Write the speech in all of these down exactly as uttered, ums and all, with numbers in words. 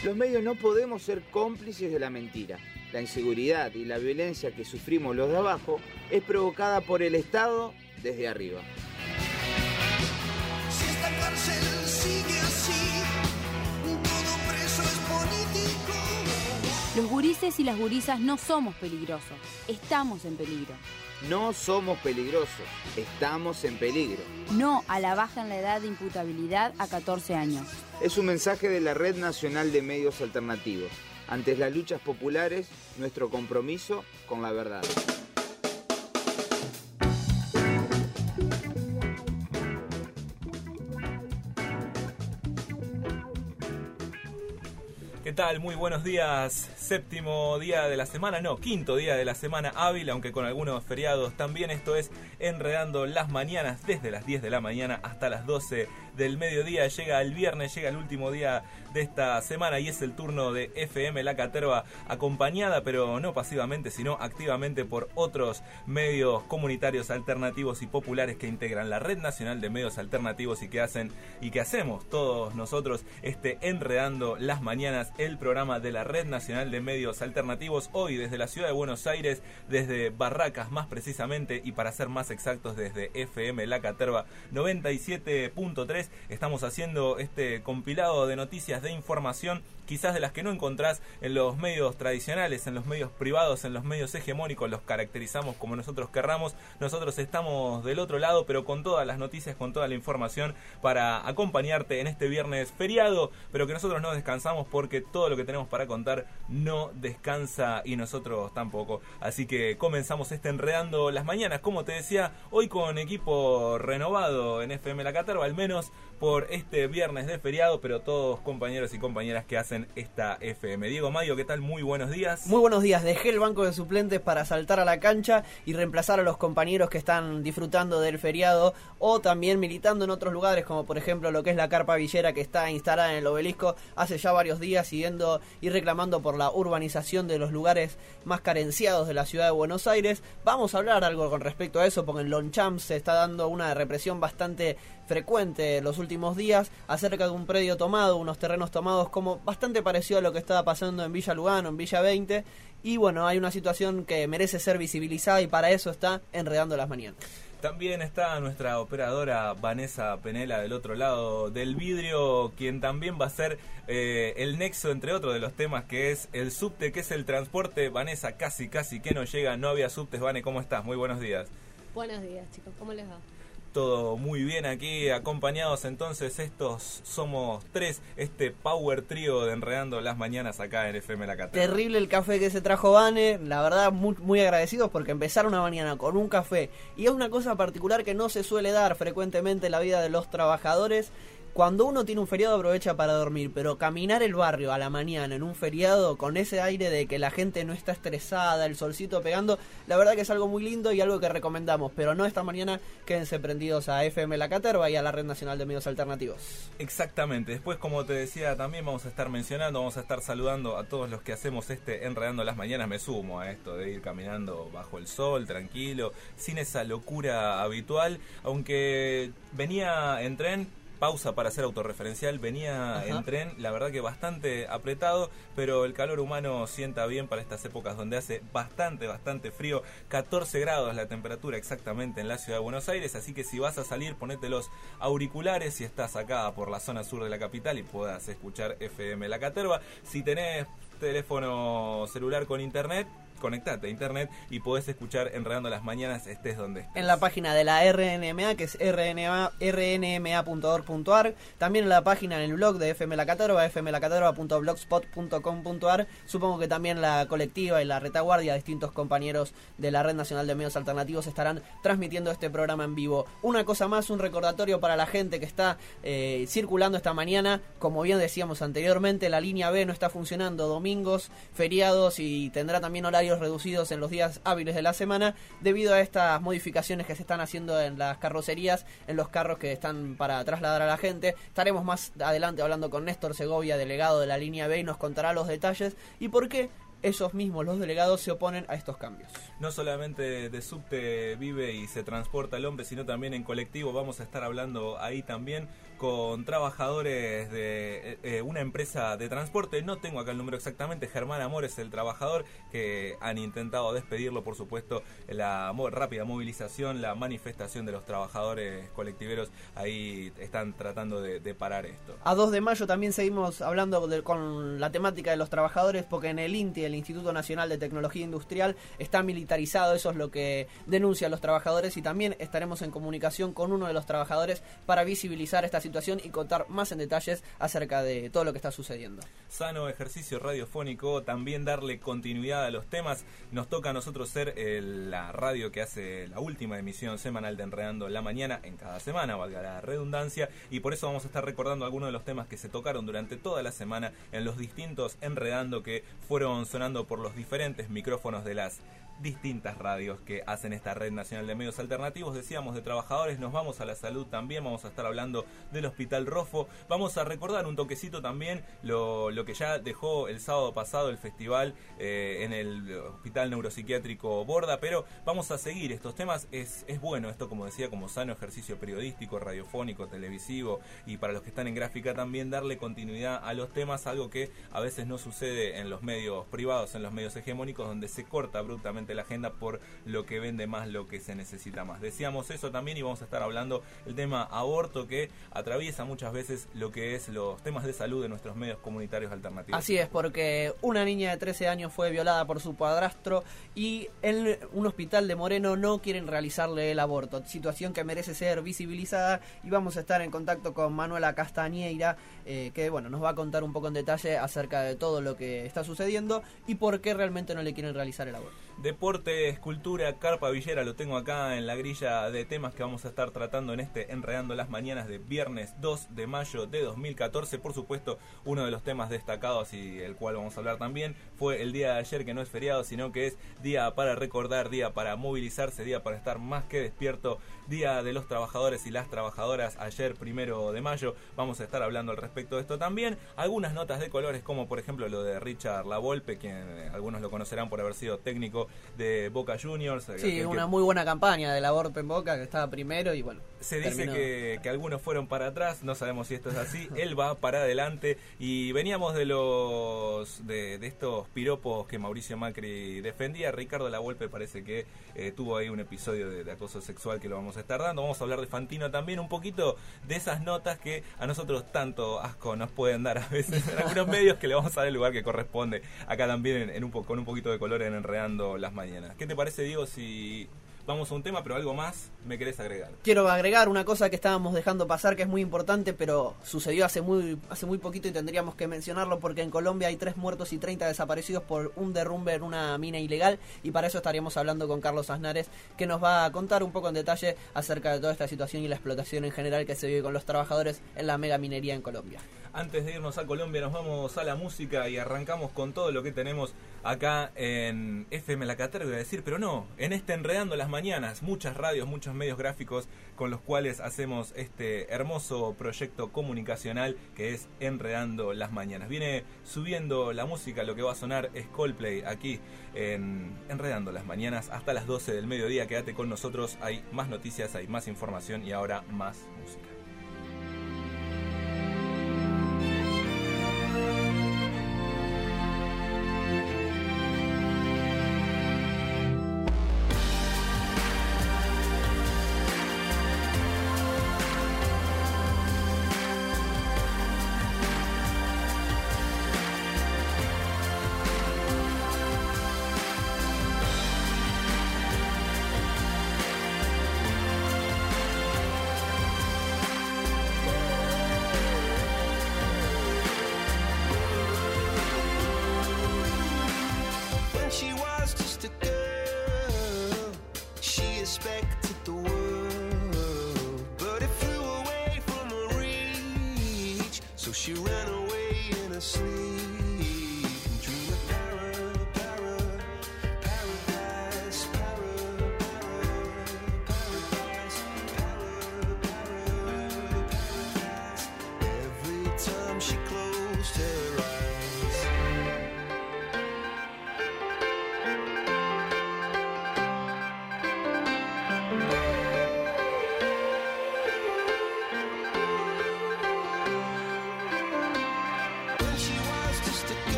Los medios no podemos ser cómplices de la mentira. La inseguridad y la violencia que sufrimos los de abajo es provocada por el Estado desde arriba. Si esta cárcel sigue así, todo preso es político. Los gurises y las gurisas no somos peligrosos, estamos en peligro. No somos peligrosos, estamos en peligro. No a la baja en la edad de imputabilidad a catorce años. Es un mensaje de la Red Nacional de Medios Alternativos. Ante las luchas populares, nuestro compromiso con la verdad. ¿Qué tal? Muy buenos días. Séptimo día de la semana, no, quinto día de la semana hábil, aunque con algunos feriados también. Esto es Enredando las Mañanas, desde las diez de la mañana hasta las doce del mediodía. Llega el viernes, llega el último día de esta semana y es el turno de F M La Caterva, acompañada, pero no pasivamente, sino activamente por otros medios comunitarios alternativos y populares que integran la Red Nacional de Medios Alternativos y que hacen y que hacemos todos nosotros este Enredando las Mañanas, el programa de la Red Nacional de Medios Alternativos, hoy desde la ciudad de Buenos Aires, desde Barracas más precisamente, y para ser más exactos desde F M La Caterva noventa y siete punto tres. Estamos haciendo este compilado de noticias, de información, quizás de las que no encontrás en los medios tradicionales, en los medios privados, en los medios hegemónicos, los caracterizamos como nosotros querramos. Nosotros estamos del otro lado, pero con todas las noticias, con toda la información para acompañarte en este viernes feriado, pero que nosotros no descansamos porque todo lo que tenemos para contar no descansa y nosotros tampoco. Así que comenzamos este Enredando las Mañanas, como te decía, hoy con equipo renovado en F M La Caterva, al menos por este viernes de feriado, pero todos compañeros y compañeras que hacen esta F M. Diego Mayo, ¿qué tal? Muy buenos días. Muy buenos días. Dejé el banco de suplentes para saltar a la cancha y reemplazar a los compañeros que están disfrutando del feriado o también militando en otros lugares, como por ejemplo lo que es la Carpa Villera, que está instalada en el Obelisco hace ya varios días, siguiendo y reclamando por la urbanización de los lugares más carenciados de la ciudad de Buenos Aires. Vamos a hablar algo con respecto a eso, porque en Longchamp se está dando una represión bastante frecuente en los últimos días acerca de un predio tomado, unos terrenos tomados, como bastante parecido a lo que estaba pasando en Villa Lugano, en Villa veinte, y bueno, hay una situación que merece ser visibilizada y para eso está Enredando las Mañanas. También está nuestra operadora Vanessa Penela del otro lado del vidrio, quien también va a ser eh, el nexo entre otros de los temas, que es el subte, que es el transporte. Vanessa, casi, casi que no llega, no había subtes. Vane, ¿cómo estás? Muy buenos días. Buenos días, chicos, ¿cómo les va? Todo muy bien aquí, acompañados entonces, estos somos tres, este power trío de Enredando las Mañanas acá en F M La Caterva. Terrible el café que se trajo Vane, la verdad muy, muy agradecidos porque empezaron una mañana con un café y es una cosa particular que no se suele dar frecuentemente en la vida de los trabajadores. Cuando uno tiene un feriado aprovecha para dormir, pero caminar el barrio a la mañana en un feriado con ese aire de que la gente no está estresada, el solcito pegando, la verdad que es algo muy lindo y algo que recomendamos, pero no esta mañana. Quédense prendidos a F M La Caterva y a la Red Nacional de Medios Alternativos. Exactamente, después, como te decía, también vamos a estar mencionando, vamos a estar saludando a todos los que hacemos este Enredando las Mañanas. Me sumo a esto de ir caminando bajo el sol, tranquilo, sin esa locura habitual, aunque venía en tren. Pausa para ser autorreferencial, venía Ajá. en tren, la verdad que bastante apretado, pero el calor humano sienta bien para estas épocas donde hace bastante, bastante frío, catorce grados la temperatura exactamente en la ciudad de Buenos Aires, así que si vas a salir, ponete los auriculares si estás acá por la zona sur de la capital y puedas escuchar F M La Caterva. Si tenés teléfono celular con internet, conectate a internet y podés escuchar Enredando las Mañanas estés donde estés. En la página de la R N M A, que es r n m a punto org punto a r, también en la página, en el blog de F M La Caterva, f m la caterva punto blogspot punto com punto a r. Supongo que también la colectiva y la retaguardia, distintos compañeros de la Red Nacional de Medios Alternativos, estarán transmitiendo este programa en vivo. Una cosa más, un recordatorio para la gente que está eh, circulando esta mañana. Como bien decíamos anteriormente, la línea B no está funcionando domingos, feriados, y tendrá también horarios reducidos en los días hábiles de la semana debido a estas modificaciones que se están haciendo en las carrocerías, en los carros que están para trasladar a la gente. Estaremos más adelante hablando con Néstor Segovia, delegado de la línea B, y nos contará los detalles y por qué ellos mismos, los delegados, se oponen a estos cambios. No solamente de subte vive y se transporta el hombre, sino también en colectivo. Vamos a estar hablando ahí también con trabajadores de eh, una empresa de transporte. No tengo acá el número exactamente. Germán Amor es el trabajador, que han intentado despedirlo. Por supuesto, la mo- rápida movilización, la manifestación de los trabajadores colectiveros, ahí están tratando de, de parar esto. A dos de mayo también seguimos hablando de, con la temática de los trabajadores, porque en el INTI, el Instituto Nacional de Tecnología Industrial, está militarizado. Eso es lo que denuncian los trabajadores, y también estaremos en comunicación con uno de los trabajadores para visibilizar esta situación y contar más en detalles acerca de todo lo que está sucediendo. Sano ejercicio radiofónico, también darle continuidad a los temas. Nos toca a nosotros ser el, la radio que hace la última emisión semanal de Enredando la Mañana en cada semana, valga la redundancia, y por eso vamos a estar recordando algunos de los temas que se tocaron durante toda la semana en los distintos Enredando que fueron sonando por los diferentes micrófonos de las distintas radios que hacen esta red nacional de medios alternativos. Decíamos de trabajadores, nos vamos a la salud también, vamos a estar hablando del Hospital Rofo, vamos a recordar un toquecito también lo, lo que ya dejó el sábado pasado el festival eh, en el Hospital Neuropsiquiátrico Borda, pero vamos a seguir estos temas. Es, es bueno esto, como decía, como sano ejercicio periodístico, radiofónico, televisivo, y para los que están en gráfica también darle continuidad a los temas, algo que a veces no sucede en los medios privados, en los medios hegemónicos, donde se corta abruptamente la agenda por lo que vende más, lo que se necesita más. Decíamos eso también, y vamos a estar hablando el tema aborto, que atraviesa muchas veces lo que es los temas de salud de nuestros medios comunitarios alternativos. Así es, porque una niña de trece años fue violada por su padrastro y en un hospital de Moreno no quieren realizarle el aborto, situación que merece ser visibilizada, y vamos a estar en contacto con Manuela Castañeira, eh, que bueno, nos va a contar un poco en detalle acerca de todo lo que está sucediendo y por qué realmente no le quieren realizar el aborto. Deportes, cultura, carpa villera, lo tengo acá en la grilla de temas que vamos a estar tratando en este Enredando las Mañanas de viernes dos de mayo de dos mil catorce. Por supuesto, uno de los temas destacados y el cual vamos a hablar también fue el día de ayer, que no es feriado, sino que es día para recordar, día para movilizarse, día para estar más que despierto, día de los trabajadores y las trabajadoras, ayer primero de mayo. Vamos a estar hablando al respecto de esto también. Algunas notas de colores, como por ejemplo lo de Richard Lavolpe, quien eh, algunos lo conocerán por haber sido técnico de Boca Juniors. Sí, que, una que, muy buena campaña del aborto en Boca, que estaba primero y bueno. se dice terminó. que, que algunos fueron para atrás, no sabemos si esto es así. Él va para adelante, y veníamos de los de, de estos piropos que Mauricio Macri defendía. Ricardo Lavolpe parece que eh, tuvo ahí un episodio de, de acoso sexual que lo vamos a estar dando. Vamos a hablar de Fantino también, un poquito de esas notas que a nosotros tanto asco nos pueden dar a veces en algunos medios, que le vamos a dar el lugar que corresponde acá también en, en un po- con un poquito de color en Enredando las Mañanas. ¿Qué te parece, Diego, si vamos a un tema, pero algo más me querés agregar? Quiero agregar una cosa que estábamos dejando pasar, que es muy importante, pero sucedió hace muy hace muy poquito y tendríamos que mencionarlo, porque en Colombia hay tres muertos y treinta desaparecidos por un derrumbe en una mina ilegal, y para eso estaríamos hablando con Carlos Aznares, que nos va a contar un poco en detalle acerca de toda esta situación y la explotación en general que se vive con los trabajadores en la mega minería en Colombia. Antes de irnos a Colombia, nos vamos a la música y arrancamos con todo lo que tenemos acá en F M La Caterva, iba a decir, pero no, en este Enredando las Mañanas, muchas radios, muchos medios gráficos con los cuales hacemos este hermoso proyecto comunicacional que es Enredando las Mañanas. Viene subiendo la música, lo que va a sonar es Coldplay aquí en Enredando las Mañanas hasta las doce del mediodía. Quédate con nosotros, hay más noticias, hay más información y ahora más música.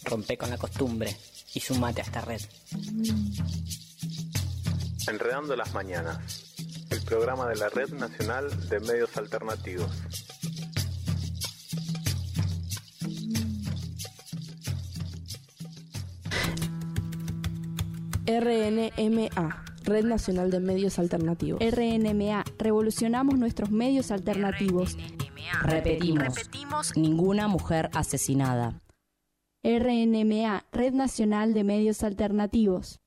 Rompe con la costumbre y sumate a esta red. Enredando las Mañanas, el programa de la Red Nacional de Medios Alternativos. R N M A, Red Nacional de Medios Alternativos. R N M A, revolucionamos nuestros medios alternativos. Repetimos, Repetimos, ninguna mujer asesinada. R N M A, Red Nacional de Medios Alternativos.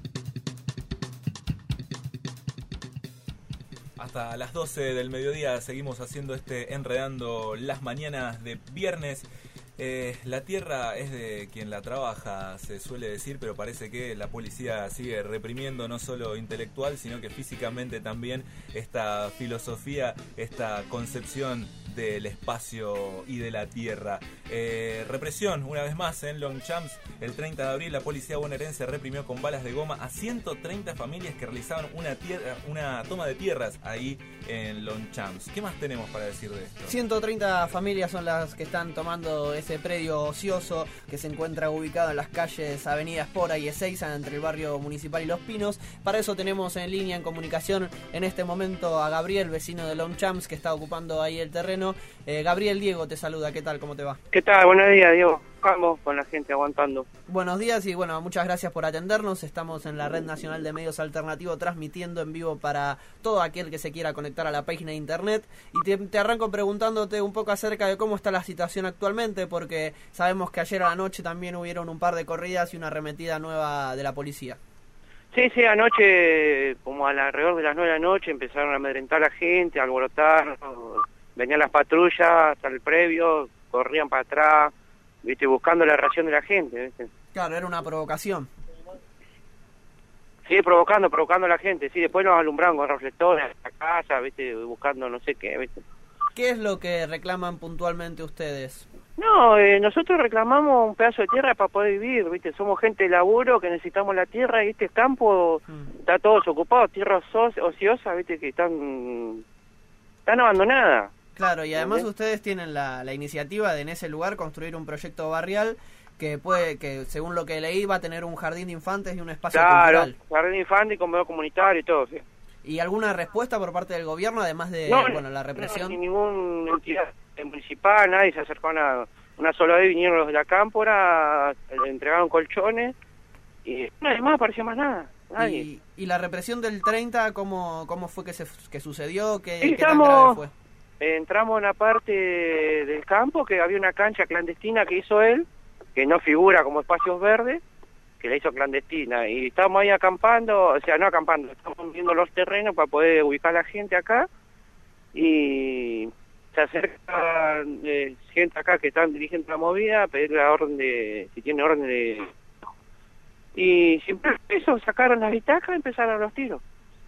Hasta las doce del mediodía seguimos haciendo este Enredando las Mañanas de viernes. Eh, la tierra es de quien la trabaja, se suele decir, pero parece que la policía sigue reprimiendo no solo intelectual, sino que físicamente también esta filosofía, esta concepción del espacio y de la tierra. Eh, represión, una vez más, en Longchamps. El treinta de abril la policía bonaerense reprimió con balas de goma a ciento treinta familias que realizaban una, tierra, una toma de tierras ahí en Longchamps. ¿Qué más tenemos para decir de esto? ciento treinta familias son las que están tomando ese predio ocioso que se encuentra ubicado en las calles Avenida Espora y Ezeiza, entre el barrio Municipal y Los Pinos. Para eso tenemos en línea, en comunicación en este momento, a Gabriel, vecino de Longchamps, que está ocupando ahí el terreno. Eh, Gabriel, Diego te saluda, ¿qué tal? ¿Cómo te va? ¿Qué tal? Buenos días, Diego. Vamos con la gente aguantando. Buenos días y bueno, muchas gracias por atendernos. Estamos en la Red Nacional de Medios Alternativos transmitiendo en vivo para todo aquel que se quiera conectar a la página de internet. Y te, te arranco preguntándote un poco acerca de cómo está la situación actualmente, porque sabemos que ayer a la noche también hubieron un par de corridas y una arremetida nueva de la policía. Sí, sí, anoche, como a la, alrededor de las nueve de la noche, empezaron a amedrentar a la gente, a alborotar. Venían las patrullas hasta el previo, corrían para atrás, viste, buscando la reacción de la gente, ¿viste? Claro, era una provocación. Sí, provocando, provocando a la gente, sí, después nos alumbraron con reflectores a la casa, viste, buscando no sé qué, viste. ¿Qué es lo que reclaman puntualmente ustedes? No, eh, nosotros reclamamos un pedazo de tierra para poder vivir, viste, somos gente de laburo que necesitamos la tierra y este campo mm. está todos ocupados, tierras ociosas, viste, que están, están abandonadas. Claro, y además ustedes tienen la, la iniciativa de en ese lugar construir un proyecto barrial que puede, que según lo que leí va a tener un jardín de infantes y un espacio claro, cultural. Claro, jardín de infantes y comedor comunitario y todo, sí. ¿Y alguna respuesta por parte del gobierno, además de no, bueno la represión? No, ni ninguna entidad municipal, nadie se acercó a nada. Una sola vez vinieron los de la cámpora, le entregaron colchones y nadie más apareció más nada. Nadie. ¿Y, y la represión del treinta, cómo, cómo fue que, se, que sucedió? ¿Qué, sí, ¿qué tan grave fue? Entramos en una parte del campo que había una cancha clandestina que hizo él, que no figura como espacios verdes, que la hizo clandestina. Y estábamos ahí acampando, o sea, no acampando, estamos viendo los terrenos para poder ubicar a la gente acá. Y se acerca eh, gente acá que están dirigiendo la movida a pedir la orden de, si tiene orden de... Y siempre eso, sacaron las bitacas y empezaron los tiros.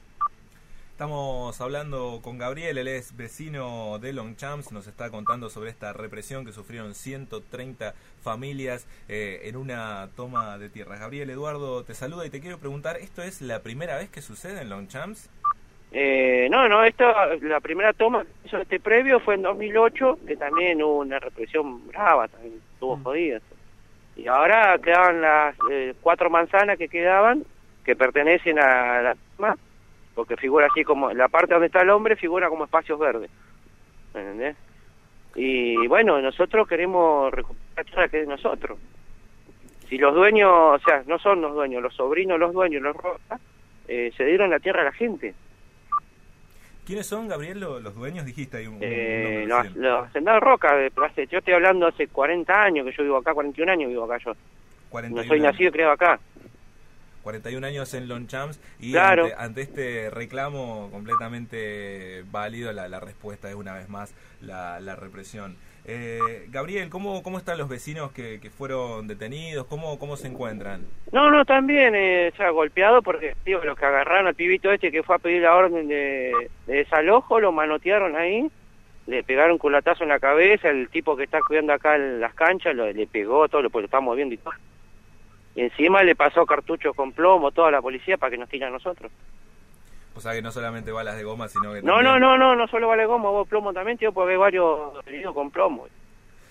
Estamos hablando con Gabriel, él es vecino de Longchamps, nos está contando sobre esta represión que sufrieron ciento treinta familias eh, en una toma de tierras. Gabriel, Eduardo te saluda y te quiero preguntar, ¿esto es la primera vez que sucede en Longchamps? Eh, no, no, esto, la primera toma que hizo este previo fue en dos mil ocho, que también hubo una represión brava, también estuvo mm. jodida. Y ahora quedaban las eh, cuatro manzanas que quedaban, que pertenecen a la toma, porque figura así como, la parte donde está el hombre figura como espacios verdes, ¿me entendés? Y bueno, nosotros queremos recuperar la tierra que es de nosotros. Si los dueños, o sea, no son los dueños, los sobrinos, los dueños, los Roca, eh, se dieron la tierra a la gente. ¿Quiénes son, Gabriel, los, los dueños? Dijiste ahí un, eh, un los, los hacendados Roca, hace, yo estoy hablando hace cuarenta años que yo vivo acá, cuarenta y un años vivo acá yo. cuarenta y un no soy años. nacido y criado acá. cuarenta y un años en Longchamps y claro. ante, ante este reclamo completamente válido, la, la respuesta es una vez más la, la represión. Eh, Gabriel, ¿cómo, ¿cómo están los vecinos que, que fueron detenidos? ¿Cómo, ¿Cómo se encuentran? No, no, también, eh, o sea, golpeado porque, digo, los que agarraron al pibito este que fue a pedir la orden de, de desalojo, lo manotearon ahí, le pegaron un culatazo en la cabeza, el tipo que está cuidando acá en las canchas lo, le pegó todo, lo, pues lo estamos viendo y todo. Y encima le pasó cartuchos con plomo toda la policía para que nos tiren a nosotros. O sea que no solamente balas de goma, sino que no, también... No, no, no, no solo vale goma, hubo plomo también, tío, porque hay varios heridos con plomo.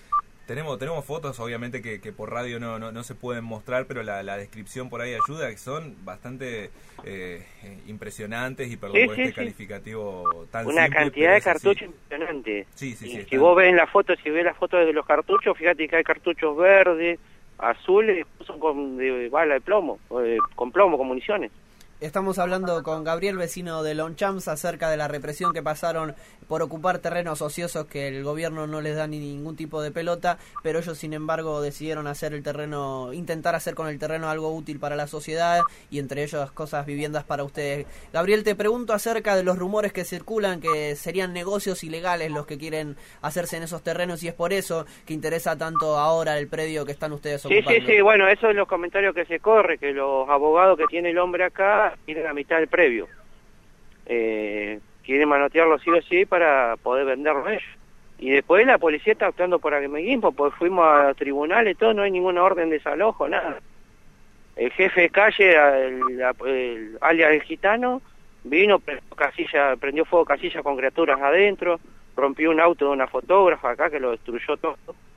Tenemos tenemos fotos, obviamente, que, que por radio no, no, no se pueden mostrar, pero la, la descripción por ahí ayuda, que son bastante eh, impresionantes, y perdón sí, por sí, este sí. calificativo tan Una simple, cantidad de cartuchos sí. impresionante. Sí, sí, sí. Si están... vos ves la foto, si ves las fotos de los cartuchos, fíjate que hay cartuchos verdes, azules, son con de bala de plomo, eh, con plomo, con municiones. Estamos hablando con Gabriel, vecino de Longchamps, acerca de la represión que pasaron por ocupar terrenos ociosos que el gobierno no les da ni ningún tipo de pelota, pero ellos sin embargo decidieron hacer el terreno, intentar hacer con el terreno algo útil para la sociedad, y entre ellos cosas, viviendas para ustedes. Gabriel, te pregunto acerca de los rumores que circulan que serían negocios ilegales los que quieren hacerse en esos terrenos, y es por eso que interesa tanto ahora el predio que están ustedes Sí, ocupando. sí, sí, bueno, eso es los comentarios que se corre, que los abogados que tiene el hombre acá quieren la mitad del previo. Eh, quieren manotearlo sí o sí para poder venderlo ellos. Y después la policía está actuando por amiguismo, porque fuimos a tribunales, todo, no hay ninguna orden de desalojo, nada. El jefe de calle, el, el, el, alias el gitano, vino, prendió, casilla, prendió fuego casilla con criaturas adentro, rompió un auto de una fotógrafa acá que lo destruyó todo.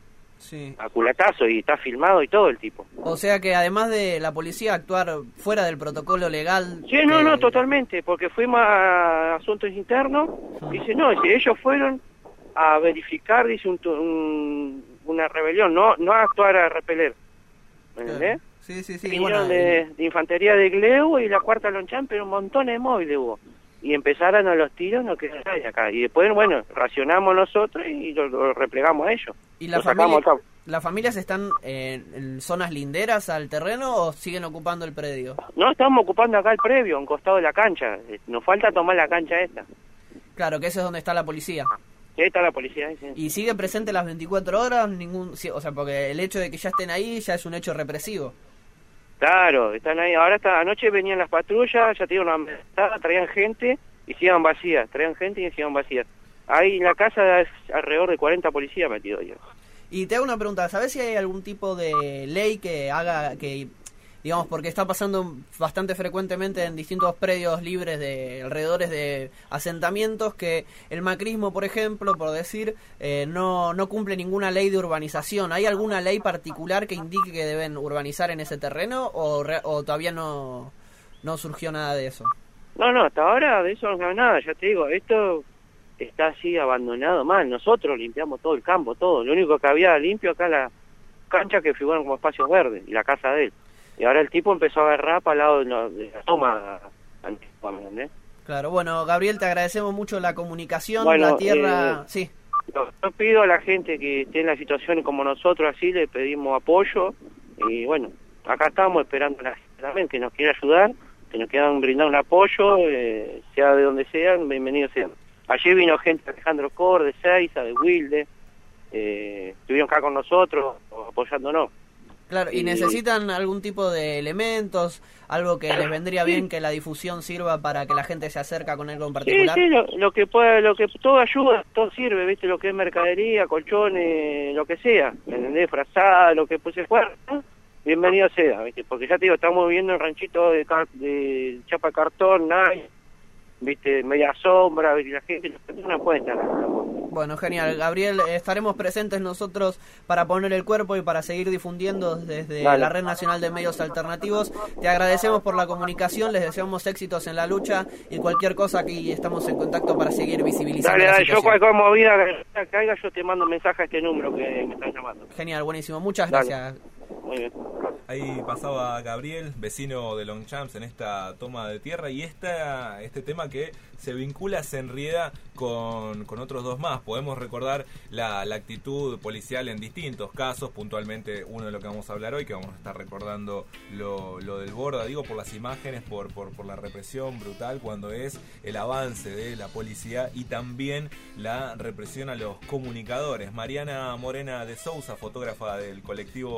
Sí. A culatazo, y está filmado y todo el tipo. O sea que además de la policía actuar fuera del protocolo legal... Sí, no, que... no, totalmente, porque fuimos a asuntos internos, dice, no, si ellos fueron a verificar, dice, un, un, una rebelión, no no a actuar a repeler, ¿me entendés? Sí, sí, sí. Vinieron Bueno, de, de infantería de Gleu y la cuarta Longchamps, pero un montón de móviles hubo. Y empezaron a los tiros, no quedó nadie acá. Y después, bueno, racionamos nosotros y lo, lo replegamos a ellos. ¿Y la Lo sacamos familia, al campo. las familias están en, en zonas linderas al terreno o siguen ocupando el predio? No, estamos ocupando acá el previo, un costado de la cancha. Nos falta tomar la cancha esta. Claro, que ese es donde está la policía. Y ahí está la policía. ¿Sí? ¿Y sigue presente las veinticuatro horas? Ningún, sí, o sea, porque el hecho de que ya estén ahí ya es un hecho represivo. Claro, están ahí. Ahora esta anoche venían las patrullas, ya tenían una mesada, traían gente y se iban vacías. Traían gente y se iban vacías. Ahí en la casa es alrededor de cuarenta policías metidos yo. Y te hago una pregunta, ¿sabes si hay algún tipo de ley que haga que, digamos, porque está pasando bastante frecuentemente en distintos predios libres de alrededores de asentamientos, que el macrismo, por ejemplo, por decir, eh, no no cumple ninguna ley de urbanización? ¿Hay alguna ley particular que indique que deben urbanizar en ese terreno o, re, o todavía no, no surgió nada de eso? No, no, hasta ahora de eso no hay nada, ya te digo, esto está así abandonado mal. Nosotros limpiamos todo el campo, todo. Lo único que había limpio acá la cancha que figuran como espacios verdes y la casa de él. Y ahora el tipo empezó a agarrar para el lado de la, de la toma antigua, ¿me entendés? Claro, bueno, Gabriel, te agradecemos mucho la comunicación, bueno, la tierra... Eh, sí. Yo pido a la gente que esté en la situación como nosotros, así, le pedimos apoyo. Y bueno, acá estamos esperando a la gente también que nos quiera ayudar, que nos quieran brindar un apoyo, eh, sea de donde sean, bienvenidos sean. Ayer vino gente de Alejandro Cor, de Seiza, de Wilde, eh, estuvieron acá con nosotros, apoyándonos. Claro, y, y necesitan algún tipo de elementos, algo que les vendría bien que la difusión sirva para que la gente se acerque con algo en particular. Sí, sí, lo, lo que pueda, lo que todo ayuda, todo sirve, viste, lo que es mercadería, colchones, lo que sea, ¿me entendés? Frazada, lo que puse fuera, bienvenido sea, viste, porque ya te digo, estamos viviendo en ranchito de, car de chapa de cartón, nice, viste, media sombra, viste, la gente no puede estar. Bueno, genial. Gabriel, estaremos presentes nosotros para poner el cuerpo y para seguir difundiendo desde Dale. la Red Nacional de Medios Alternativos. Te agradecemos por la comunicación, les deseamos éxitos en la lucha y cualquier cosa, aquí estamos en contacto para seguir visibilizando dale, la dale, situación. Yo cualquier movida que caiga, yo te mando un mensaje a este número que me están llamando. Genial, buenísimo. Muchas dale. gracias. Muy bien. Ahí pasaba Gabriel, vecino de Longchamps, en esta toma de tierra, y esta, este tema que se vincula, se enrieda con, con otros dos más. Podemos recordar la, la actitud policial en distintos casos, puntualmente uno de lo que vamos a hablar hoy, que vamos a estar recordando lo, lo del Borda, digo, por las imágenes, por, por, por la represión brutal, cuando es el avance de la policía y también la represión a los comunicadores. Mariana Morena de Sousa, fotógrafa del colectivo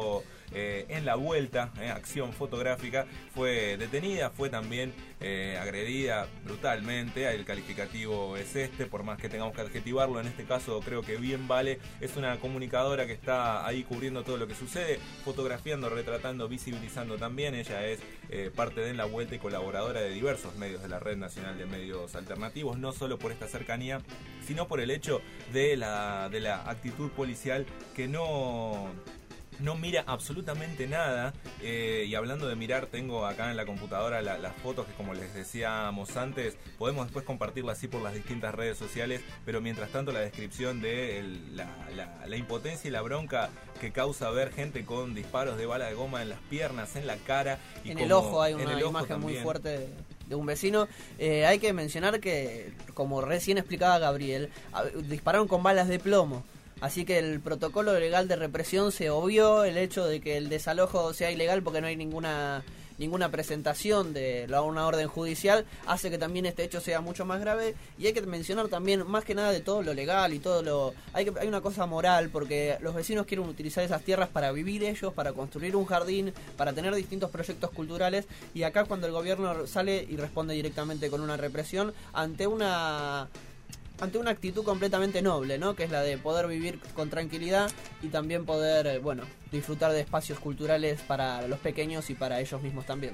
eh, en la vuelta, eh, acción fotográfica, fue detenida, fue también eh, agredida brutalmente. El calificativo es este, por más que tengamos que adjetivarlo, en este caso creo que bien vale. Es una comunicadora que está ahí cubriendo todo lo que sucede, fotografiando, retratando, visibilizando también. Ella es eh, parte de En la Vuelta y colaboradora de diversos medios de la Red Nacional de Medios Alternativos, no solo por esta cercanía, sino por el hecho de la, de la actitud policial que no... no mira absolutamente nada. Eh, y hablando de mirar, tengo acá en la computadora la, las fotos que, como les decíamos antes, podemos después compartirlas así por las distintas redes sociales, pero mientras tanto la descripción de el, la, la, la impotencia y la bronca que causa ver gente con disparos de bala de goma en las piernas, en la cara y en como, el ojo. Hay una ojo imagen también. muy fuerte de, de un vecino. Eh, hay que mencionar que, como recién explicaba Gabriel, a, dispararon con balas de plomo. Así que el protocolo legal de represión se obvió. El hecho de que el desalojo sea ilegal porque no hay ninguna ninguna presentación de una orden judicial hace que también este hecho sea mucho más grave. Y hay que mencionar también, más que nada, de todo lo legal y todo lo... Hay, que, hay una cosa moral, porque los vecinos quieren utilizar esas tierras para vivir ellos, para construir un jardín, para tener distintos proyectos culturales. Y acá cuando el gobierno sale y responde directamente con una represión ante una... ante una actitud completamente noble, ¿no? Que es la de poder vivir con tranquilidad y también poder, eh, bueno, disfrutar de espacios culturales para los pequeños y para ellos mismos también.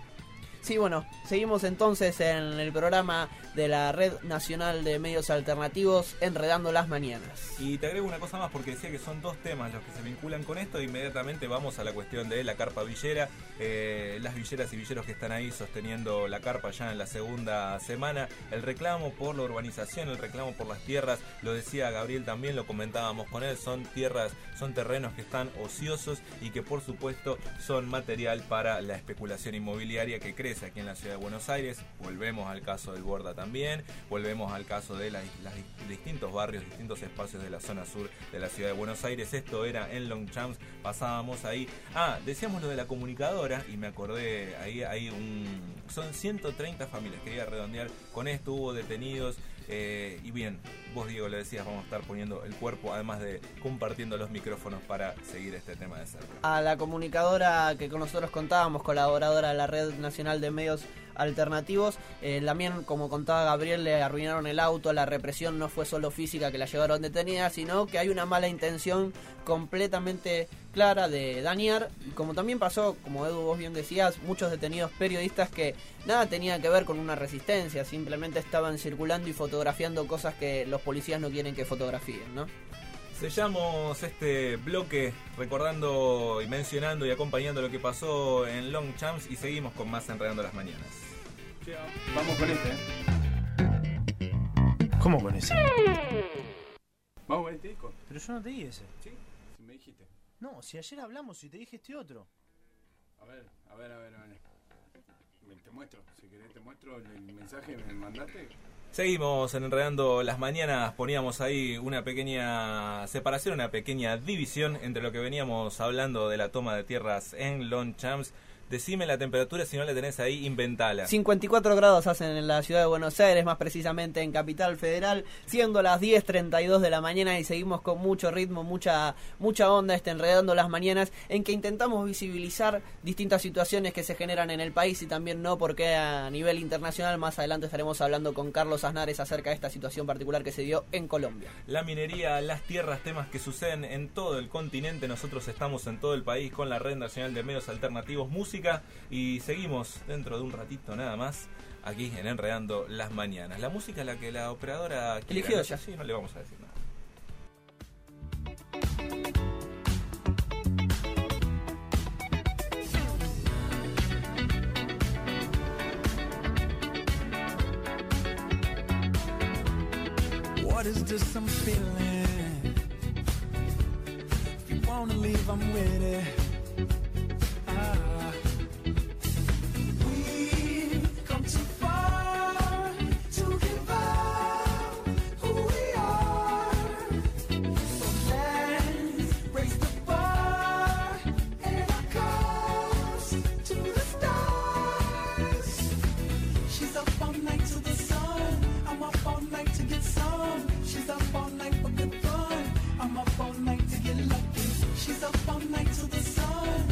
Sí, bueno, seguimos entonces en el programa de la Red Nacional de Medios Alternativos, Enredando las Mañanas. Y te agrego una cosa más, porque decía que son dos temas los que se vinculan con esto. Inmediatamente vamos a la cuestión de la carpa villera. Eh, las villeras y villeros que están ahí sosteniendo la carpa ya en la segunda semana. El reclamo por la urbanización, el reclamo por las tierras, lo decía Gabriel también, lo comentábamos con él, son tierras, son terrenos que están ociosos y que por supuesto son material para la especulación inmobiliaria que crece aquí en la ciudad de Buenos Aires. Volvemos al caso del Borda también, volvemos al caso de las, las distintos barrios, distintos espacios de la zona sur de la ciudad de Buenos Aires. Esto era en Longchamps, pasábamos ahí. Ah, decíamos lo de la comunicadora y me acordé, ahí hay un... son ciento treinta familias, quería redondear con esto, hubo detenidos. Eh, y bien, vos Diego le decías, vamos a estar poniendo el cuerpo, además de compartiendo los micrófonos para seguir este tema de cerca. A la comunicadora que con nosotros contábamos, colaboradora de la Red Nacional de Medios Alternativos, eh, también, como contaba Gabriel, le arruinaron el auto. La represión no fue solo física, que la llevaron detenida, sino que hay una mala intención completamente clara de dañar, y como también pasó, como Edu vos bien decías, muchos detenidos periodistas que nada tenían que ver con una resistencia, simplemente estaban circulando y fotografiando cosas que los policías no quieren que fotografíen, ¿no? Sellamos este bloque recordando y mencionando y acompañando lo que pasó en Longchamps y seguimos con más Enredando las Mañanas. Vamos con este, ¿eh? ¿Cómo con ese? Vamos con este disco. Pero yo no te di ese. Sí, si me dijiste. No, si ayer hablamos y te dije este otro. A ver, a ver, a ver, a ver. Te muestro, si querés te muestro el mensaje que me mandaste. Seguimos en Enredando las Mañanas, poníamos ahí una pequeña separación, una pequeña división entre lo que veníamos hablando de la toma de tierras en Longchamps. Decime la temperatura, si no la tenés ahí, inventala. cincuenta y cuatro grados hacen en la ciudad de Buenos Aires, más precisamente en Capital Federal, siendo las diez treinta y dos de la mañana, y seguimos con mucho ritmo, mucha mucha onda, este Enredando las Mañanas, en que intentamos visibilizar distintas situaciones que se generan en el país y también no, porque a nivel internacional. Más adelante estaremos hablando con Carlos Aznares acerca de esta situación particular que se dio en Colombia. La minería, las tierras, temas que suceden en todo el continente. Nosotros estamos en todo el país con la Red Nacional de Medios Alternativos, música. Y seguimos dentro de un ratito nada más aquí en Enredando las Mañanas. La música es la que la operadora eligió quiera, ella. Sí, no le vamos a decir nada. What is this I'm feeling? If you wanna leave, I'm with it. She's up all night till the sun.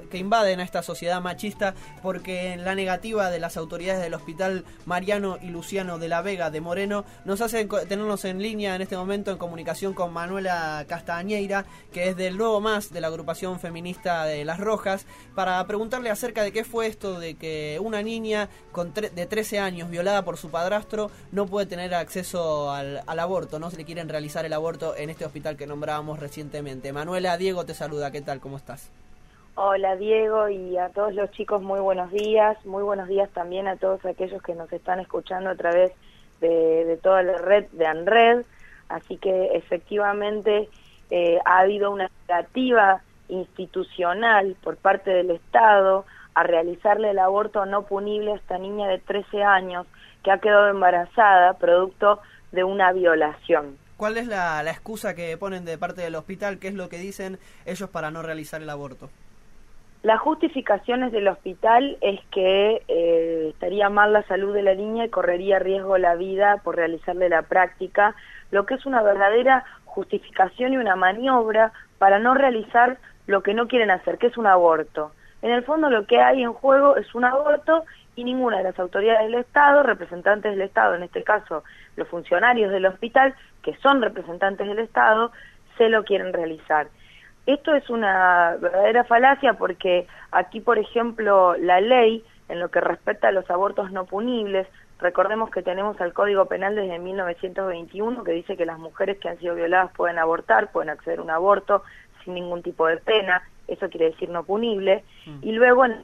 que invaden a esta sociedad machista, porque la negativa de las autoridades del Hospital Mariano y Luciano de la Vega de Moreno nos hace tenernos en línea en este momento en comunicación con Manuela Castañeira, que es del Nuevo Más, de la agrupación feminista de Las Rojas, para preguntarle acerca de qué fue esto de que una niña con tre- de trece años violada por su padrastro no puede tener acceso al, al aborto, no se le quieren realizar el aborto en este hospital que nombrábamos recientemente. Manuela, Diego te saluda, ¿qué tal? ¿Cómo estás? Hola Diego, y a todos los chicos muy buenos días, muy buenos días también a todos aquellos que nos están escuchando a través de, de toda la red de ANRED. Así que efectivamente eh, ha habido una negativa institucional por parte del Estado a realizarle el aborto no punible a esta niña de trece años que ha quedado embarazada producto de una violación. ¿Cuál es la, la excusa que ponen de parte del hospital? ¿Qué es lo que dicen ellos para no realizar el aborto? Las justificaciones del hospital es que eh, estaría mal la salud de la niña y correría riesgo la vida por realizarle la práctica, lo que es una verdadera justificación y una maniobra para no realizar lo que no quieren hacer, que es un aborto. En el fondo lo que hay en juego es un aborto y ninguna de las autoridades del Estado, representantes del Estado, en este caso los funcionarios del hospital, que son representantes del Estado, se lo quieren realizar. Esto es una verdadera falacia porque aquí, por ejemplo, la ley, en lo que respecta a los abortos no punibles, recordemos que tenemos el Código Penal desde mil novecientos veintiuno que dice que las mujeres que han sido violadas pueden abortar, pueden acceder a un aborto sin ningún tipo de pena, eso quiere decir no punible, mm. y luego... En...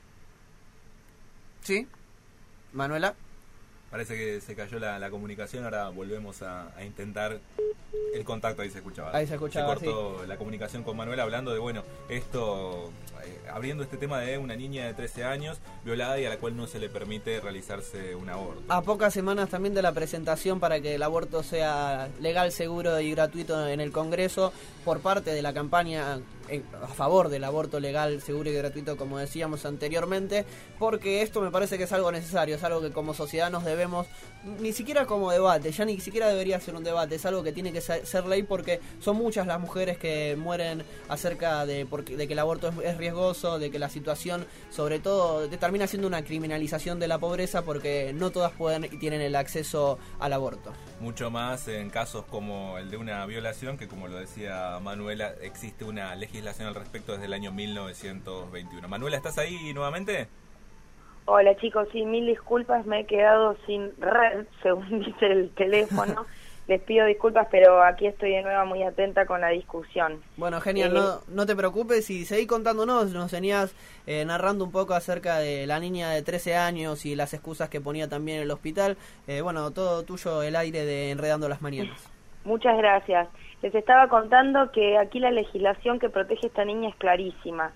¿Sí? ¿Manuela? Parece que se cayó la, la comunicación, ahora volvemos a, a intentar el contacto, ahí se escuchaba. Ahí se escuchaba, Se cortó sí. la comunicación con Manuela hablando de, bueno, esto, eh, abriendo este tema de una niña de trece años violada y a la cual no se le permite realizarse un aborto. A pocas semanas también de la presentación para que el aborto sea legal, seguro y gratuito en el Congreso, por parte de la campaña a favor del aborto legal, seguro y gratuito, como decíamos anteriormente, porque esto me parece que es algo necesario, es algo que como sociedad nos debemos, ni siquiera como debate, ya ni siquiera debería ser un debate, es algo que tiene que ser, ser ley, porque son muchas las mujeres que mueren acerca de, porque, de que el aborto es, es riesgoso, de que la situación, sobre todo, termina siendo una criminalización de la pobreza, porque no todas pueden y tienen el acceso al aborto. Mucho más en casos como el de una violación, que como lo decía Manuela, existe una legislación al respecto desde el año mil novecientos veintiuno. Manuela, ¿estás ahí nuevamente? Hola chicos, sí, mil disculpas, me he quedado sin red, según dice el teléfono. Les pido disculpas, pero aquí estoy de nuevo muy atenta con la discusión. Bueno, genial, eh, no, no te preocupes y seguí contándonos, nos venías eh, narrando un poco acerca de la niña de trece años y las excusas que ponía también el hospital. Eh, bueno, todo tuyo el aire de Enredando las Mañanas. Muchas gracias. Les estaba contando que aquí la legislación que protege a esta niña es clarísima.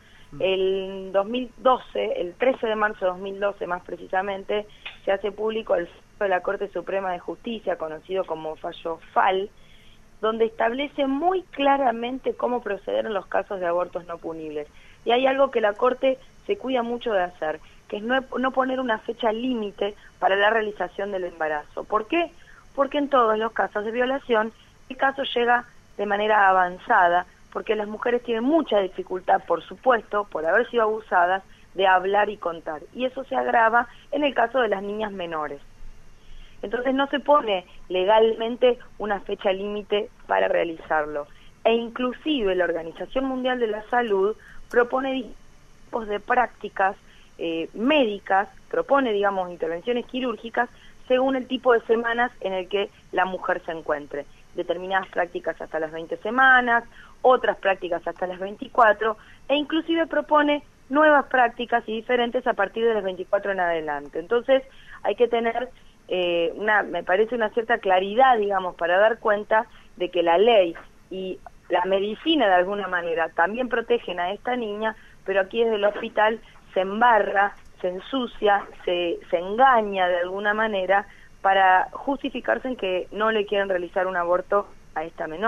El dos mil doce, el trece de marzo de dos mil doce más precisamente, se hace público el fallo de la Corte Suprema de Justicia, conocido como fallo F A L, donde establece muy claramente cómo proceder en los casos de abortos no punibles. Y hay algo que la Corte se cuida mucho de hacer, que es no, no poner una fecha límite para la realización del embarazo. ¿Por qué? Porque en todos los casos de violación, el caso llega de manera avanzada, porque las mujeres tienen mucha dificultad, por supuesto, por haber sido abusadas, de hablar y contar. Y eso se agrava en el caso de las niñas menores. Entonces no se pone legalmente una fecha límite para realizarlo. E inclusive la Organización Mundial de la Salud propone tipos de prácticas eh, médicas, propone, digamos, intervenciones quirúrgicas según el tipo de semanas en el que la mujer se encuentre. Determinadas prácticas hasta las veinte semanas, otras prácticas hasta las veinticuatro, e inclusive propone nuevas prácticas y diferentes a partir de las veinticuatro en adelante. Entonces hay que tener, eh, una, me parece, una cierta claridad, digamos, para dar cuenta de que la ley y la medicina de alguna manera también protegen a esta niña, pero aquí desde el hospital se embarra, se ensucia, se, se engaña de alguna manera para justificarse en que no le quieren realizar un aborto a esta menor.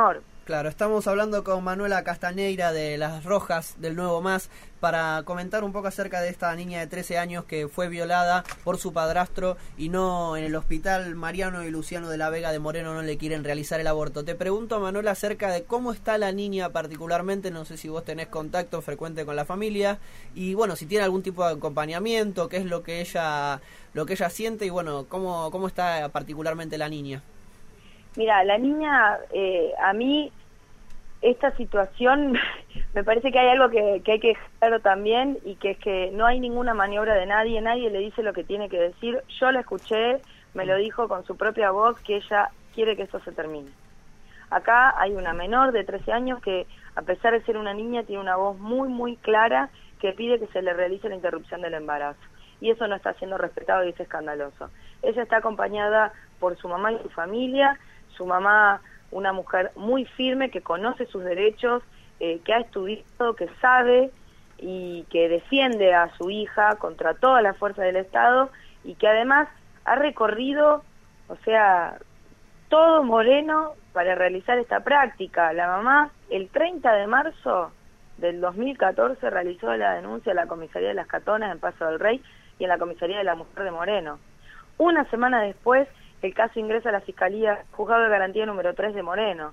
Claro, estamos hablando con Manuela Castañeira de Las Rojas, del Nuevo Más, para comentar un poco acerca de esta niña de trece años que fue violada por su padrastro y no en el hospital Mariano y Luciano de la Vega de Moreno no le quieren realizar el aborto. Te pregunto, Manuela, acerca de cómo está la niña particularmente, no sé si vos tenés contacto frecuente con la familia y bueno, si tiene algún tipo de acompañamiento, qué es lo que ella lo que ella siente y bueno, cómo, cómo está particularmente la niña. Mira, la niña, eh, a mí, esta situación, me parece que hay algo que, que hay que dejar claro también, y que es que no hay ninguna maniobra de nadie, nadie le dice lo que tiene que decir. Yo la escuché, me lo dijo con su propia voz, que ella quiere que esto se termine. Acá hay una menor de trece años que, a pesar de ser una niña, tiene una voz muy, muy clara que pide que se le realice la interrupción del embarazo. Y eso no está siendo respetado y es escandaloso. Ella está acompañada por su mamá y su familia. Su mamá, una mujer muy firme, que conoce sus derechos, eh, que ha estudiado, que sabe y que defiende a su hija contra toda la fuerza del Estado y que además ha recorrido, o sea, todo Moreno para realizar esta práctica. La mamá, el treinta de marzo del dos mil catorce, realizó la denuncia en la comisaría de Las Catonas en Paso del Rey y en la comisaría de la Mujer de Moreno. Una semana después, el caso ingresa a la Fiscalía, Juzgado de Garantía número tres de Moreno.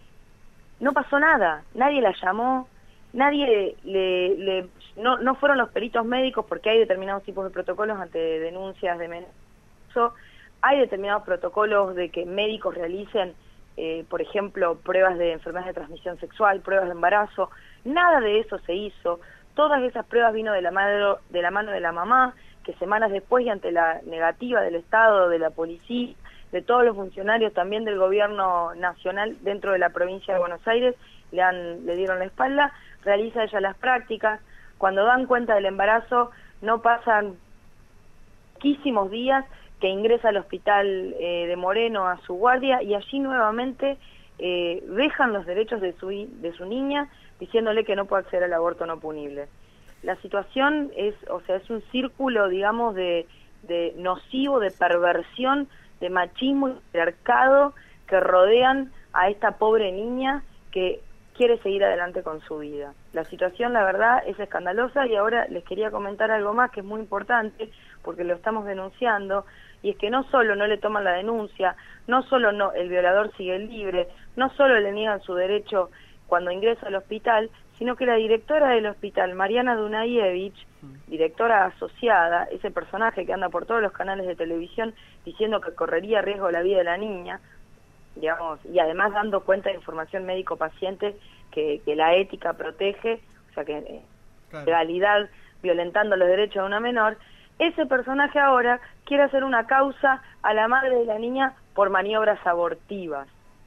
No pasó nada, nadie la llamó, nadie le... le no, no fueron los peritos médicos, porque hay determinados tipos de protocolos ante denuncias de menor. Hay determinados protocolos de que médicos realicen, eh, por ejemplo, pruebas de enfermedades de transmisión sexual, pruebas de embarazo. Nada de eso se hizo. Todas esas pruebas vino de la mano de la, mano de la mamá, que semanas después y ante la negativa del Estado, de la policía, de todos los funcionarios también del gobierno nacional dentro de la provincia de Buenos Aires, le, han, le dieron la espalda, realiza ella las prácticas. Cuando dan cuenta del embarazo, no pasan poquísimos días que ingresa al hospital eh, de Moreno a su guardia y allí nuevamente eh, dejan los derechos de su, de su niña, diciéndole que no puede acceder al aborto no punible. La situación es, o sea, es un círculo, digamos, de, de nocivo, de perversión, de machismo y patriarcado que rodean a esta pobre niña que quiere seguir adelante con su vida. La situación, la verdad, es escandalosa y ahora les quería comentar algo más que es muy importante porque lo estamos denunciando, y es que no solo no le toman la denuncia, no solo no el violador sigue libre, no solo le niegan su derecho cuando ingresa al hospital, sino que la directora del hospital, Mariana Dunayevich, directora asociada, ese personaje que anda por todos los canales de televisión diciendo que correría riesgo la vida de la niña, digamos, y además dando cuenta de información médico-paciente que, que la ética protege, o sea que eh, claro. Legalidad violentando los derechos de una menor, ese personaje ahora quiere hacer una causa a la madre de la niña por maniobras abortivas.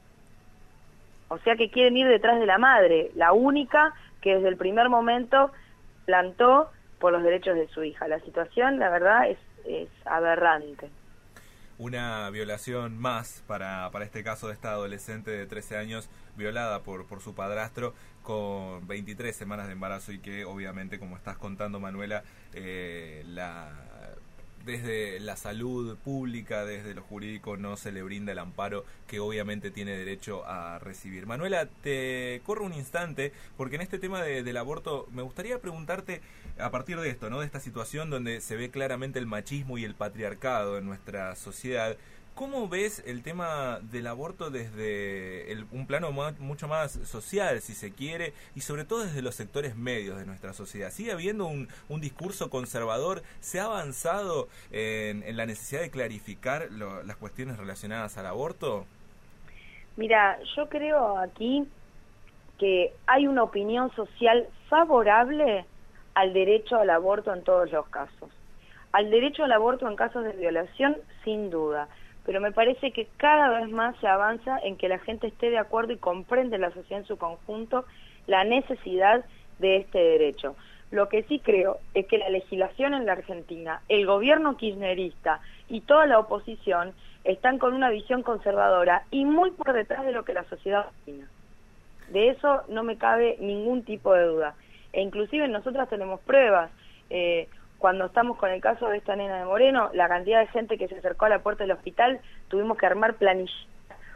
O sea que quieren ir detrás de la madre, la única que desde el primer momento plantó por los derechos de su hija. La situación, la verdad, es, es aberrante. Una violación más para, para este caso de esta adolescente de trece años violada por, por su padrastro con veintitrés semanas de embarazo y que obviamente, como estás contando, Manuela, eh, la... desde la salud pública, desde lo jurídico, no se le brinda el amparo que obviamente tiene derecho a recibir. Manuela, te corro un instante, porque en este tema de, del aborto me gustaría preguntarte, a partir de esto, ¿no?, de esta situación donde se ve claramente el machismo y el patriarcado en nuestra sociedad, ¿cómo ves el tema del aborto desde el, un plano más, mucho más social, si se quiere, y sobre todo desde los sectores medios de nuestra sociedad? ¿Sigue habiendo un, un discurso conservador? ¿Se ha avanzado en, en la necesidad de clarificar lo, las cuestiones relacionadas al aborto? Mira, yo creo aquí que hay una opinión social favorable al derecho al aborto en todos los casos. Al derecho al aborto en casos de violación, sin duda. Pero me parece que cada vez más se avanza en que la gente esté de acuerdo y comprende la sociedad en su conjunto la necesidad de este derecho. Lo que sí creo es que la legislación en la Argentina, el gobierno kirchnerista y toda la oposición están con una visión conservadora y muy por detrás de lo que la sociedad opina. De eso no me cabe ningún tipo de duda. E inclusive nosotras tenemos pruebas. Eh, Cuando estamos con el caso de esta nena de Moreno, la cantidad de gente que se acercó a la puerta del hospital, tuvimos que armar planillas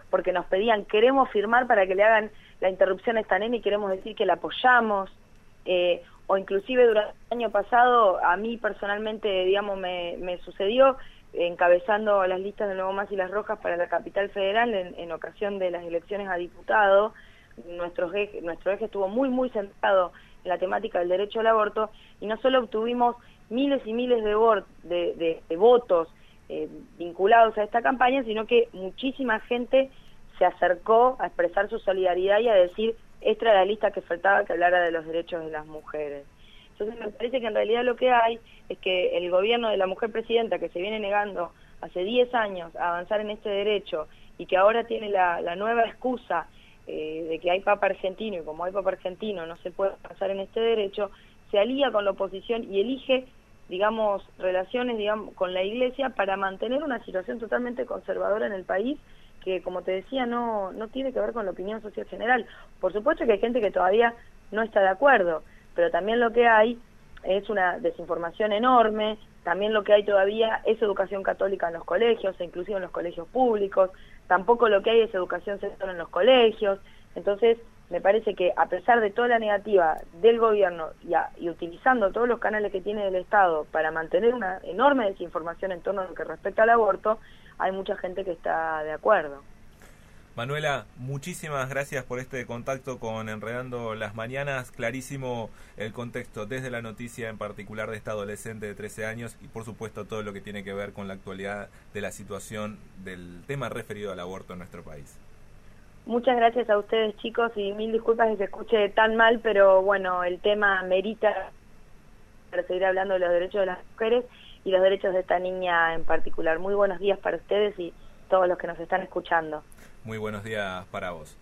porque nos pedían, queremos firmar para que le hagan la interrupción a esta nena y queremos decir que la apoyamos, eh, o inclusive durante el año pasado, a mí personalmente, digamos, me, me sucedió, encabezando las listas de Nuevo Más y Las Rojas para la capital federal en, en ocasión de las elecciones a diputado. Nuestro eje, nuestro eje estuvo muy, muy centrado en la temática del derecho al aborto, y no solo obtuvimos miles y miles de, de, de, de votos eh, vinculados a esta campaña, sino que muchísima gente se acercó a expresar su solidaridad y a decir, esta era la lista que faltaba que hablara de los derechos de las mujeres. Entonces me parece que en realidad lo que hay es que el gobierno de la mujer presidenta, que se viene negando hace diez años a avanzar en este derecho, y que ahora tiene la, la nueva excusa eh, de que hay papa argentino, y como hay papa argentino no se puede avanzar en este derecho, se alía con la oposición y elige, digamos, relaciones digamos con la iglesia para mantener una situación totalmente conservadora en el país, que, como te decía, no, no tiene que ver con la opinión social general. Por supuesto que hay gente que todavía no está de acuerdo, pero también lo que hay es una desinformación enorme, también lo que hay todavía es educación católica en los colegios, e inclusive en los colegios públicos, tampoco lo que hay es educación sexual en los colegios. Entonces, me parece que a pesar de toda la negativa del gobierno y, a, y utilizando todos los canales que tiene el Estado para mantener una enorme desinformación en torno a lo que respecta al aborto, hay mucha gente que está de acuerdo. Manuela, muchísimas gracias por este contacto con Enredando las Mañanas. Clarísimo el contexto desde la noticia en particular de esta adolescente de trece años y por supuesto todo lo que tiene que ver con la actualidad de la situación del tema referido al aborto en nuestro país. Muchas gracias a ustedes, chicos, y mil disculpas que se escuche tan mal, pero bueno, el tema merita para seguir hablando de los derechos de las mujeres y los derechos de esta niña en particular. Muy buenos días para ustedes y todos los que nos están escuchando. Muy buenos días para vos.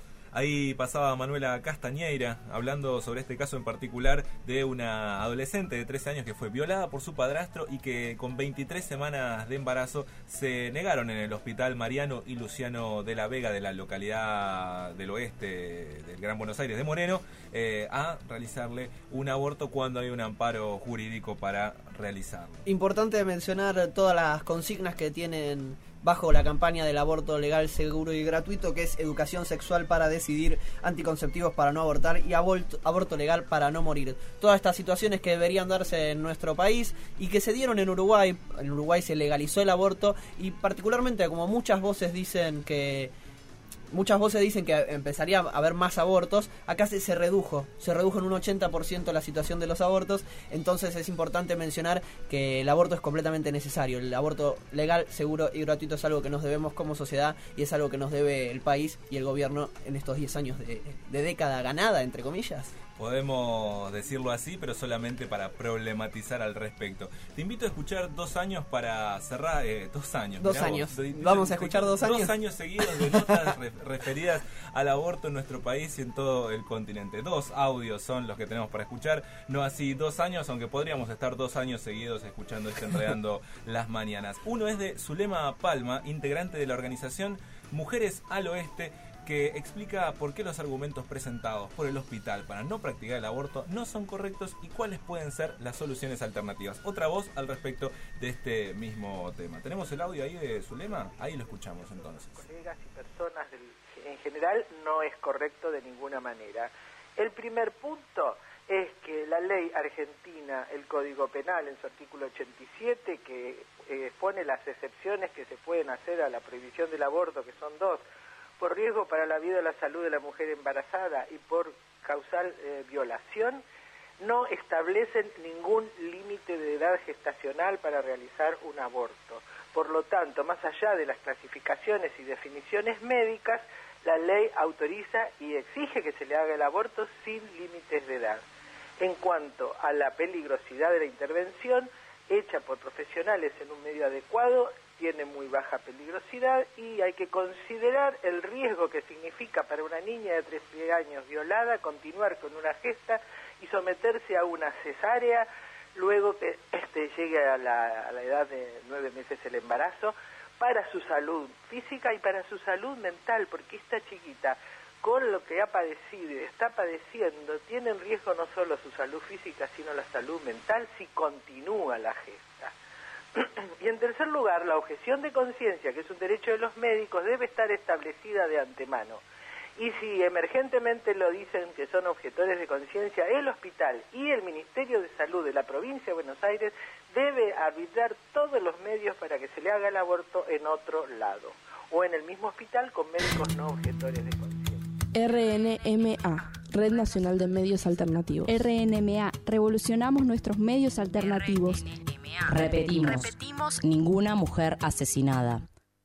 Ahí pasaba Manuela Castañeira hablando sobre este caso en particular de una adolescente de trece años que fue violada por su padrastro y que con veintitrés semanas de embarazo se negaron en el Hospital Mariano y Luciano de la Vega de la localidad del oeste del Gran Buenos Aires de Moreno eh, a realizarle un aborto cuando hay un amparo jurídico para realizarlo. Importante mencionar todas las consignas que tienen bajo la campaña del aborto legal, seguro y gratuito, que es educación sexual para decidir, anticonceptivos para no abortar y aborto, aborto legal para no morir. Todas estas situaciones que deberían darse en nuestro país y que se dieron en Uruguay. En Uruguay se legalizó el aborto y particularmente como muchas voces dicen que Muchas voces dicen que empezaría a haber más abortos. Acá se, se redujo, se redujo en un ochenta por ciento la situación de los abortos. Entonces es importante mencionar que el aborto es completamente necesario. El aborto legal, seguro y gratuito es algo que nos debemos como sociedad y es algo que nos debe el país y el gobierno en estos diez años de, de década ganada, entre comillas. Podemos decirlo así, pero solamente para problematizar al respecto. Te invito a escuchar dos años para cerrar, eh, dos años. Dos mirá años. Vos, Vamos a escuchar dos años. Dos años seguidos de notas re referidas al aborto en nuestro país y en todo el continente. Dos audios son los que tenemos para escuchar, no así dos años, aunque podríamos estar dos años seguidos escuchando este Enredando las Mañanas. Uno es de Zulema Palma, integrante de la organización Mujeres al Oeste, que explica por qué los argumentos presentados por el hospital para no practicar el aborto no son correctos y cuáles pueden ser las soluciones alternativas. Otra voz al respecto de este mismo tema. ¿Tenemos el audio ahí de Zulema? Ahí lo escuchamos entonces. Colegas y personas del, en general no es correcto de ninguna manera. El primer punto es que la ley argentina, el Código Penal en su artículo ochenta y siete, que eh, pone las excepciones que se pueden hacer a la prohibición del aborto, que son dos, por riesgo para la vida o la salud de la mujer embarazada y por causal eh, violación, no establecen ningún límite de edad gestacional para realizar un aborto. Por lo tanto, más allá de las clasificaciones y definiciones médicas, la ley autoriza y exige que se le haga el aborto sin límites de edad. En cuanto a la peligrosidad de la intervención, hecha por profesionales en un medio adecuado, tiene muy baja peligrosidad y hay que considerar el riesgo que significa para una niña de trece años violada continuar con una gesta y someterse a una cesárea luego que este llegue a la, a la edad de nueve meses el embarazo, para su salud física y para su salud mental, porque esta chiquita con lo que ha padecido y está padeciendo tiene en riesgo no solo su salud física sino la salud mental si continúa la gesta. Y en tercer lugar, la objeción de conciencia, que es un derecho de los médicos, debe estar establecida de antemano. Y si emergentemente lo dicen que son objetores de conciencia, el hospital y el Ministerio de Salud de la provincia de Buenos Aires debe arbitrar todos los medios para que se le haga el aborto en otro lado, o en el mismo hospital con médicos no objetores de conciencia. R N M A, Red Nacional de Medios Alternativos. R N M A, revolucionamos nuestros medios alternativos. Repetimos, Repetimos, ninguna mujer asesinada.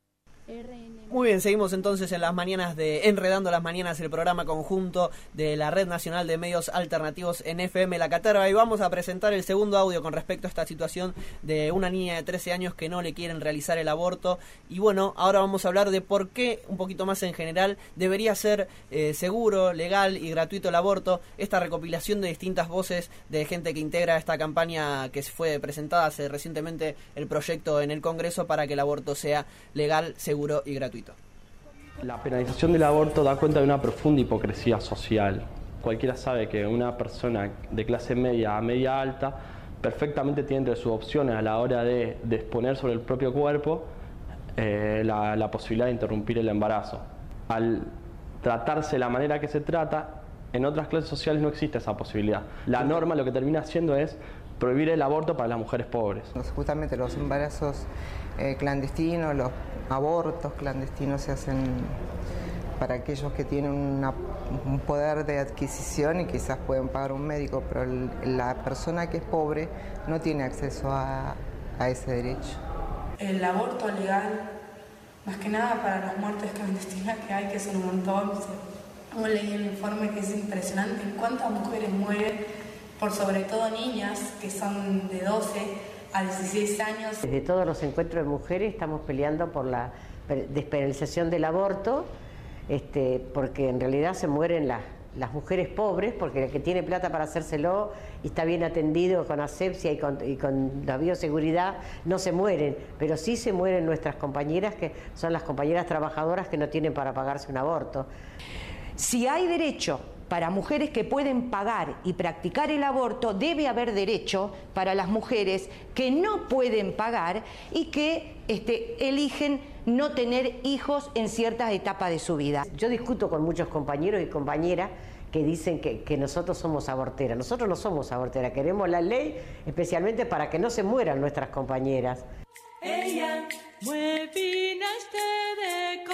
Muy bien, seguimos entonces en las mañanas de Enredando las Mañanas, el programa conjunto de la Red Nacional de Medios Alternativos en F M La Caterva, y vamos a presentar el segundo audio con respecto a esta situación de una niña de trece años que no le quieren realizar el aborto. Y bueno, ahora vamos a hablar de por qué, un poquito más en general, debería ser eh, seguro, legal y gratuito el aborto. Esta recopilación de distintas voces de gente que integra esta campaña que fue presentada hace recientemente el proyecto en el Congreso para que el aborto sea legal, seguro y gratuito. La penalización del aborto da cuenta de una profunda hipocresía social. Cualquiera sabe que una persona de clase media a media alta perfectamente tiene entre sus opciones a la hora de, de exponer sobre el propio cuerpo eh, la, la posibilidad de interrumpir el embarazo. Al tratarse de la manera que se trata, en otras clases sociales no existe esa posibilidad. La norma lo que termina haciendo es prohibir el aborto para las mujeres pobres. Justamente los embarazos eh, clandestinos, los abortos clandestinos se hacen para aquellos que tienen una, un poder de adquisición y quizás pueden pagar un médico, pero el, la persona que es pobre no tiene acceso a, a ese derecho. El aborto legal, más que nada para las muertes clandestinas que hay, que son un montón. Como leí el informe, que es impresionante cuántas mujeres mueren, por sobre todo niñas que son de doce a dieciséis años. Desde todos los encuentros de mujeres estamos peleando por la despenalización del aborto, este, porque en realidad se mueren las, las mujeres pobres, porque el que tiene plata para hacérselo y está bien atendido con asepsia y con, y con la bioseguridad, no se mueren, pero sí se mueren nuestras compañeras, que son las compañeras trabajadoras que no tienen para pagarse un aborto. Si hay derecho para mujeres que pueden pagar y practicar el aborto, debe haber derecho para las mujeres que no pueden pagar y que este, eligen no tener hijos en ciertas etapas de su vida. Yo discuto con muchos compañeros y compañeras que dicen que, que nosotros somos aborteras. Nosotros no somos aborteras, queremos la ley especialmente para que no se mueran nuestras compañeras. Ella muevinaste de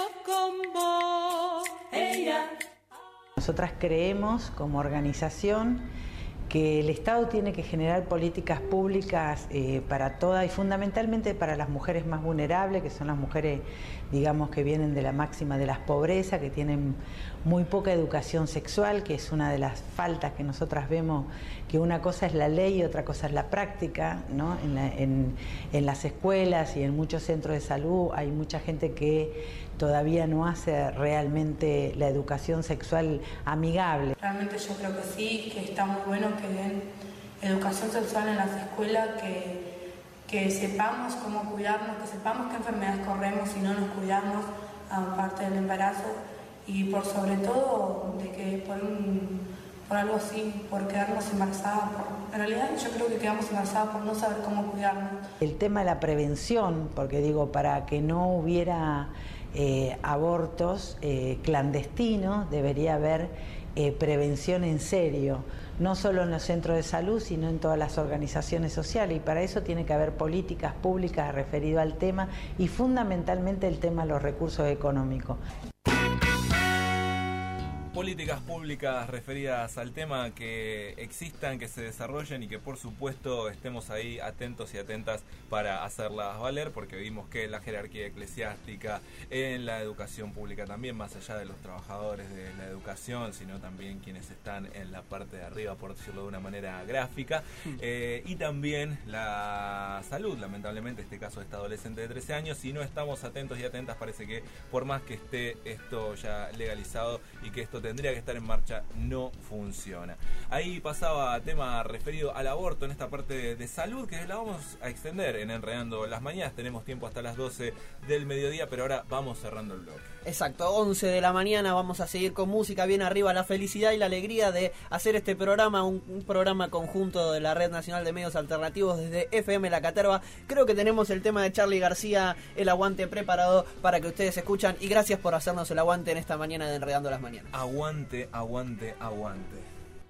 cocombo. Ella. Nosotras creemos como organización que el Estado tiene que generar políticas públicas eh, para todas y fundamentalmente para las mujeres más vulnerables, que son las mujeres, digamos, que vienen de la máxima de las pobrezas, que tienen muy poca educación sexual, que es una de las faltas que nosotras vemos, que una cosa es la ley y otra cosa es la práctica, ¿no? En, la, en, en las escuelas y en muchos centros de salud hay mucha gente que todavía no hace realmente la educación sexual amigable. Realmente yo creo que sí, que está muy bueno que den educación sexual en las escuelas, que, que sepamos cómo cuidarnos, que sepamos qué enfermedades corremos si no nos cuidamos, aparte del embarazo, y por sobre todo de que por, un, por algo así, por quedarnos embarazadas, por, en realidad yo creo que quedamos embarazadas por no saber cómo cuidarnos. El tema de la prevención, porque digo, para que no hubiera Eh, abortos eh, clandestinos, debería haber eh, prevención en serio, no solo en los centros de salud, sino en todas las organizaciones sociales, y para eso tiene que haber políticas públicas referidas al tema y fundamentalmente el tema de los recursos económicos. Políticas públicas referidas al tema que existan, que se desarrollen y que por supuesto estemos ahí atentos y atentas para hacerlas valer, porque vimos que la jerarquía eclesiástica en la educación pública también, más allá de los trabajadores de la educación, sino también quienes están en la parte de arriba, por decirlo de una manera gráfica, eh, y también la salud, lamentablemente este caso de esta adolescente de trece años, si no estamos atentos y atentas parece que por más que esté esto ya legalizado y que esto te tendría que estar en marcha no funciona. Ahí pasaba tema referido al aborto en esta parte de, de salud, que la vamos a extender en Enredando las Mañanas. Tenemos tiempo hasta las doce del mediodía, pero ahora vamos cerrando el bloque. Exacto, once de la mañana vamos a seguir con música bien arriba, la felicidad y la alegría de hacer este programa, un, un programa conjunto de la Red Nacional de Medios Alternativos desde F M La Caterva. Creo que tenemos el tema de Charly García, el aguante preparado para que ustedes escuchan, y gracias por hacernos el aguante en esta mañana de Enredando las Mañanas. Aguante, aguante, aguante.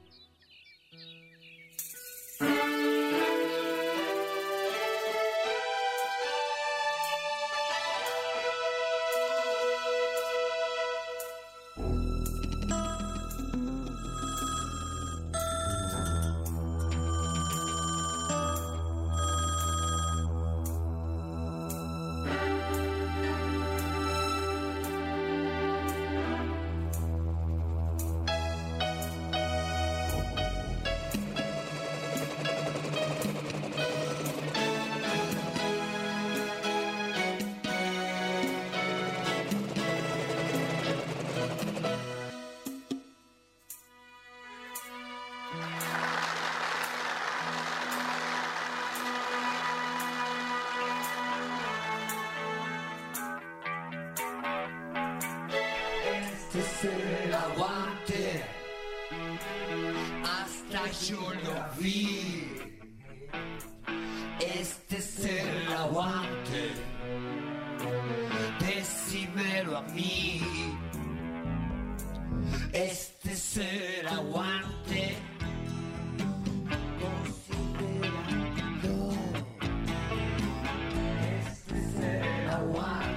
Este es el aguante, hasta yo lo vi. Este es el aguante, decímelo a mí. Este es el aguante, considéralo. Este es el aguante.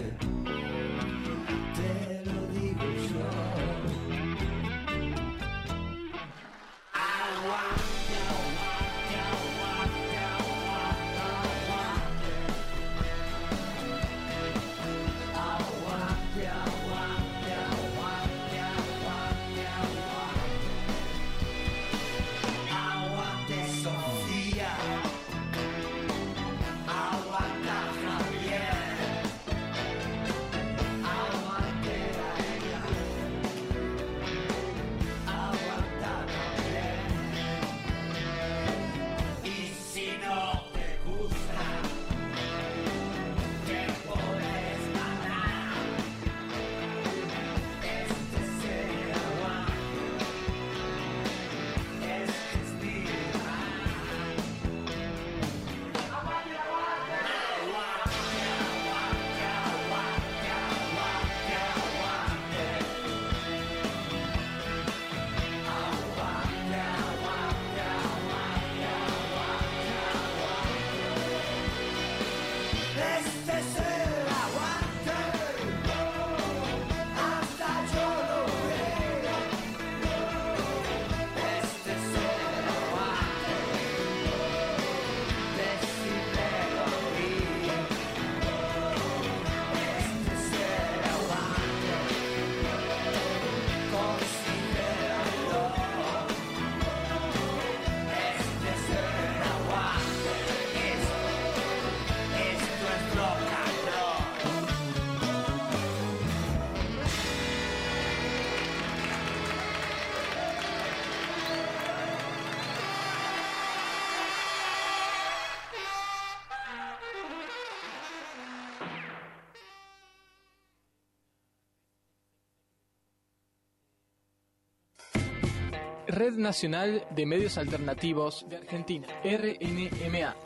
Red Nacional de Medios Alternativos de Argentina, R N M A.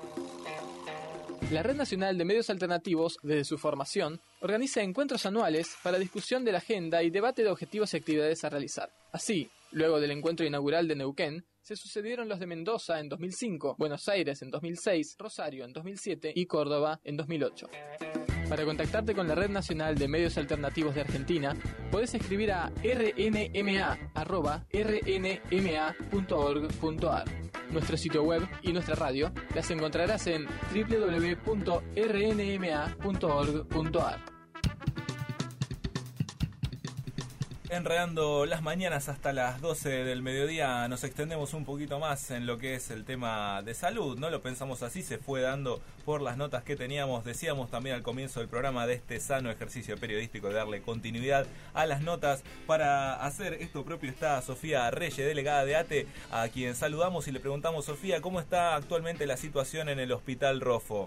La Red Nacional de Medios Alternativos, desde su formación, organiza encuentros anuales para discusión de la agenda y debate de objetivos y actividades a realizar. Así, luego del encuentro inaugural de Neuquén, se sucedieron los de Mendoza en dos mil cinco, Buenos Aires en dos mil seis, Rosario en dos mil siete y Córdoba en dos mil ocho. Para contactarte con la Red Nacional de Medios Alternativos de Argentina, podés escribir a r n m a arroba r n m a punto org punto a r. Nuestro sitio web y nuestra radio las encontrarás en w w w punto r n m a punto org punto a r. enredando las mañanas hasta las doce del mediodía. Nos extendemos un poquito más en lo que es el tema de salud, ¿no? Lo pensamos así, se fue dando por las notas que teníamos. Decíamos también al comienzo del programa de este sano ejercicio periodístico de darle continuidad a las notas. Para hacer esto propio está Sofía Reyes, delegada de ATE, a quien saludamos y le preguntamos, Sofía, ¿cómo está actualmente la situación en el Hospital Rofo?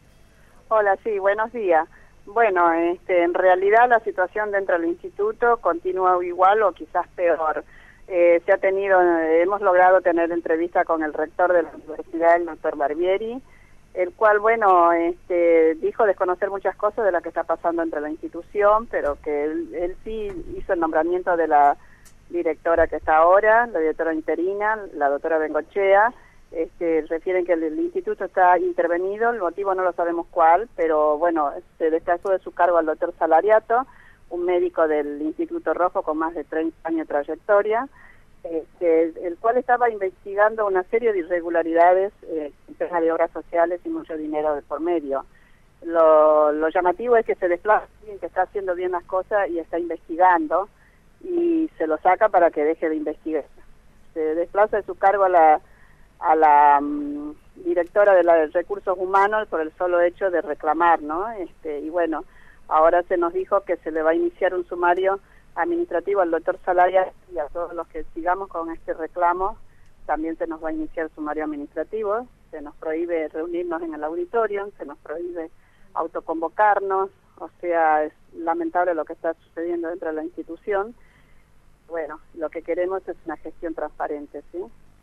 Hola, sí, buenos días. Bueno, este, en realidad la situación dentro del instituto continúa igual o quizás peor. Eh, se ha tenido, eh, hemos logrado tener entrevista con el rector de la universidad, el doctor Barbieri, el cual, bueno, este, dijo desconocer muchas cosas de lo que está pasando entre la institución, pero que él, él sí hizo el nombramiento de la directora que está ahora, la directora interina, la doctora Bengochea. Este, refieren que el, el instituto está intervenido, el motivo no lo sabemos cuál, pero bueno, se desplazó de su cargo al doctor Salariato, un médico del Instituto Rofo con más de treinta años de trayectoria, este, el cual estaba investigando una serie de irregularidades eh, en temas de obras sociales y mucho dinero de por medio. Lo, lo llamativo es que se desplaza alguien que está haciendo bien las cosas y está investigando, y se lo saca para que deje de investigar. Se desplaza de su cargo a la a la um, directora de, la, de Recursos Humanos por el solo hecho de reclamar, ¿no? Este, y bueno, ahora se nos dijo que se le va a iniciar un sumario administrativo al doctor Salaria, y a todos los que sigamos con este reclamo también se nos va a iniciar sumario administrativo. Se nos prohíbe reunirnos en el auditorio, se nos prohíbe autoconvocarnos, o sea, es lamentable lo que está sucediendo dentro de la institución. Bueno, lo que queremos es una gestión transparente, ¿sí?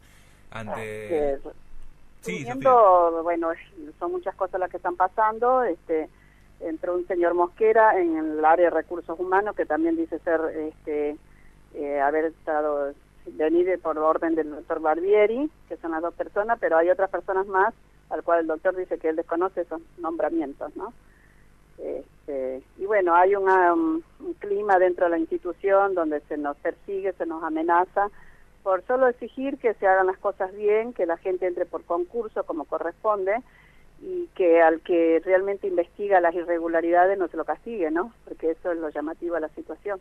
Ante... Eh, sí, viendo, bueno, son muchas cosas las que están pasando. Este, entró un señor Mosquera en el área de recursos humanos que también dice ser, este, eh, haber estado, venir por orden del doctor Barbieri, que son las dos personas, pero hay otras personas más al cual el doctor dice que él desconoce esos nombramientos, ¿no? Este, y bueno, hay una, un, un clima dentro de la institución donde se nos persigue, se nos amenaza por solo exigir que se hagan las cosas bien, que la gente entre por concurso como corresponde, y que al que realmente investiga las irregularidades no se lo castigue, ¿no? Porque eso es lo llamativo a la situación.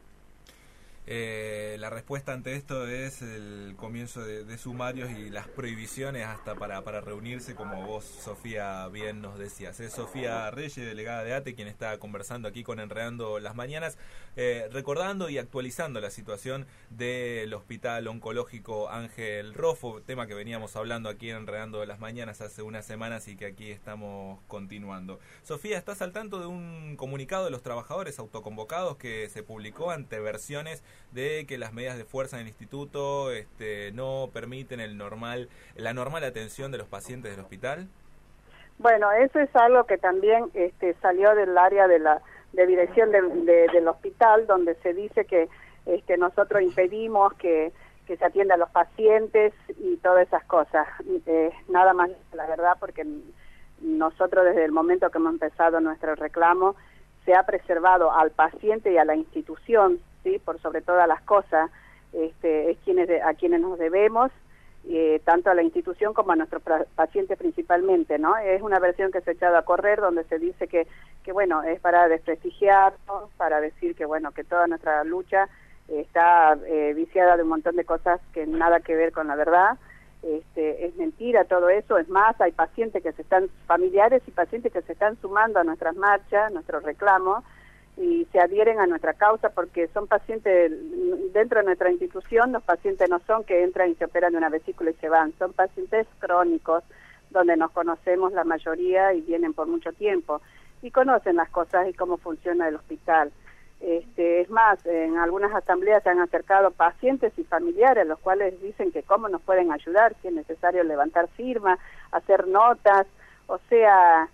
Eh, la respuesta ante esto es el comienzo de, de sumarios y las prohibiciones hasta para, para reunirse, como vos, Sofía, bien nos decías. Es Sofía Reyes, delegada de ATE, quien está conversando aquí con Enredando las Mañanas, eh, recordando y actualizando la situación del Hospital Oncológico Ángel Rofo, tema que veníamos hablando aquí en Enredando las Mañanas hace unas semanas y que aquí estamos continuando. Sofía, ¿estás al tanto de un comunicado de los trabajadores autoconvocados que se publicó ante versiones de que las medidas de fuerza en el instituto este, no permiten el normal, la normal atención de los pacientes del hospital? Bueno, eso es algo que también este, salió del área de la de dirección de, de, del hospital, donde se dice que este, nosotros impedimos que, que se atienda a los pacientes y todas esas cosas. Eh, nada más, la verdad, porque nosotros desde el momento que hemos empezado nuestro reclamo se ha preservado al paciente y a la institución, sí, por sobre todas las cosas, este, es quienes de, a quienes nos debemos, eh, tanto a la institución como a nuestros pacientes principalmente, ¿no? Es una versión que se ha echado a correr donde se dice que, que bueno, es para desprestigiarnos, para decir que, bueno, que toda nuestra lucha está eh, viciada de un montón de cosas que nada que ver con la verdad. Este, es mentira todo eso. Es más, hay pacientes que se están, familiares y pacientes que se están sumando a nuestras marchas, nuestros reclamos, y se adhieren a nuestra causa porque son pacientes dentro de nuestra institución. Los pacientes no son que entran y se operan de una vesícula y se van, son pacientes crónicos donde nos conocemos la mayoría y vienen por mucho tiempo y conocen las cosas y cómo funciona el hospital. Este, es más, en algunas asambleas se han acercado pacientes y familiares, los cuales dicen que cómo nos pueden ayudar, si es necesario levantar firmas, hacer notas, o sea,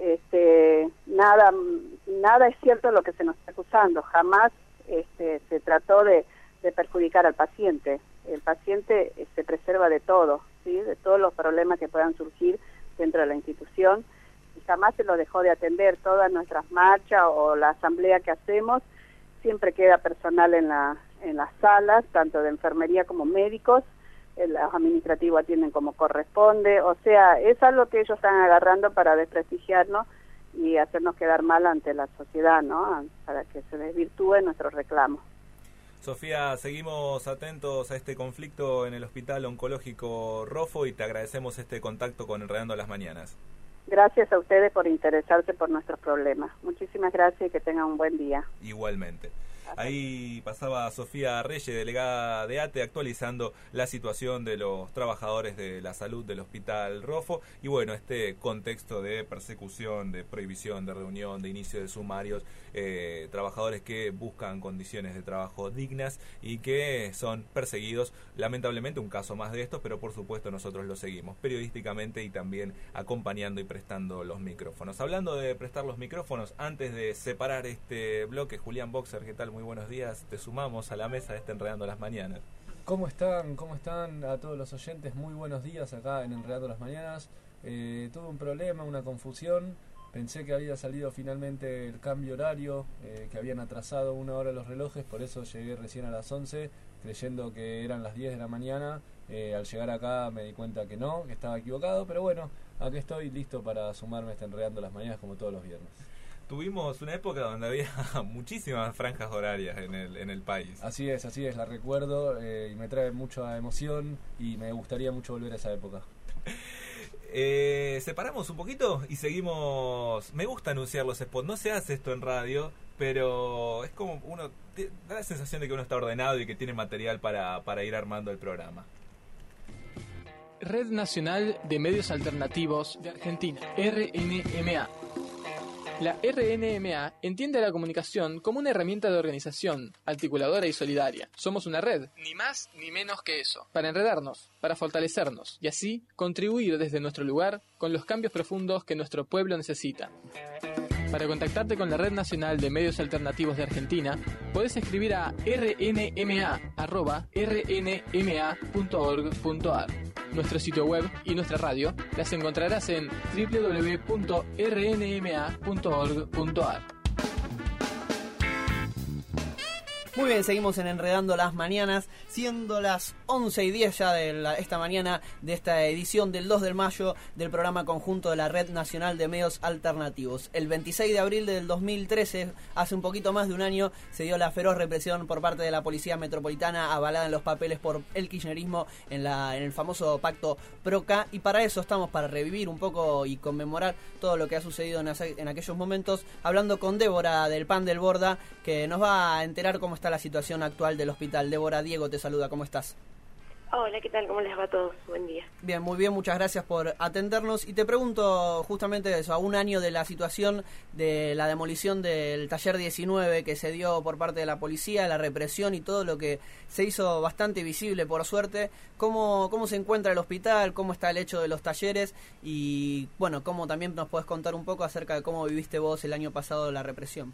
este, nada, nada es cierto lo que se nos está acusando. Jamás este, se trató de, de perjudicar al paciente. El paciente eh, se preserva de todo, ¿sí? De todos los problemas que puedan surgir dentro de la institución, y jamás se lo dejó de atender. Todas nuestras marchas o la asamblea que hacemos, siempre queda personal en la en las salas, tanto de enfermería como médicos. Los administrativos atienden como corresponde, o sea, es algo que ellos están agarrando para desprestigiarnos y hacernos quedar mal ante la sociedad, ¿no? Para que se desvirtúe nuestro reclamo. Sofía, seguimos atentos a este conflicto en el Hospital Oncológico Rofo y te agradecemos este contacto con Enredando las Mañanas. Gracias a ustedes por interesarse por nuestros problemas. Muchísimas gracias y que tengan un buen día. Igualmente. Ahí pasaba Sofía Reyes, delegada de A T E, actualizando la situación de los trabajadores de la salud del Hospital Rofo y bueno, este contexto de persecución, de prohibición de reunión, de inicio de sumarios, eh, trabajadores que buscan condiciones de trabajo dignas y que son perseguidos, lamentablemente un caso más de estos, pero por supuesto nosotros lo seguimos periodísticamente y también acompañando y prestando los micrófonos. Hablando de prestar los micrófonos, antes de separar este bloque, Julián Boxer, ¿qué tal? Muy buenos días, te sumamos a la mesa de este Enredando las Mañanas. ¿Cómo están? ¿Cómo están a todos los oyentes? Muy buenos días acá en Enredando las Mañanas. Eh, tuve un problema, una confusión. Pensé que había salido finalmente el cambio horario, eh, que habían atrasado una hora los relojes, por eso llegué recién a las once, creyendo que eran las diez de la mañana. Eh, al llegar acá me di cuenta que no, que estaba equivocado, pero bueno, aquí estoy listo para sumarme a este Enredando las Mañanas como todos los viernes. Tuvimos una época donde había muchísimas franjas horarias en el, en el país. Así es, así es, la recuerdo eh, y me trae mucha emoción y me gustaría mucho volver a esa época. Eh, separamos un poquito y seguimos. Me gusta anunciar los spots, no se hace esto en radio, pero es como uno da la sensación de que uno está ordenado y que tiene material para, para ir armando el programa. Red Nacional de Medios Alternativos de Argentina, R N M A. La R N M A entiende a la comunicación como una herramienta de organización, articuladora y solidaria. Somos una red, ni más ni menos que eso, para enredarnos, para fortalecernos y así contribuir desde nuestro lugar con los cambios profundos que nuestro pueblo necesita. Para contactarte con la Red Nacional de Medios Alternativos de Argentina, podés escribir a r n m a arroba r n m a punto org punto a r. Nuestro sitio web y nuestra radio las encontrarás en w w w punto r n m a punto org punto a r. Muy bien, seguimos en Enredando las Mañanas, siendo las once y diez ya de la, esta mañana de esta edición del dos de mayo del programa conjunto de la Red Nacional de Medios Alternativos. El veintiséis de abril del dos mil trece, hace un poquito más de un año, se dio la feroz represión por parte de la Policía Metropolitana, avalada en los papeles por el kirchnerismo en, la, en el famoso pacto PROCA, y para eso estamos, para revivir un poco y conmemorar todo lo que ha sucedido en, en aquellos momentos, hablando con Débora del Pan del Borda, que nos va a enterar cómo está la situación actual del hospital. Débora, Diego te saluda, ¿cómo estás? Hola, ¿qué tal? ¿Cómo les va a todos? Buen día. Bien, muy bien, muchas gracias por atendernos. Y te pregunto justamente eso, a un año de la situación de la demolición del taller diecinueve que se dio por parte de la policía, la represión y todo lo que se hizo bastante visible, por suerte. ¿Cómo, cómo se encuentra el hospital? ¿Cómo está el hecho de los talleres? Y bueno, ¿cómo también nos podés contar un poco acerca de cómo viviste vos el año pasado la represión?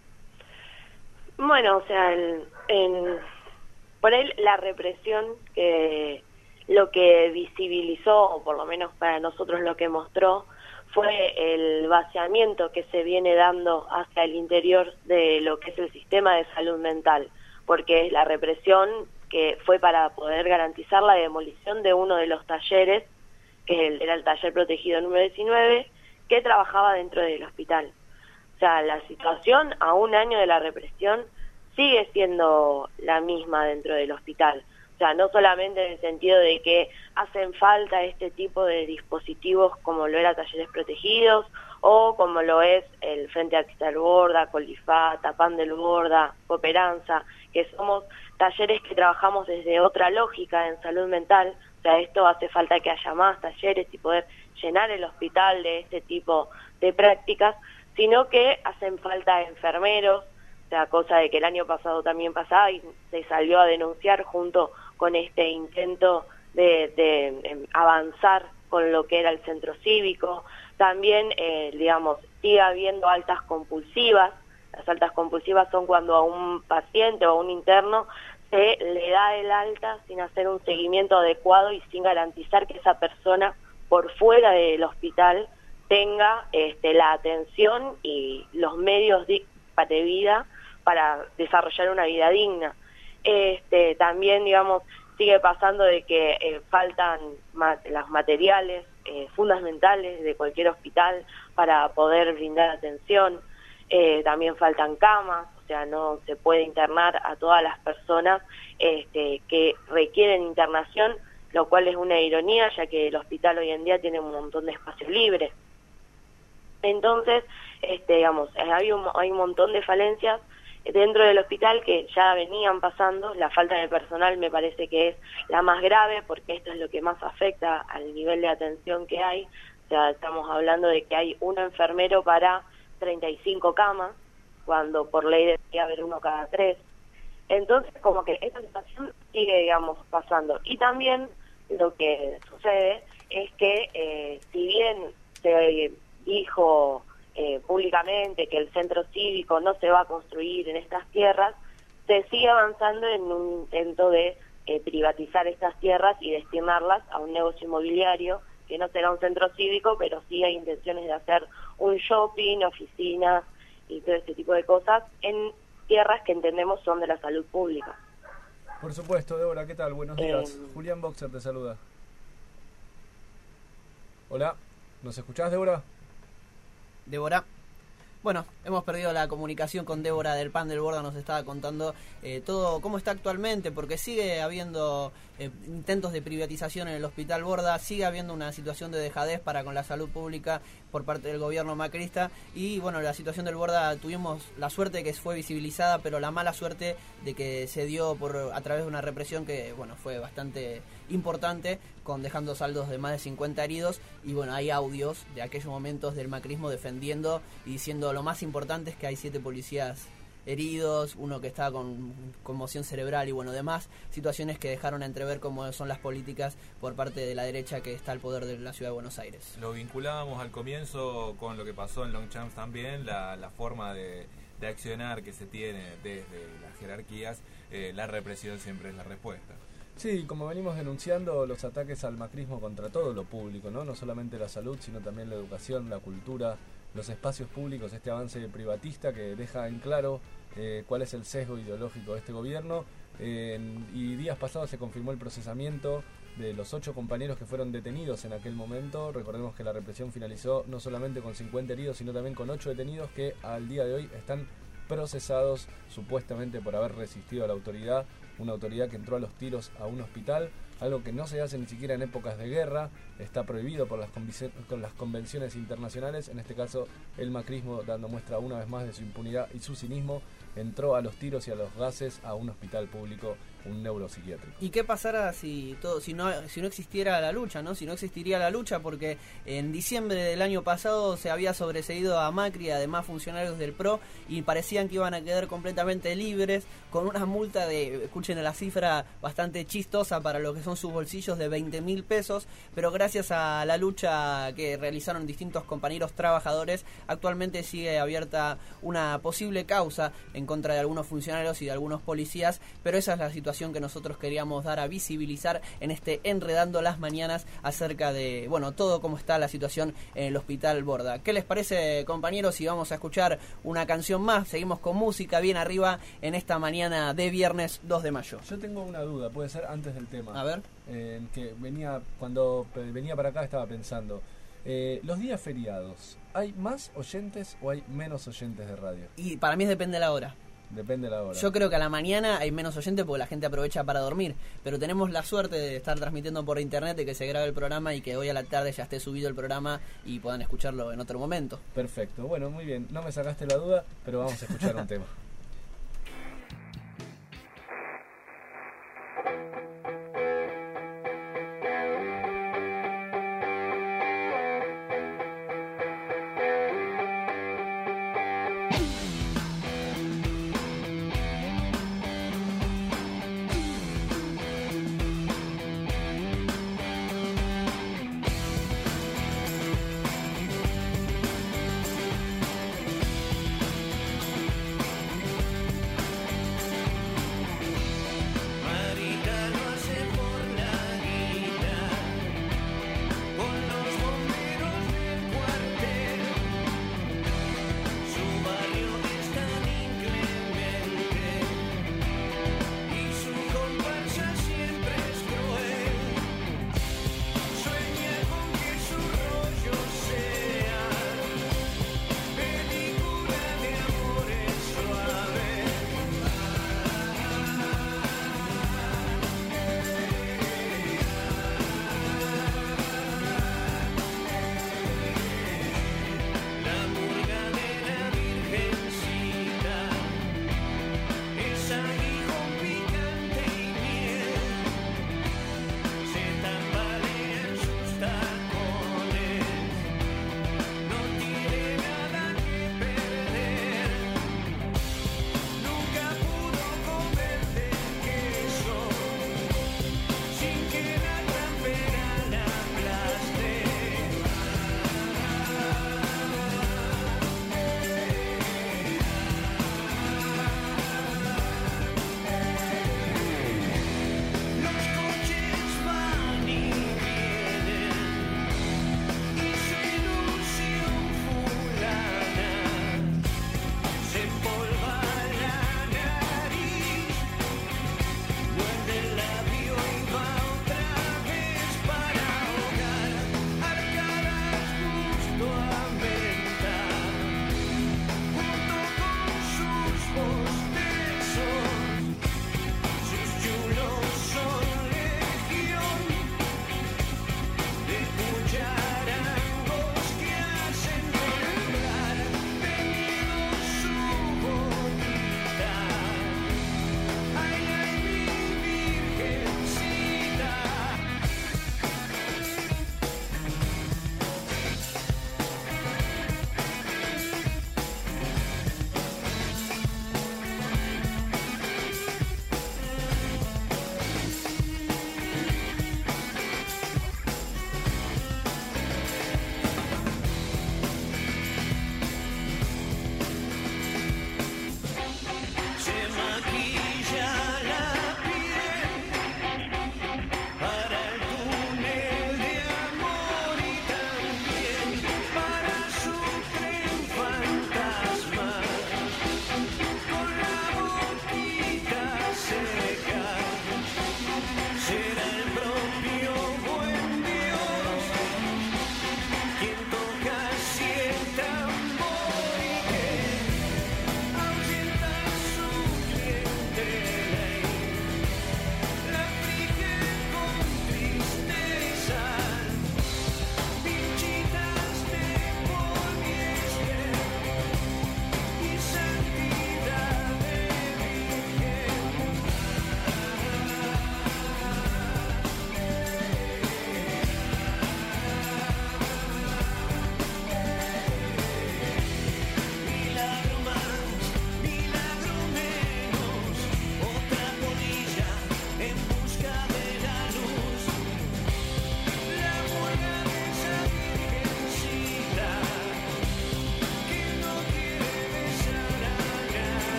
Bueno, o sea, el, en, por ahí la represión, que lo que visibilizó, o por lo menos para nosotros lo que mostró, fue el vaciamiento que se viene dando hacia el interior de lo que es el sistema de salud mental, porque la represión que fue para poder garantizar la demolición de uno de los talleres, que era el taller protegido número diecinueve, que trabajaba dentro del hospital. O sea, la situación a un año de la represión sigue siendo la misma dentro del hospital. O sea, no solamente en el sentido de que hacen falta este tipo de dispositivos como lo era Talleres Protegidos o como lo es el Frente Artista del Borda, Colifata, Pan del Borda, Cooperanza, que somos talleres que trabajamos desde otra lógica en salud mental. O sea, esto hace falta que haya más talleres y poder llenar el hospital de este tipo de prácticas, sino que hacen falta enfermeros, o sea, cosa de que el año pasado también pasaba y se salió a denunciar junto con este intento de, de, de avanzar con lo que era el centro cívico. También, eh, digamos, sigue habiendo altas compulsivas. Las altas compulsivas son cuando a un paciente o a un interno se le da el alta sin hacer un seguimiento adecuado y sin garantizar que esa persona por fuera del hospital tenga este, la atención y los medios de, de vida para desarrollar una vida digna. Este, también, digamos, sigue pasando de que eh, faltan ma- los materiales eh, fundamentales de cualquier hospital para poder brindar atención. Eh, también faltan camas, o sea, no se puede internar a todas las personas este, que requieren internación, lo cual es una ironía, ya que el hospital hoy en día tiene un montón de espacios libres. Entonces, este, digamos, hay un, hay un montón de falencias dentro del hospital que ya venían pasando. La falta de personal me parece que es la más grave, porque esto es lo que más afecta al nivel de atención que hay. O sea, estamos hablando de que hay un enfermero para treinta y cinco camas, cuando por ley debería haber uno cada tres. Entonces, como que esta situación sigue, digamos, pasando. Y también lo que sucede es que, eh, si bien se dijo eh, públicamente que el centro cívico no se va a construir en estas tierras, se sigue avanzando en un intento de eh, privatizar estas tierras y destinarlas a un negocio inmobiliario, que no será un centro cívico, pero sí hay intenciones de hacer un shopping, oficinas y todo este tipo de cosas en tierras que entendemos son de la salud pública. Por supuesto, Débora, ¿qué tal? Buenos días. Eh, Julián Boxer te saluda. Hola, ¿nos escuchás, Débora? Débora. Bueno, hemos perdido la comunicación con Débora del Pan del Borda, nos estaba contando eh, todo cómo está actualmente, porque sigue habiendo eh, intentos de privatización en el Hospital Borda, sigue habiendo una situación de dejadez para con la salud pública por parte del gobierno macrista, y bueno, la situación del Borda tuvimos la suerte de que fue visibilizada, pero la mala suerte de que se dio por a través de una represión que bueno fue bastante importante, con dejando saldos de más de cincuenta heridos, y bueno, hay audios de aquellos momentos del macrismo defendiendo y diciendo lo más importante es que hay siete policías heridos, uno que estaba con conmoción cerebral y bueno, demás situaciones que dejaron a entrever cómo son las políticas por parte de la derecha que está al poder de la ciudad de Buenos Aires. Lo vinculábamos al comienzo con lo que pasó en Longchamp también, la, la forma de, de accionar que se tiene desde las jerarquías, eh, la represión siempre es la respuesta. Sí, como venimos denunciando, los ataques al macrismo contra todo lo público, ¿no? No solamente la salud, sino también la educación, la cultura, los espacios públicos, este avance privatista que deja en claro eh, cuál es el sesgo ideológico de este gobierno. Eh, y días pasados se confirmó el procesamiento de los ocho compañeros que fueron detenidos en aquel momento. Recordemos que la represión finalizó no solamente con cincuenta heridos, sino también con ocho detenidos que al día de hoy están procesados supuestamente por haber resistido a la autoridad, una autoridad que entró a los tiros a un hospital, algo que no se hace ni siquiera en épocas de guerra, está prohibido por las, con las convenciones internacionales. En este caso el macrismo, dando muestra una vez más de su impunidad y su cinismo, entró a los tiros y a los gases a un hospital público, un neuropsiquiátrico. ¿Y qué pasara si todo si no si no existiera la lucha, no? Si no existiría la lucha, porque en diciembre del año pasado se había sobreseído a Macri y además funcionarios del P R O y parecían que iban a quedar completamente libres con una multa de, escuchen la cifra, bastante chistosa para lo que son sus bolsillos, de veinte mil pesos, pero gracias a la lucha que realizaron distintos compañeros trabajadores, actualmente sigue abierta una posible causa en contra de algunos funcionarios y de algunos policías, pero esa es la situación que nosotros queríamos dar a visibilizar en este Enredando las Mañanas acerca de, bueno, todo cómo está la situación en el Hospital Borda. ¿Qué les parece, compañeros, si vamos a escuchar una canción más? Seguimos con música bien arriba en esta mañana de viernes dos de mayo. Yo tengo una duda, puede ser antes del tema. A ver. Eh, que venía, cuando venía para acá estaba pensando, eh, los días feriados, ¿hay más oyentes o hay menos oyentes de radio? Y para mí depende de la hora. Depende de la hora. Yo creo que a la mañana hay menos oyentes porque la gente aprovecha para dormir, pero tenemos la suerte de estar transmitiendo por internet, de que se grabe el programa y que hoy a la tarde ya esté subido el programa y puedan escucharlo en otro momento. Perfecto, bueno, muy bien, no me sacaste la duda, pero vamos a escuchar un tema.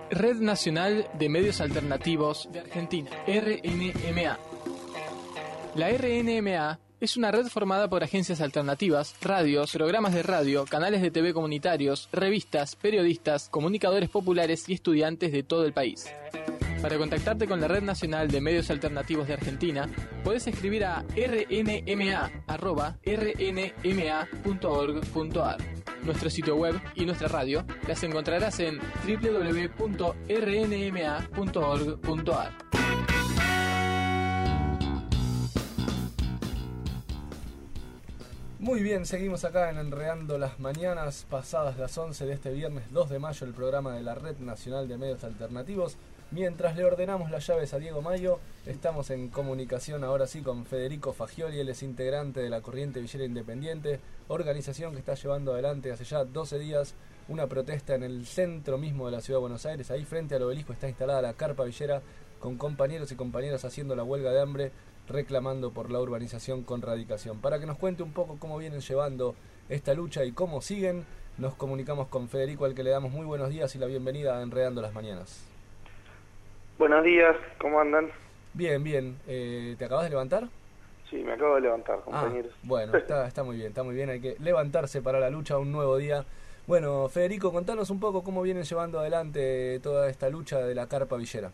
Red Nacional de Medios Alternativos de Argentina, R N M A. La R N M A es una red formada por agencias alternativas, radios, programas de radio, canales de T V comunitarios, revistas, periodistas, comunicadores populares y estudiantes de todo el país. Para contactarte con la Red Nacional de Medios Alternativos de Argentina, podés escribir a r n m a arroba r n m a punto org punto a r. Nuestro sitio web y nuestra radio las encontrarás en w w w punto r n m a punto org punto a r. Muy bien, seguimos acá en Enredando las Mañanas, pasadas las once de este viernes dos de mayo, el programa de la Red Nacional de Medios Alternativos. Mientras le ordenamos las llaves a Diego Mayo, estamos en comunicación ahora sí con Federico Fagioli. Él es integrante de la Corriente Villera Independiente, organización que está llevando adelante hace ya doce días una protesta en el centro mismo de la ciudad de Buenos Aires. Ahí frente al obelisco está instalada la carpa villera con compañeros y compañeras haciendo la huelga de hambre, reclamando por la urbanización con radicación. Para que nos cuente un poco cómo vienen llevando esta lucha y cómo siguen, nos comunicamos con Federico, al que le damos muy buenos días y la bienvenida a Enredando las Mañanas. Buenos días, ¿cómo andan? Bien, bien. Eh, ¿Te acabas de levantar? Sí, me acabo de levantar, compañeros. Ah, bueno, está, está muy bien, está muy bien. Hay que levantarse para la lucha, un nuevo día. Bueno, Federico, contanos un poco cómo vienen llevando adelante toda esta lucha de la carpa villera.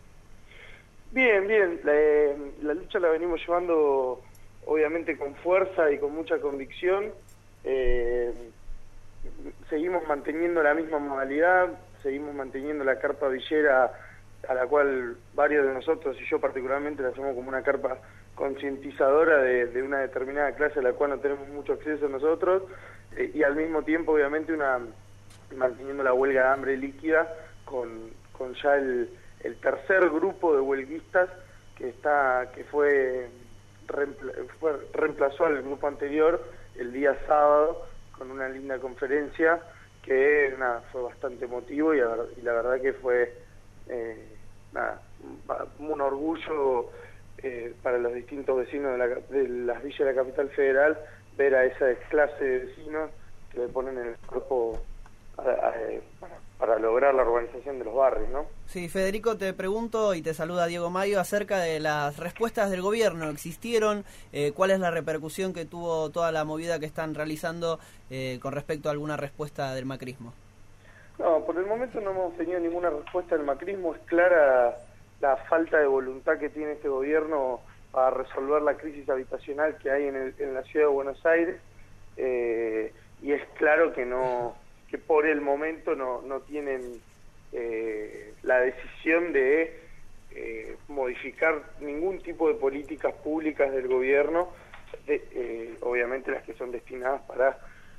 Bien, bien. La, la lucha la venimos llevando obviamente con fuerza y con mucha convicción. Eh, seguimos manteniendo la misma modalidad, seguimos manteniendo la carpa villera, a la cual varios de nosotros y yo particularmente la hacemos como una carpa concientizadora de, de una determinada clase a la cual no tenemos mucho acceso nosotros, eh, y al mismo tiempo obviamente una manteniendo la huelga de hambre líquida con, con ya el, el tercer grupo de huelguistas que está que fue, reempla, fue reemplazó al grupo anterior el día sábado con una linda conferencia que nada, fue bastante emotivo y, a, y la verdad que fue eh, nada, un orgullo eh, para los distintos vecinos de, la, de las villas de la capital federal ver a esa clase de vecinos que le ponen el cuerpo a, a, para, para lograr la urbanización de los barrios, ¿no? Sí, Federico, te pregunto y te saluda Diego Mayo acerca de las respuestas del gobierno. ¿Existieron? Eh, ¿Cuál es la repercusión que tuvo toda la movida que están realizando eh, con respecto a alguna respuesta del macrismo? No, por el momento no hemos tenido ninguna respuesta del macrismo. Es clara la falta de voluntad que tiene este gobierno para resolver la crisis habitacional que hay en, el, en la ciudad de Buenos Aires, eh, y es claro que no que por el momento no, no tienen eh, la decisión de eh, modificar ningún tipo de políticas públicas del gobierno, de, eh, obviamente las que son destinadas para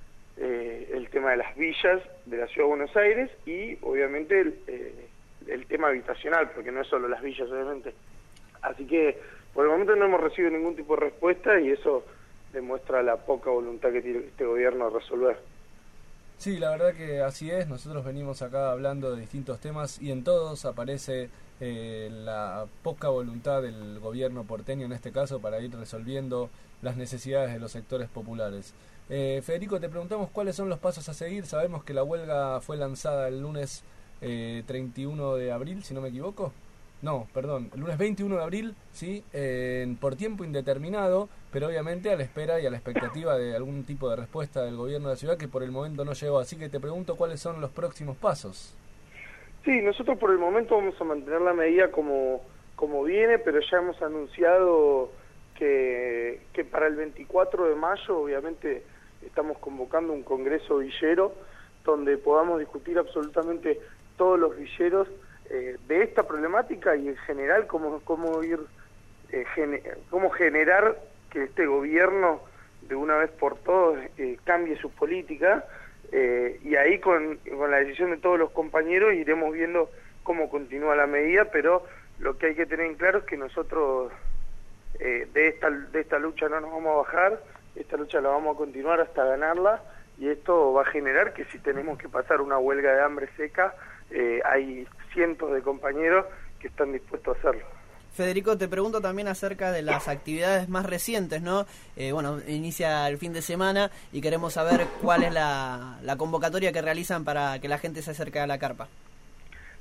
Eh, el tema de las villas de la ciudad de Buenos Aires y obviamente el, eh, el tema habitacional, porque no es solo las villas obviamente. Así que por el momento no hemos recibido ningún tipo de respuesta y eso demuestra la poca voluntad que tiene este gobierno de resolver. Sí, la verdad que así es. Nosotros venimos acá hablando de distintos temas y en todos aparece eh, la poca voluntad del gobierno porteño en este caso para ir resolviendo las necesidades de los sectores populares. Eh, Federico, te preguntamos cuáles son los pasos a seguir. Sabemos que la huelga fue lanzada el lunes eh, treinta y uno de abril, si no me equivoco. No, perdón, el lunes veintiuno de abril, sí, eh, por tiempo indeterminado, pero obviamente a la espera y a la expectativa de algún tipo de respuesta del gobierno de la ciudad que por el momento no llegó. Así que te pregunto cuáles son los próximos pasos. Sí, nosotros por el momento vamos a mantener la medida como, como viene, pero ya hemos anunciado que, que para el veinticuatro de mayo obviamente estamos convocando un congreso villero donde podamos discutir absolutamente todos los villeros eh, de esta problemática y en general cómo, cómo ir eh, gene, cómo generar que este gobierno de una vez por todas eh, cambie su política, eh, y ahí con, con la decisión de todos los compañeros iremos viendo cómo continúa la medida, pero lo que hay que tener en claro es que nosotros eh, de esta de esta lucha no nos vamos a bajar. Esta lucha la vamos a continuar hasta ganarla y esto va a generar que si tenemos que pasar una huelga de hambre seca, eh, hay cientos de compañeros que están dispuestos a hacerlo. Federico, te pregunto también acerca de las actividades más recientes, ¿no? Eh, bueno, inicia el fin de semana y queremos saber cuál es la, la convocatoria que realizan para que la gente se acerque a la carpa.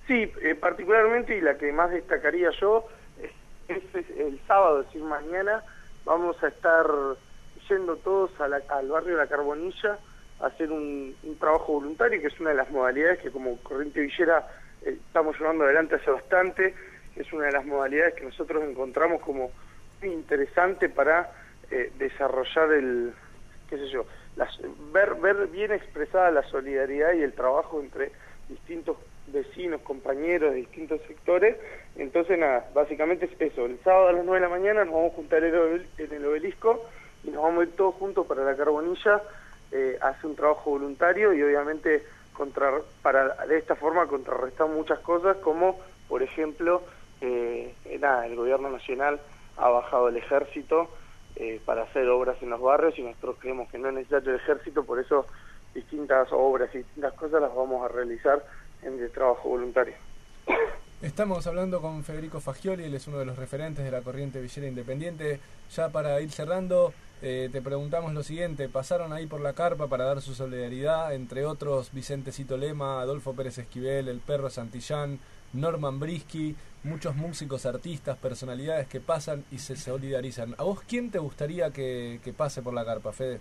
Sí, eh, particularmente, y la que más destacaría yo, es, es el sábado, es decir, mañana, vamos a estar yendo todos a la- al barrio La Carbonilla a hacer un, un trabajo voluntario, que es una de las modalidades que como Corriente Villera eh, estamos llevando adelante hace bastante. Es una de las modalidades que nosotros encontramos como muy interesante para eh, desarrollar el, qué sé yo, las, ver, ver bien expresada la solidaridad y el trabajo entre distintos vecinos, compañeros de distintos sectores. Entonces nada, básicamente es eso, el sábado a las nueve de la mañana nos vamos a juntar en el obel- en el obelisco y nos vamos a ir todos juntos para La Carbonilla eh, a hacer un trabajo voluntario y obviamente contra, para de esta forma contrarrestar muchas cosas, como por ejemplo eh, eh, nada, el gobierno nacional ha bajado el ejército eh, para hacer obras en los barrios y nosotros creemos que no es necesario el ejército, por eso distintas obras y distintas cosas las vamos a realizar en el trabajo voluntario. Estamos hablando con Federico Fagioli, él es uno de los referentes de la Corriente Villera Independiente. Ya para ir cerrando, eh, te preguntamos lo siguiente: pasaron ahí por la carpa para dar su solidaridad, entre otros Vicente Cito Lema, Adolfo Pérez Esquivel, el Perro Santillán, Norman Brisky, muchos músicos, artistas, personalidades que pasan y se solidarizan. ¿A vos quién te gustaría que, que pase por la carpa, Fede?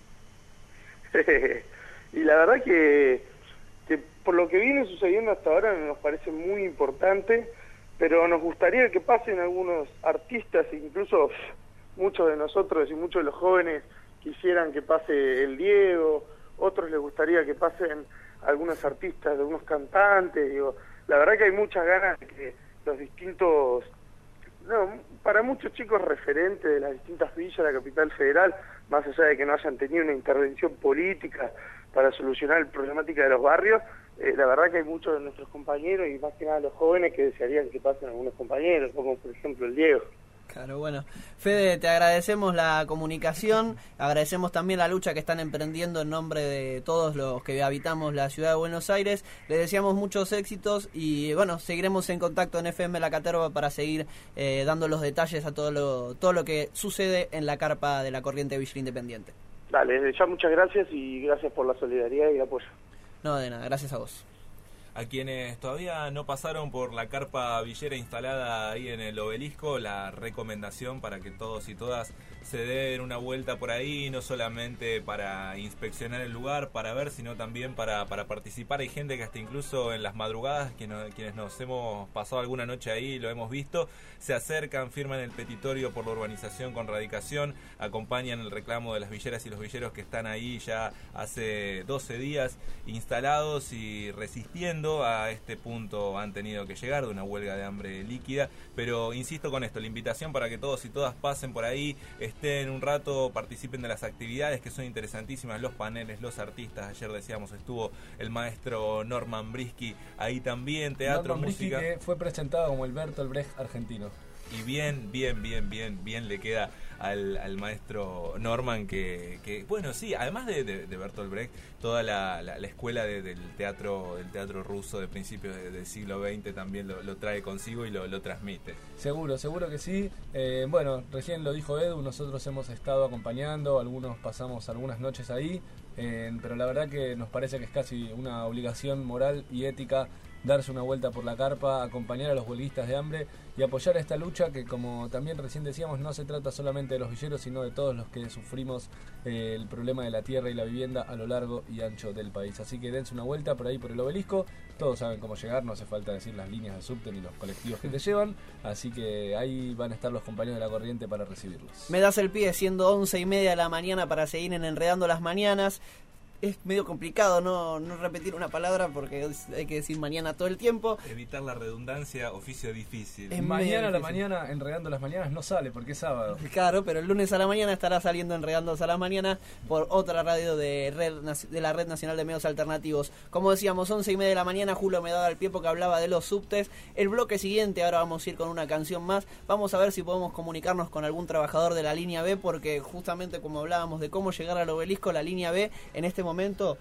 Y la verdad que, que por lo que viene sucediendo hasta ahora nos parece muy importante, pero nos gustaría que pasen algunos artistas, incluso muchos de nosotros y muchos de los jóvenes quisieran que pase el Diego, otros les gustaría que pasen algunos artistas, algunos cantantes. Digo, la verdad que hay muchas ganas de que los distintos, no, para muchos chicos referentes de las distintas villas de la capital federal, más allá de que no hayan tenido una intervención política para solucionar la problemática de los barrios, eh, la verdad que hay muchos de nuestros compañeros y más que nada los jóvenes que desearían que pasen algunos compañeros, como por ejemplo el Diego. Claro, bueno. Fede, te agradecemos la comunicación, agradecemos también la lucha que están emprendiendo en nombre de todos los que habitamos la ciudad de Buenos Aires. Les deseamos muchos éxitos y bueno, seguiremos en contacto en F M La Caterva para seguir eh, dando los detalles a todo lo, todo lo que sucede en la carpa de la Corriente Villera Independiente. Dale, desde ya muchas gracias y gracias por la solidaridad y el apoyo. No, de nada, gracias a vos. A quienes todavía no pasaron por la carpa villera instalada ahí en el obelisco, la recomendación para que todos y todas se den una vuelta por ahí, no solamente para inspeccionar el lugar, para ver, sino también para, para participar. Hay gente que hasta incluso en las madrugadas, que no, quienes nos hemos pasado alguna noche ahí, lo hemos visto, se acercan, firman el petitorio por la urbanización con radicación, acompañan el reclamo de las villeras y los villeros que están ahí ya hace doce días instalados y resistiendo. A este punto han tenido que llegar de una huelga de hambre líquida, pero insisto con esto, la invitación para que todos y todas pasen por ahí, estén un rato, participen de las actividades que son interesantísimas, los paneles, los artistas. Ayer decíamos estuvo el maestro Norman Brisky ahí también, teatro, Norman música. Brisky, que fue presentado como el Bertolt Brecht argentino. Y bien, bien, bien, bien, bien le queda al, al maestro Norman que, que, bueno, sí, además de, de, de Bertolt Brecht, toda la, la, la escuela de, del teatro del teatro ruso de principios de, del siglo veinte también lo, lo trae consigo y lo, lo transmite. Seguro, seguro que sí. Eh, bueno, recién lo dijo Edu, nosotros hemos estado acompañando, algunos pasamos algunas noches ahí, eh, pero la verdad que nos parece que es casi una obligación moral y ética darse una vuelta por la carpa, acompañar a los huelguistas de hambre y apoyar esta lucha que, como también recién decíamos, no se trata solamente de los villeros, sino de todos los que sufrimos eh, el problema de la tierra y la vivienda a lo largo y ancho del país. Así que dense una vuelta por ahí por el obelisco, todos saben cómo llegar, no hace falta decir las líneas de subte ni los colectivos que te llevan, así que ahí van a estar los compañeros de la Corriente para recibirlos. Me das el pie, siendo once y media de la mañana para seguir en Enredando las Mañanas. Es medio complicado no, no repetir una palabra porque hay que decir mañana todo el tiempo. Evitar la redundancia, oficio difícil. Es mañana a la difícil. mañana, Enredando las Mañanas, no sale porque es sábado. Claro, pero el lunes a la mañana estará saliendo Enredándose a la Mañana por otra radio de red de la Red Nacional de Medios Alternativos. Como decíamos, once y media de la mañana, Julio me daba el pie porque hablaba de los subtes. El bloque siguiente, ahora vamos a ir con una canción más. Vamos a ver si podemos comunicarnos con algún trabajador de la línea B, porque justamente como hablábamos de cómo llegar al obelisco, la línea B en este momento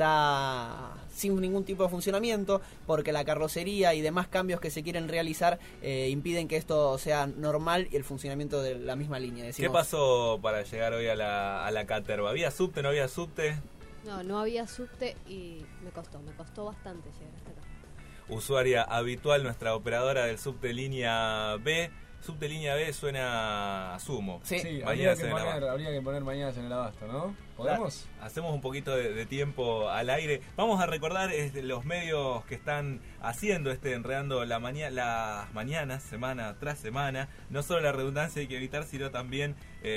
está sin ningún tipo de funcionamiento porque la carrocería y demás cambios que se quieren realizar eh, impiden que esto sea normal y el funcionamiento de la misma línea. Decimos. ¿Qué pasó para llegar hoy a la, a la Caterva? ¿Había subte, no había subte? No, no había subte y me costó, me costó bastante llegar hasta acá. usuaria habitual, nuestra operadora del subte línea B. Subte línea B suena a sumo. Sí, sí, habría, Mañanas que en el poner, Abasto. habría que poner mañanas en el Abasto, ¿no? ¿Podemos? Hacemos un poquito de, de tiempo al aire. Vamos a recordar este, los medios que están haciendo este Enredando la maña las mañanas, semana tras semana. No solo la redundancia hay que evitar, sino también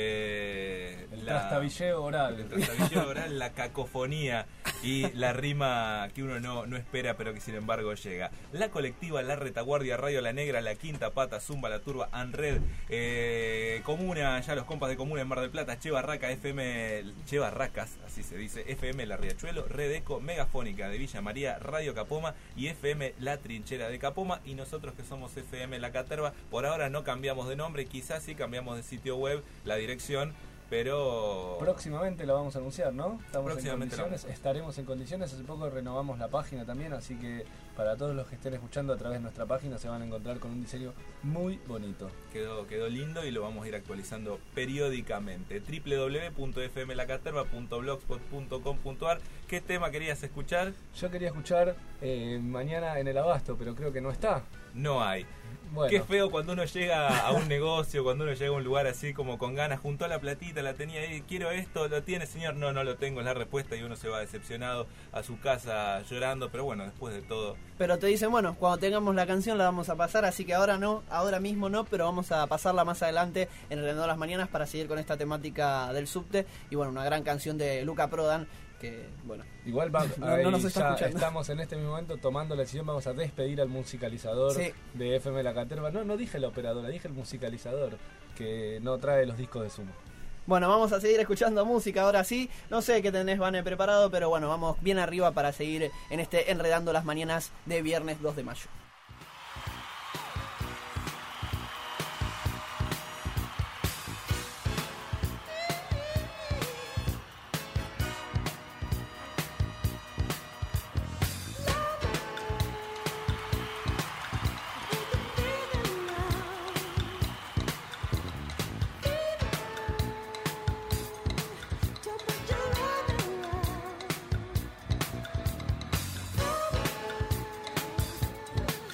eh, el la, trastabilleo oral. El trastabilleo oral, la cacofonía y la rima que uno no, no espera, pero que sin embargo llega. La colectiva, la retaguardia, Radio La Negra, La Quinta Pata, Zumba, La Turba, Anred, eh, Comuna, ya los compas de Comuna en Mar del Plata, Che Barraca, F M, Che Barracas, así se dice, F M La Riachuelo, Redeco, Megafónica de Villa María, Radio Capoma y F M La Trinchera de Capoma, y nosotros que somos F M La Caterva, por ahora no cambiamos de nombre, quizás sí cambiamos de sitio web, la dirección, pero próximamente lo vamos a anunciar, ¿no? Estamos próximamente en condiciones, estaremos en condiciones. Hace poco renovamos la página también, así que para todos los que estén escuchando a través de nuestra página se van a encontrar con un diseño muy bonito. Quedó, quedó lindo y lo vamos a ir actualizando periódicamente. doble u doble u doble u punto f m la caterva punto blogspot punto com punto a r. ¿Qué tema querías escuchar? Yo quería escuchar eh, Mañana en el Abasto, pero creo que no está. No hay. Bueno. Qué feo cuando uno llega a un negocio, cuando uno llega a un lugar así como con ganas, juntó la platita, la tenía ahí, quiero esto, ¿lo tiene, señor? No, no lo tengo, es la respuesta, y uno se va decepcionado a su casa llorando, pero bueno, después de todo. Pero te dicen, bueno, cuando tengamos la canción la vamos a pasar, así que ahora no, ahora mismo no, pero vamos a pasarla más adelante en Enredando las Mañanas para seguir con esta temática del subte. Y bueno, una gran canción de Luca Prodan, que bueno, igual va, no, ahí no nos está ya escuchando. Estamos en este momento tomando la decisión, vamos a despedir al musicalizador Sí. de F M La Caterva. No, no dije la operadora, dije el musicalizador, que no trae los discos de Sumo. Bueno, vamos a seguir escuchando música ahora sí. No sé qué tenés, Vane, preparado, pero bueno, vamos bien arriba para seguir en este Enredando las Mañanas de viernes dos de mayo. Don't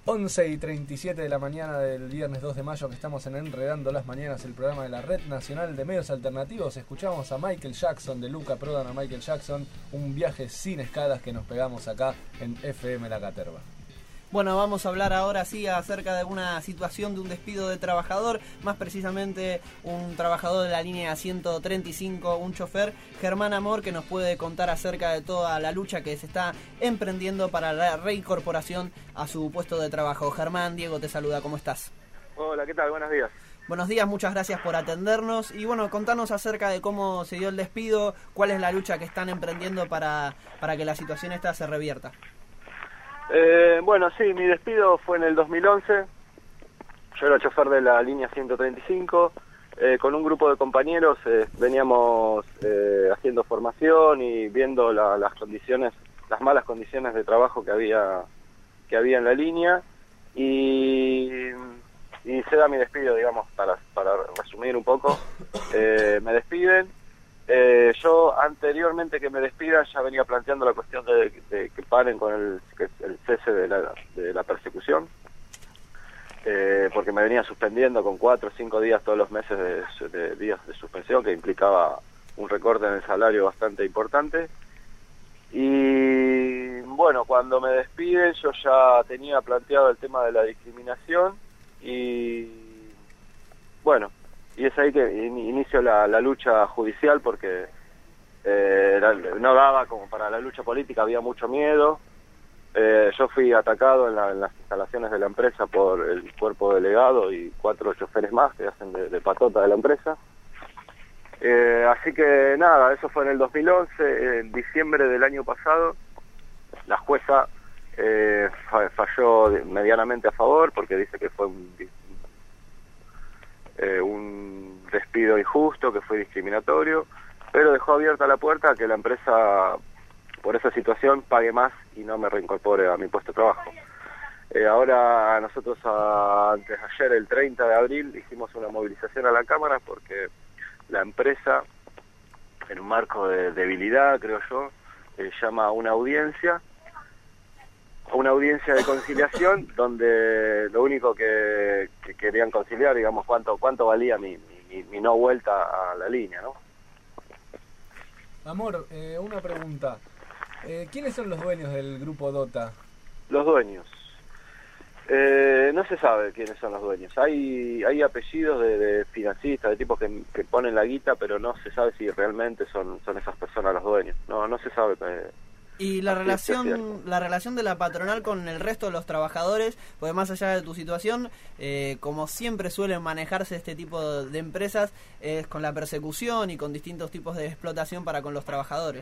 once y treinta y siete de la mañana del viernes dos de mayo, que estamos en Enredando las Mañanas, el programa de la Red Nacional de Medios Alternativos. Escuchamos a Michael Jackson, de Luca Prodan a Michael Jackson, un viaje sin escalas que nos pegamos acá en F M La Caterva. Bueno, vamos a hablar ahora sí acerca de una situación de un despido de trabajador, más precisamente un trabajador de la línea ciento treinta y cinco, un chofer, Germán Amor, que nos puede contar acerca de toda la lucha que se está emprendiendo para la reincorporación a su puesto de trabajo. Germán, Diego te saluda, ¿cómo estás? Hola, ¿qué tal? Buenos días. Buenos días, muchas gracias por atendernos y bueno, contanos acerca de cómo se dio el despido, cuál es la lucha que están emprendiendo para, para que la situación esta se revierta. Eh, bueno, sí, mi despido fue en el dos mil once. Yo era chofer de la línea ciento treinta y cinco. Eh, con un grupo de compañeros eh, veníamos eh, haciendo formación y viendo la, las condiciones, las malas condiciones de trabajo que había que había en la línea y, y se da mi despido, digamos, para, para resumir un poco. Eh, me despiden. Eh, yo anteriormente que me despidan ya venía planteando la cuestión de, de que paren con el, el cese de la, de la persecución, eh, porque me venía suspendiendo con cuatro o cinco días todos los meses de, de días de suspensión, que implicaba un recorte en el salario bastante importante. Y bueno, cuando me despiden yo ya tenía planteado el tema de la discriminación y bueno, y es ahí que in, inicio la, la lucha judicial porque eh, la, no daba como para la lucha política, había mucho miedo. Eh, yo fui atacado en, la, en las instalaciones de la empresa por el cuerpo delegado y cuatro choferes más que hacen de, de patota de la empresa. Eh, así que nada, eso fue en el dos mil once. En diciembre del año pasado la jueza eh, falló medianamente a favor porque dice que fue un Eh, un despido injusto, que fue discriminatorio, pero dejó abierta la puerta a que la empresa por esa situación pague más y no me reincorpore a mi puesto de trabajo. Eh, ahora nosotros a, antes de ayer, el treinta de abril, hicimos una movilización a la Cámara porque la empresa, en un marco de debilidad, creo yo, eh, llama a una audiencia una audiencia de conciliación donde lo único que, que querían conciliar, digamos, cuánto cuánto valía mi, mi, mi no vuelta a la línea, ¿no? Amor, eh, una pregunta. Eh, ¿Quiénes son los dueños del grupo Dota? Los dueños. Eh, no se sabe quiénes son los dueños. Hay hay apellidos de, de financistas, de tipos que, que ponen la guita, pero no se sabe si realmente son son esas personas los dueños. No no se sabe. Eh, Y la relación la relación de la patronal con el resto de los trabajadores, porque más allá de tu situación, eh, como siempre suelen manejarse este tipo de empresas, es eh, con la persecución y con distintos tipos de explotación para con los trabajadores.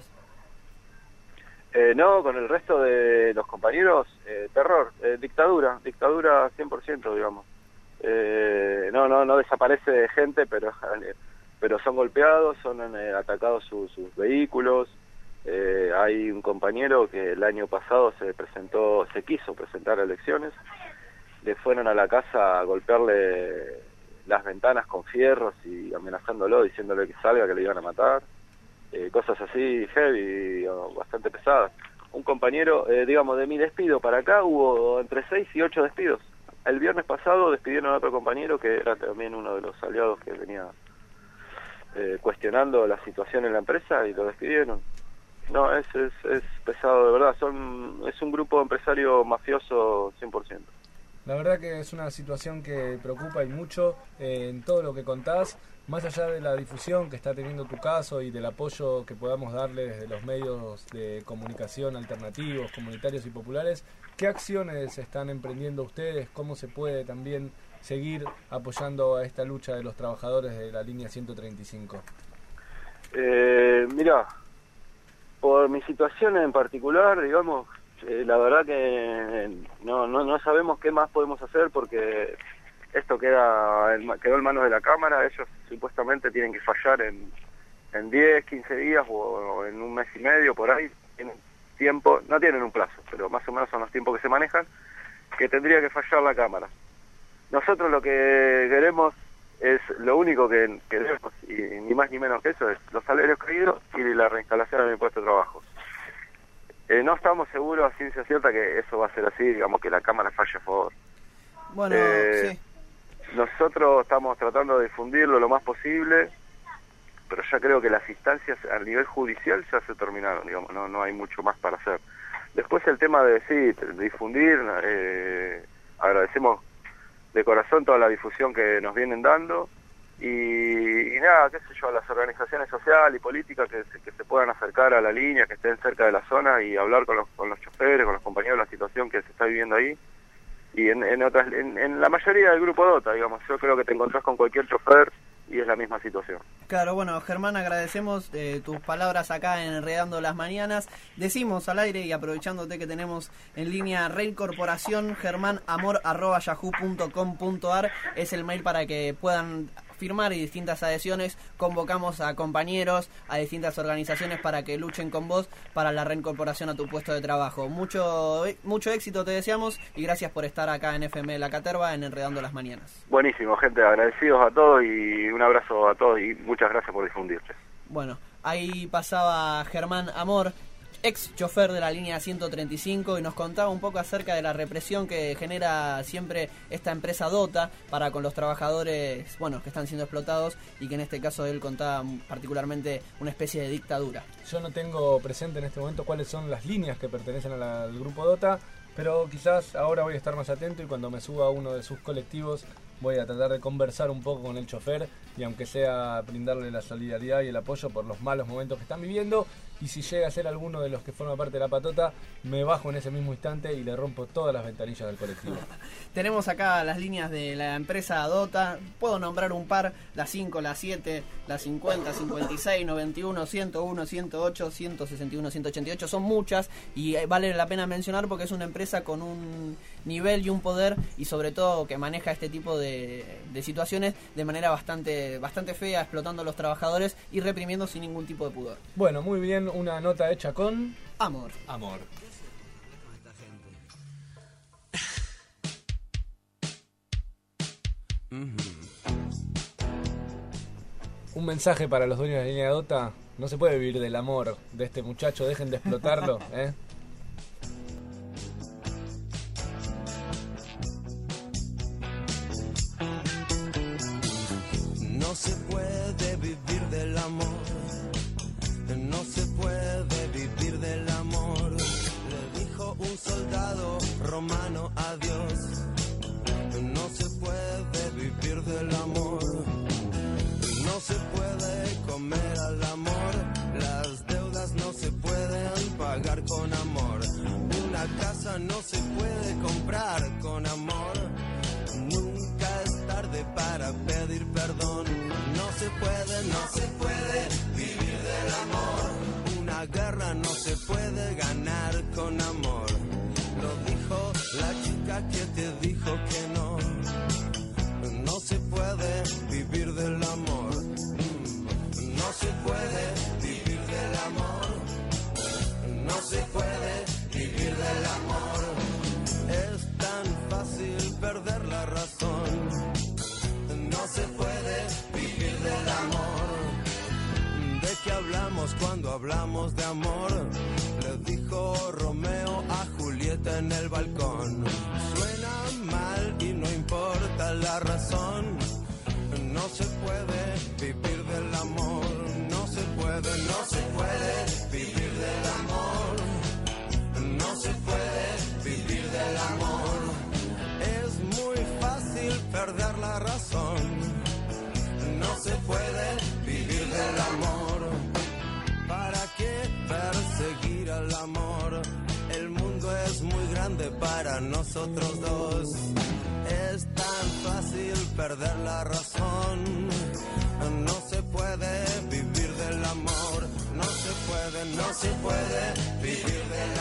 Eh, no, con el resto de los compañeros, eh, terror, eh, dictadura, dictadura cien por ciento, digamos. Eh, no, no, no desaparece gente, pero pero son golpeados, son eh, atacados su, sus vehículos. Eh, hay un compañero que el año pasado se presentó, se quiso presentar a elecciones, le fueron a la casa a golpearle las ventanas con fierros y amenazándolo, diciéndole que salga, que le iban a matar, eh, cosas así heavy, o bastante pesadas. Un compañero, eh, digamos, de mi despido para acá hubo entre seis y ocho despidos. El viernes pasado despidieron a otro compañero que era también uno de los aliados que venía eh, cuestionando la situación en la empresa y lo despidieron. No, es, es, es pesado de verdad, son es un grupo empresario mafioso cien por ciento. La verdad que es una situación que preocupa y mucho eh, en todo lo que contás, más allá de la difusión que está teniendo tu caso y del apoyo que podamos darle desde los medios de comunicación alternativos, comunitarios y populares. ¿Qué acciones están emprendiendo ustedes? ¿Cómo se puede también seguir apoyando a esta lucha de los trabajadores de la línea ciento treinta y cinco? Eh, mira, por mi situación en particular, digamos, eh, la verdad que no, no no sabemos qué más podemos hacer porque esto queda en, quedó en manos de la Cámara. Ellos supuestamente tienen que fallar en, en diez, quince días o, o en un mes y medio, por ahí. Tienen tiempo, no tienen un plazo, pero más o menos son los tiempos que se manejan, que tendría que fallar la Cámara. Nosotros lo que queremos es, lo único que queremos, y ni más ni menos que eso, es los salarios caídos y la reinstalación de mi puesto de trabajo. Eh, no estamos seguros a ciencia cierta que eso va a ser así, digamos que la Cámara falle a favor. Bueno, Eh, sí. Nosotros estamos tratando de difundirlo lo más posible, pero ya creo que las instancias a nivel judicial ya se terminaron, digamos, no no hay mucho más para hacer. Después el tema de sí, de difundir, eh, agradecemos de corazón toda la difusión que nos vienen dando y, y nada, qué sé yo, a las organizaciones sociales y políticas que se, que se puedan acercar a la línea, que estén cerca de la zona y hablar con los, con los choferes, con los compañeros de la situación que se está viviendo ahí. Y en, en otras, en, en la mayoría del grupo DOTA, digamos, yo creo que te encontrás con cualquier chofer y es la misma situación. Claro, bueno, Germán, agradecemos eh, tus palabras acá en Enredando las Mañanas. Decimos al aire y aprovechándote que tenemos en línea Rail Corporación, germanamor arroba yahoo punto com punto ar es el mail para que puedan firmar y distintas adhesiones. Convocamos a compañeros, a distintas organizaciones para que luchen con vos para la reincorporación a tu puesto de trabajo. Mucho mucho éxito te deseamos y gracias por estar acá en F M La Caterva en Enredando las Mañanas. Buenísimo, gente, agradecidos a todos y un abrazo a todos y muchas gracias por difundirse. Bueno, ahí pasaba Germán Amor, ex chofer de la línea ciento treinta y cinco, y nos contaba un poco acerca de la represión que genera siempre esta empresa DOTA para con los trabajadores, bueno, que están siendo explotados, y que en este caso él contaba particularmente una especie de dictadura. Yo no tengo presente en este momento cuáles son las líneas que pertenecen a la- al grupo DOTA, pero quizás ahora voy a estar más atento y cuando me suba a uno de sus colectivos voy a tratar de conversar un poco con el chofer y aunque sea brindarle la solidaridad y el apoyo por los malos momentos que están viviendo, y si llega a ser alguno de los que forma parte de la patota, me bajo en ese mismo instante y le rompo todas las ventanillas del colectivo. Tenemos acá las líneas de la empresa DOTA, puedo nombrar un par, la cinco, la siete, la cincuenta, cincuenta y seis, noventa y uno, ciento uno, ciento ocho, ciento sesenta y uno, ciento ochenta y ocho, son muchas y vale la pena mencionar porque es una empresa con un nivel y un poder y sobre todo que maneja este tipo de, de situaciones de manera bastante, bastante fea, explotando a los trabajadores y reprimiendo sin ningún tipo de pudor. Bueno, muy bien, una nota hecha con... Amor. Amor. Un mensaje para los dueños de la línea DOTA: no se puede vivir del amor de este muchacho, dejen de explotarlo, ¿eh? No se puede vivir del amor, no se puede vivir del amor, le dijo un soldado romano a Dios. No se puede vivir del amor, no se puede comer al amor, las deudas no se pueden pagar con amor, una casa no se puede comprar con amor, nunca es tarde para pedir perdón, no se puede, no se puede vivir del amor, una guerra no se puede ganar con amor, lo dijo la chica que te dijo que no, no se puede vivir del amor, no se puede vivir del amor, no se puede vivir del amor, es tan fácil perder la razón, no se puede vivir del amor, ¿de qué hablamos cuando hablamos de amor? Le dijo Romeo a Julieta en el balcón, suena mal y no importa la razón, no se puede vivir del amor, no se puede, no se puede vivir del amor, no se puede vivir del amor, es muy fácil perder la razón, no se puede vivir del amor, ¿para qué perseguir al amor? El mundo es muy grande para nosotros dos, es tan fácil perder la razón, no se puede vivir del amor, no se puede, no se puede vivir del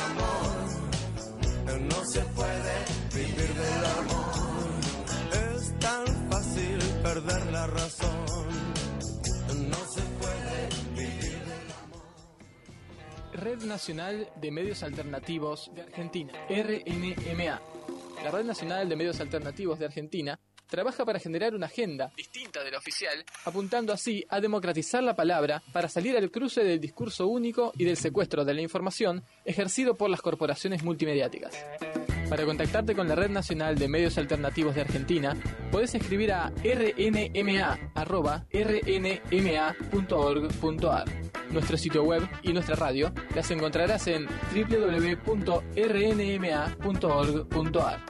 amor, no se puede vivir del amor, es tan fácil perder la razón, no se puede vivir del amor. Red Nacional de Medios Alternativos de Argentina, R N M A. La Red Nacional de Medios Alternativos de Argentina trabaja para generar una agenda distinta de la oficial, apuntando así a democratizar la palabra para salir al cruce del discurso único y del secuestro de la información ejercido por las corporaciones multimediáticas. Para contactarte con la Red Nacional de Medios Alternativos de Argentina, podés escribir a r n m a arroba r n m a punto org punto a r. Nuestro sitio web y nuestra radio las encontrarás en w w w punto r n m a punto org punto a r.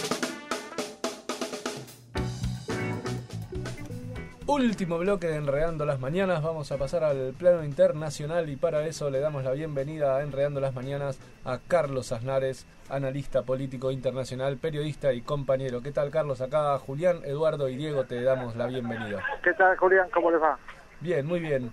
Último bloque de Enredando las Mañanas, vamos a pasar al plano internacional y para eso le damos la bienvenida a Enredando las Mañanas a Carlos Aznares, analista político internacional, periodista y compañero. ¿Qué tal, Carlos? Acá Julián, Eduardo y Diego te damos la bienvenida. ¿Qué tal, Julián? ¿Cómo les va? Bien, muy bien.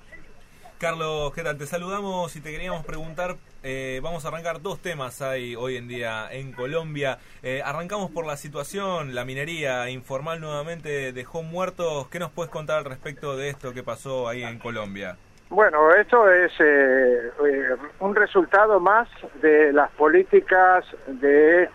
Carlos, ¿qué tal? Te saludamos y te queríamos preguntar, eh, vamos a arrancar dos temas hay hoy en día en Colombia. Eh, arrancamos por la situación, la minería informal nuevamente dejó muertos. ¿Qué nos puedes contar al respecto de esto que pasó ahí en Colombia? Bueno, esto es eh, eh, un resultado más de las políticas de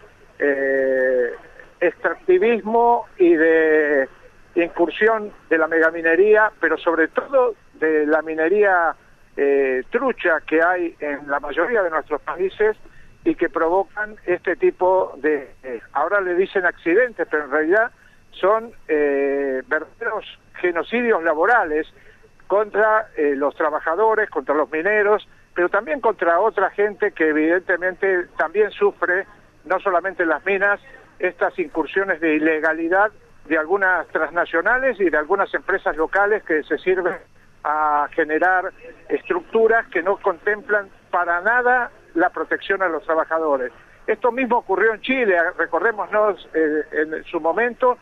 eh, extractivismo y de incursión de la megaminería, pero sobre todo de la minería eh, trucha que hay en la mayoría de nuestros países y que provocan este tipo de, eh, ahora le dicen accidentes, pero en realidad son eh, verdaderos genocidios laborales contra eh, los trabajadores, contra los mineros, pero también contra otra gente que evidentemente también sufre, no solamente en las minas, estas incursiones de ilegalidad de algunas transnacionales y de algunas empresas locales que se sirven a generar estructuras que no contemplan para nada la protección a los trabajadores. Esto mismo ocurrió en Chile, recordémonos eh, en su momento,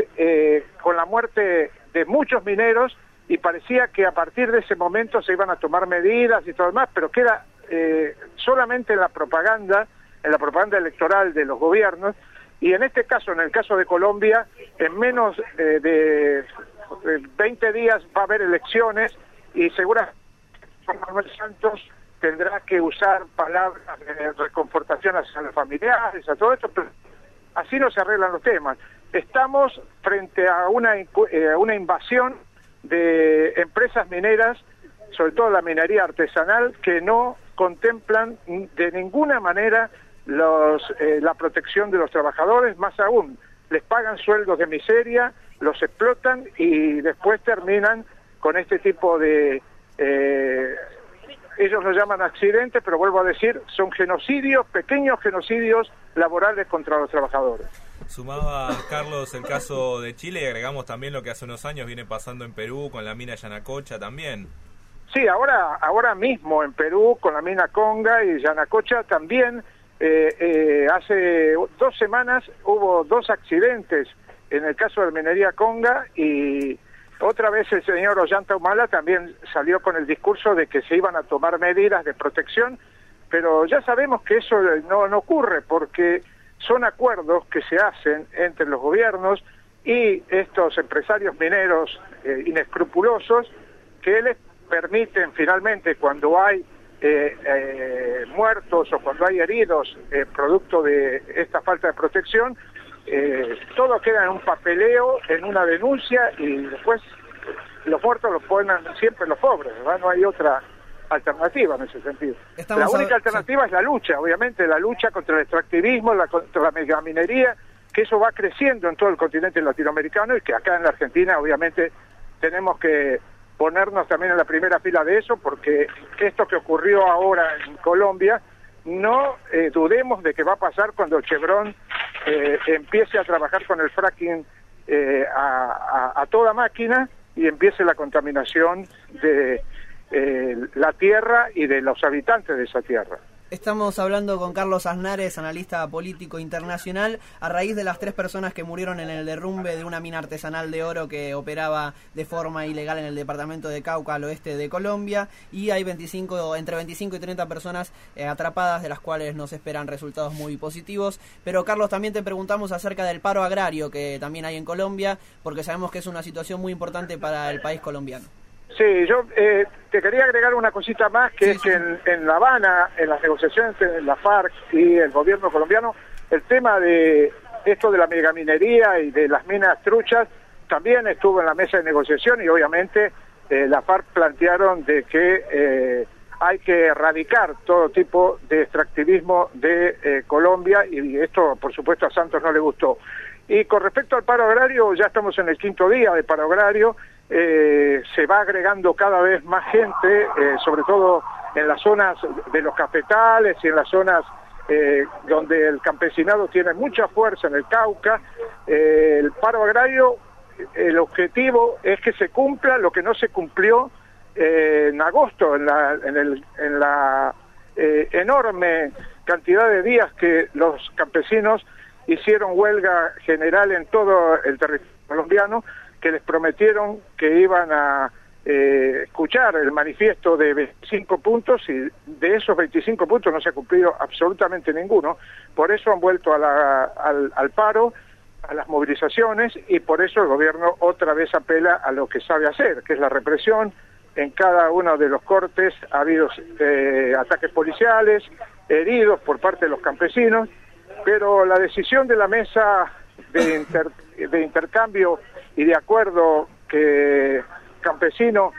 eh, con la muerte de muchos mineros, y parecía que a partir de ese momento se iban a tomar medidas y todo lo demás, pero queda eh, solamente en la propaganda, en la propaganda electoral de los gobiernos, y en este caso, en el caso de Colombia, en menos eh, de veinte días va a haber elecciones y seguramente Manuel Santos tendrá que usar palabras de reconfortación hacia los familiares, a todo esto, pero así no se arreglan los temas. Estamos frente a una, eh, una invasión de empresas mineras, sobre todo la minería artesanal, que no contemplan de ninguna manera los, eh, la protección de los trabajadores, más aún, les pagan sueldos de miseria, los explotan y después terminan con este tipo de... Eh, ellos lo llaman accidentes, pero vuelvo a decir, son genocidios, pequeños genocidios laborales contra los trabajadores. Sumaba, Carlos, el caso de Chile y agregamos también lo que hace unos años viene pasando en Perú con la mina Yanacocha también. Sí, ahora, ahora mismo en Perú con la mina Conga y Yanacocha también, eh, eh, hace dos semanas hubo dos accidentes en el caso de la minería Conga y otra vez el señor Ollanta Humala también salió con el discurso de que se iban a tomar medidas de protección, pero ya sabemos que eso no, no ocurre porque son acuerdos que se hacen entre los gobiernos y estos empresarios mineros eh, inescrupulosos que les permiten finalmente cuando hay eh, eh, muertos o cuando hay heridos eh, producto de esta falta de protección, Eh, todo queda en un papeleo, en una denuncia y después los muertos los ponen siempre los pobres, ¿verdad? No hay otra alternativa en ese sentido. Estamos la única a... alternativa sí. es la lucha, obviamente, la lucha contra el extractivismo, la, contra la megaminería, que eso va creciendo en todo el continente latinoamericano y que acá en la Argentina obviamente tenemos que ponernos también en la primera fila de eso, porque esto que ocurrió ahora en Colombia, no eh, dudemos de que va a pasar cuando Chevron eh, empiece a trabajar con el fracking eh, a, a, a toda máquina y empiece la contaminación de eh, la tierra y de los habitantes de esa tierra. Estamos hablando con Carlos Aznares, analista político internacional, a raíz de las tres personas que murieron en el derrumbe de una mina artesanal de oro que operaba de forma ilegal en el departamento de Cauca, al oeste de Colombia, y hay veinticinco, entre veinticinco y treinta personas eh, atrapadas, de las cuales nos esperan resultados muy positivos. Pero Carlos, también te preguntamos acerca del paro agrario que también hay en Colombia, porque sabemos que es una situación muy importante para el país colombiano. Sí, yo eh, te quería agregar una cosita más, que sí, es que sí. en, en La Habana, en las negociaciones entre la FARC y el gobierno colombiano, el tema de esto de la megaminería y de las minas truchas también estuvo en la mesa de negociación y obviamente eh, la FARC plantearon de que eh, hay que erradicar todo tipo de extractivismo de eh, Colombia y esto por supuesto a Santos no le gustó. Y con respecto al paro agrario, ya estamos en el quinto día de paro agrario, eh, se va agregando cada vez más gente, eh, sobre todo en las zonas de los cafetales y en las zonas eh, donde el campesinado tiene mucha fuerza, en el Cauca. Eh, el paro agrario, el objetivo es que se cumpla lo que no se cumplió eh, en agosto, en la, en el, en la eh, enorme cantidad de días que los campesinos hicieron huelga general en todo el territorio colombiano, que les prometieron que iban a eh, escuchar el manifiesto de veinticinco puntos y de esos veinticinco puntos no se ha cumplido absolutamente ninguno. Por eso han vuelto a la, al, al paro, a las movilizaciones y por eso el gobierno otra vez apela a lo que sabe hacer, que es la represión. En cada uno de los cortes ha habido eh, ataques policiales, heridos por parte de los campesinos, pero la decisión de la mesa de, inter, de intercambio y de acuerdo que campesino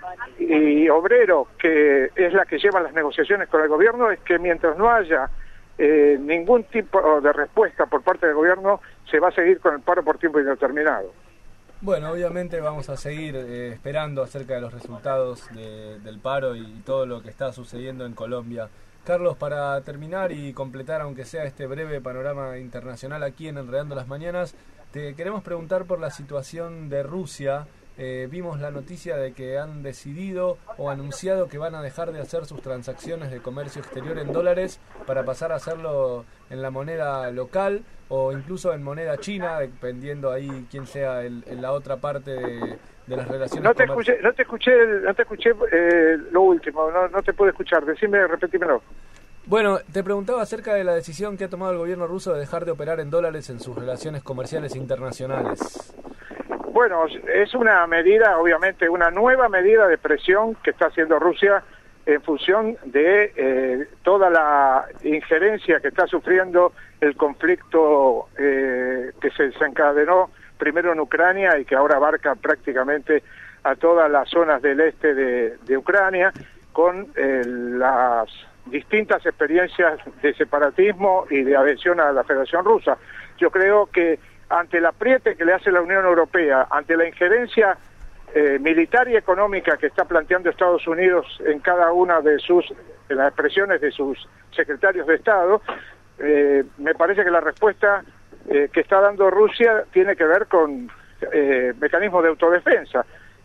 y obrero, que es la que lleva las negociaciones con el gobierno, es que mientras no haya eh, ningún tipo de respuesta por parte del gobierno, se va a seguir con el paro por tiempo indeterminado. Bueno, obviamente vamos a seguir eh, esperando acerca de los resultados de, del paro y todo lo que está sucediendo en Colombia. Carlos, para terminar y completar, aunque sea este breve panorama internacional aquí en Enredando las Mañanas, te queremos preguntar por la situación de Rusia. Eh, vimos la noticia de que han decidido o anunciado que van a dejar de hacer sus transacciones de comercio exterior en dólares para pasar a hacerlo en la moneda local o incluso en moneda china, dependiendo ahí quién sea el, en la otra parte de, de las relaciones no te comerciales. escuché no te escuché no te escuché eh, lo último, no, no te puedo escuchar, decime, repetímelo. Bueno, te preguntaba acerca de la decisión que ha tomado el gobierno ruso de dejar de operar en dólares en sus relaciones comerciales internacionales. Bueno, es una medida, obviamente, una nueva medida de presión que está haciendo Rusia en función de eh, toda la injerencia que está sufriendo el conflicto eh, que se desencadenó primero en Ucrania y que ahora abarca prácticamente a todas las zonas del este de, de Ucrania, con eh, las distintas experiencias de separatismo y de adhesión a la Federación Rusa. Yo creo que ante el apriete que le hace la Unión Europea, ante la injerencia eh, militar y económica que está planteando Estados Unidos en cada una de sus, en las expresiones de sus secretarios de Estado, eh, me parece que la respuesta eh, que está dando Rusia tiene que ver con eh, mecanismos de autodefensa.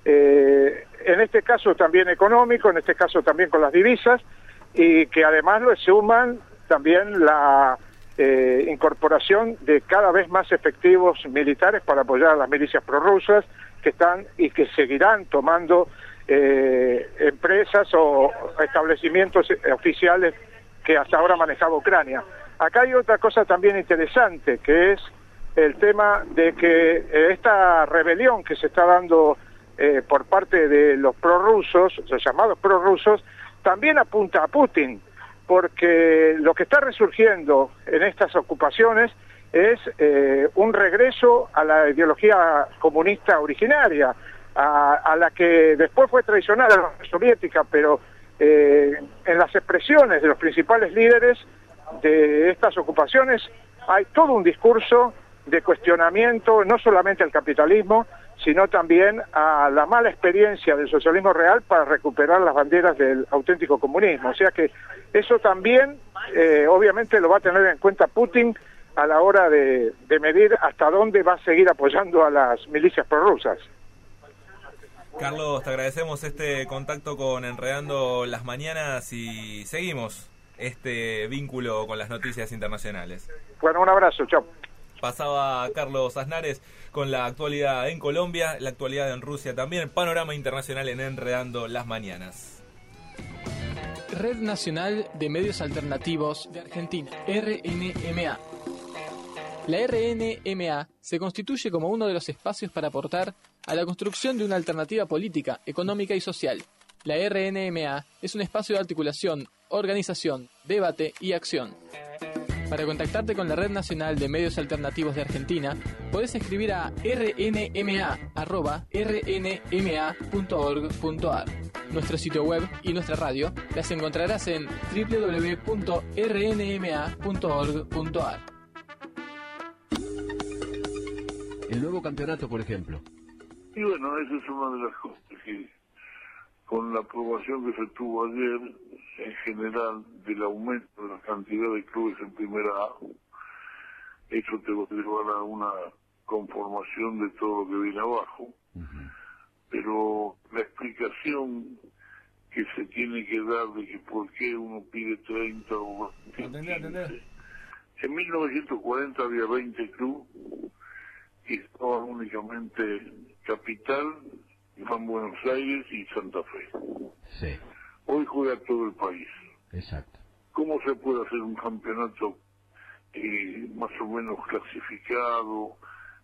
Eh, en este caso también económico, en este caso también con las divisas, y que además lo suman también la Eh, incorporación de cada vez más efectivos militares para apoyar a las milicias prorrusas que están y que seguirán tomando eh, empresas o establecimientos oficiales que hasta ahora manejaba Ucrania. Acá hay otra cosa también interesante, que es el tema de que eh, esta rebelión que se está dando eh, por parte de los prorrusos, los llamados prorrusos, también apunta a Putin, porque lo que está resurgiendo en estas ocupaciones es eh, un regreso a la ideología comunista originaria, a, a la que después fue traicionada la Unión Soviética, pero eh, en las expresiones de los principales líderes de estas ocupaciones hay todo un discurso de cuestionamiento, no solamente al capitalismo, sino también a la mala experiencia del socialismo real para recuperar las banderas del auténtico comunismo. O sea que eso también, eh, obviamente, lo va a tener en cuenta Putin a la hora de, de medir hasta dónde va a seguir apoyando a las milicias prorrusas. Carlos, te agradecemos este contacto con Enredando las Mañanas y seguimos este vínculo con las noticias internacionales. Bueno, un abrazo, chao. Pasaba Carlos Aznares con la actualidad en Colombia, la actualidad en Rusia también, panorama internacional en Enredando las Mañanas. Red Nacional de Medios Alternativos de Argentina, R N M A. La R N M A se constituye como uno de los espacios para aportar a la construcción de una alternativa política, económica y social. La R N M A es un espacio de articulación, organización, debate y acción. Para contactarte con la Red Nacional de Medios Alternativos de Argentina, podés escribir a r n m a arroba r n m a punto org punto a r. Nuestro sitio web y nuestra radio las encontrarás en w w w punto r n m a punto org punto a r. El nuevo campeonato, por ejemplo. Y bueno, esa es una de las cosas que, con la aprobación que se tuvo ayer, en general, del aumento de la cantidad de clubes en primera A, eso te va a llevar a una conformación de todo lo que viene abajo. Uh-huh. Pero la explicación que se tiene que dar de que por qué uno pide treinta o veinte, en mil novecientos cuarenta había veinte clubes que estaban únicamente Capital, Gran Buenos Aires y Santa Fe. Sí. Hoy juega todo el país. Exacto. ¿Cómo se puede hacer un campeonato eh, más o menos clasificado,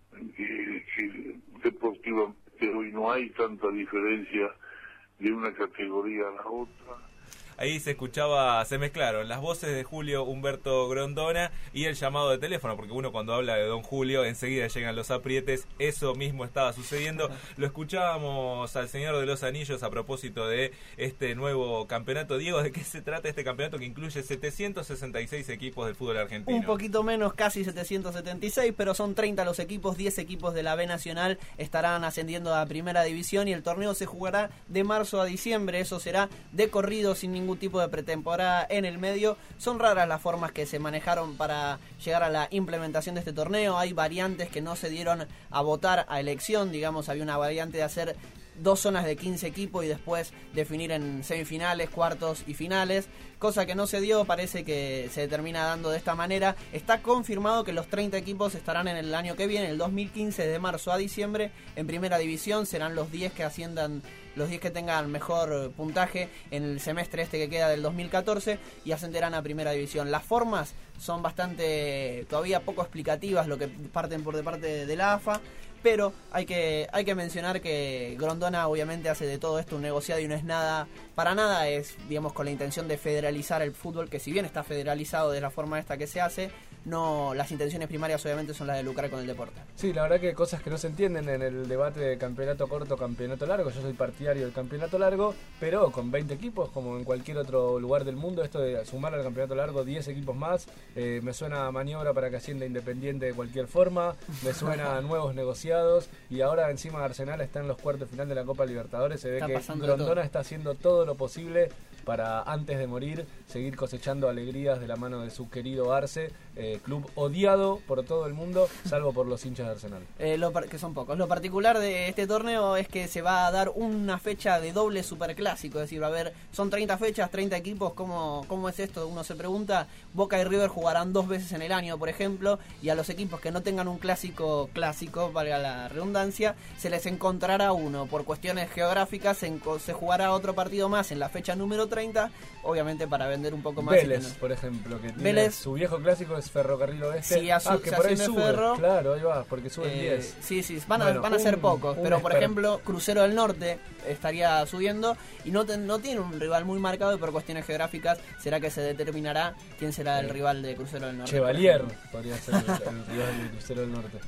eh, que deportivamente hoy no hay tanta diferencia de una categoría a la otra? Ahí se escuchaba, se mezclaron las voces de Julio Humberto Grondona y el llamado de teléfono, porque uno cuando habla de don Julio enseguida llegan los aprietes. Eso mismo estaba sucediendo. Lo escuchábamos al señor de los anillos a propósito de este nuevo campeonato. Diego, ¿de qué se trata este campeonato que incluye setecientos sesenta y seis equipos del fútbol argentino? Un poquito menos, casi setecientos setenta y seis, pero son treinta los equipos, diez equipos de la B Nacional estarán ascendiendo a Primera División y el torneo se jugará de marzo a diciembre. Eso será de corrido, sin ningún tipo de pretemporada en el medio. Son raras las formas que se manejaron para llegar a la implementación de este torneo. Hay variantes que no se dieron a votar a elección, digamos, había una variante de hacer dos zonas de quince equipos y después definir en semifinales, cuartos y finales, cosa que no se dio. Parece que se termina dando de esta manera. Está confirmado que los treinta equipos estarán en el año que viene, el dos mil quince, de marzo a diciembre, en Primera División. Serán los diez que asciendan, los diez que tengan mejor puntaje en el semestre este que queda del dos mil catorce y ascenderán a Primera División. Las formas son bastante, todavía poco explicativas, lo que parten por de parte de la A F A, pero hay que hay que mencionar que Grondona obviamente hace de todo esto un negociado y no es nada, para nada es, digamos, con la intención de federalizar el fútbol, que si bien está federalizado de la forma esta que se hace, no, las intenciones primarias obviamente son las de lucrar con el deporte. Sí, la verdad que cosas que no se entienden en el debate de campeonato corto, campeonato largo. Yo soy partidario del campeonato largo, pero con veinte equipos, como en cualquier otro lugar del mundo. Esto de sumar al campeonato largo diez equipos más, eh, me suena a maniobra para que ascienda Independiente de cualquier forma, me suena a nuevos negociados, y ahora encima Arsenal está en los cuartos de final de la Copa Libertadores. Se ve está que Grondona está haciendo todo lo posible para, antes de morir, seguir cosechando alegrías de la mano de su querido Arce, eh, club odiado por todo el mundo, salvo por los hinchas de Arsenal. Eh, lo par- que son pocos. Lo particular de este torneo es que se va a dar una fecha de doble superclásico, es decir, va a haber, son treinta fechas, treinta equipos. ¿Cómo, cómo es esto? Uno se pregunta. Boca y River jugarán dos veces en el año, por ejemplo, y a los equipos que no tengan un clásico clásico, valga la redundancia, se les encontrará uno. Por cuestiones geográficas se, enco- se jugará otro partido más en la fecha número treinta, obviamente para vender un poco más. Vélez, y que no... por ejemplo, que tiene Vélez, su viejo clásico es Ferrocarril Oeste. Sí, a su, ah, que por ahí sube. Ferro, claro, ahí va, porque suben eh, diez. Sí, sí, van a, bueno, van a ser un, pocos, un pero por esper- ejemplo, Crucero del Norte estaría subiendo y no, te, no tiene un rival muy marcado, y por cuestiones geográficas será que se determinará quién será el rival de Crucero del Norte. Chevalier podría ser el, el rival de Crucero del Norte.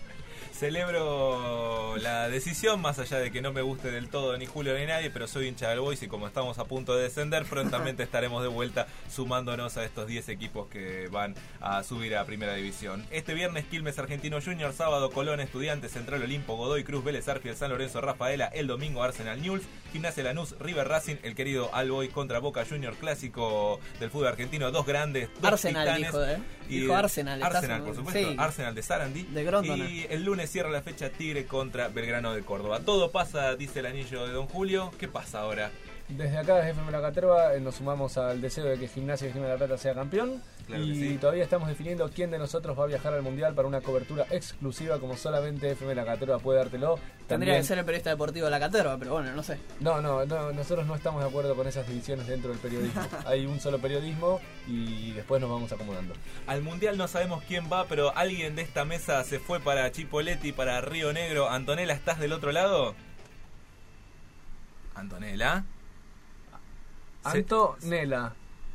Celebro la decisión, más allá de que no me guste del todo ni Julio ni nadie, pero soy hincha del Boys y como estamos a punto de descender, prontamente estaremos de vuelta sumándonos a estos diez equipos que van a subir a Primera División. Este viernes Quilmes Argentino Junior, sábado Colón Estudiantes, Central Olimpo, Godoy Cruz, Vélez Arfiel, San Lorenzo Rafaela, el domingo Arsenal Newell's, Gimnasia Lanús, River Racing, el querido Alboy contra Boca Junior, clásico del fútbol argentino, dos grandes, dos Arsenal titanes. Dijo, ¿eh? Y dijo Arsenal. Arsenal, por supuesto, sí. Arsenal de Sarandí. De Grondona. Y el lunes cierra la fecha Tigre contra Belgrano de Córdoba. Todo pasa, dice el anillo de don Julio. ¿Qué pasa ahora? Desde acá, desde F M La Caterva, eh, nos sumamos al deseo de que Gimnasia de Gimnasia de la Plata sea campeón. Claro y sí. todavía estamos definiendo quién de nosotros va a viajar al Mundial para una cobertura exclusiva, como solamente F M La Caterva puede dártelo. Tendría También... que ser el periodista deportivo de la Caterva, pero bueno, no sé. No, no, no, nosotros no estamos de acuerdo con esas divisiones dentro del periodismo. Hay un solo periodismo y después nos vamos acomodando. Al Mundial no sabemos quién va, pero alguien de esta mesa se fue para Chipoleti, para Río Negro. Antonella, ¿estás del otro lado? Antonella. Antonella.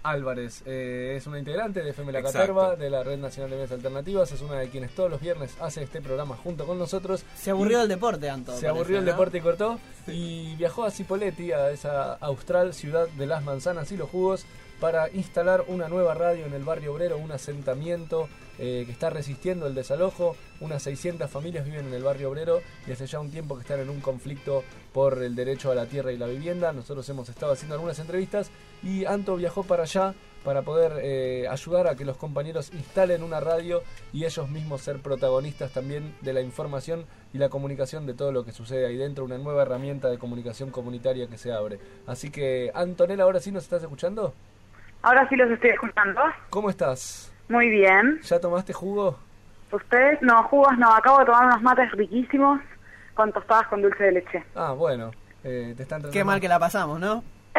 Álvarez. Eh, es una integrante de F M La Exacto. Caterva, de la Red Nacional de Medios Alternativas. Es una de quienes todos los viernes hace este programa junto con nosotros. Se aburrió Y del deporte, Anto. Se parece, aburrió el ¿no? deporte y cortó. Y viajó a Cipolletti, a esa austral ciudad de las manzanas y los jugos, para instalar una nueva radio en el barrio obrero, un asentamiento eh, que está resistiendo el desalojo. Unas seiscientas familias viven en el barrio obrero y hace ya un tiempo que están en un conflicto por el derecho a la tierra y la vivienda. Nosotros hemos estado haciendo algunas entrevistas y Anto viajó para allá para poder eh, ayudar a que los compañeros instalen una radio y ellos mismos ser protagonistas también de la información y la comunicación de todo lo que sucede ahí dentro, una nueva herramienta de comunicación comunitaria que se abre. Así que, Antonella, ¿ahora sí nos estás escuchando? Ahora sí los estoy escuchando. ¿Cómo estás? Muy bien. ¿Ya tomaste jugo? ¿Ustedes? No, jugos no. Acabo de tomar unos mates riquísimos con tostadas con dulce de leche. Ah, bueno. Eh, te están tratando... Qué mal que la pasamos, ¿no?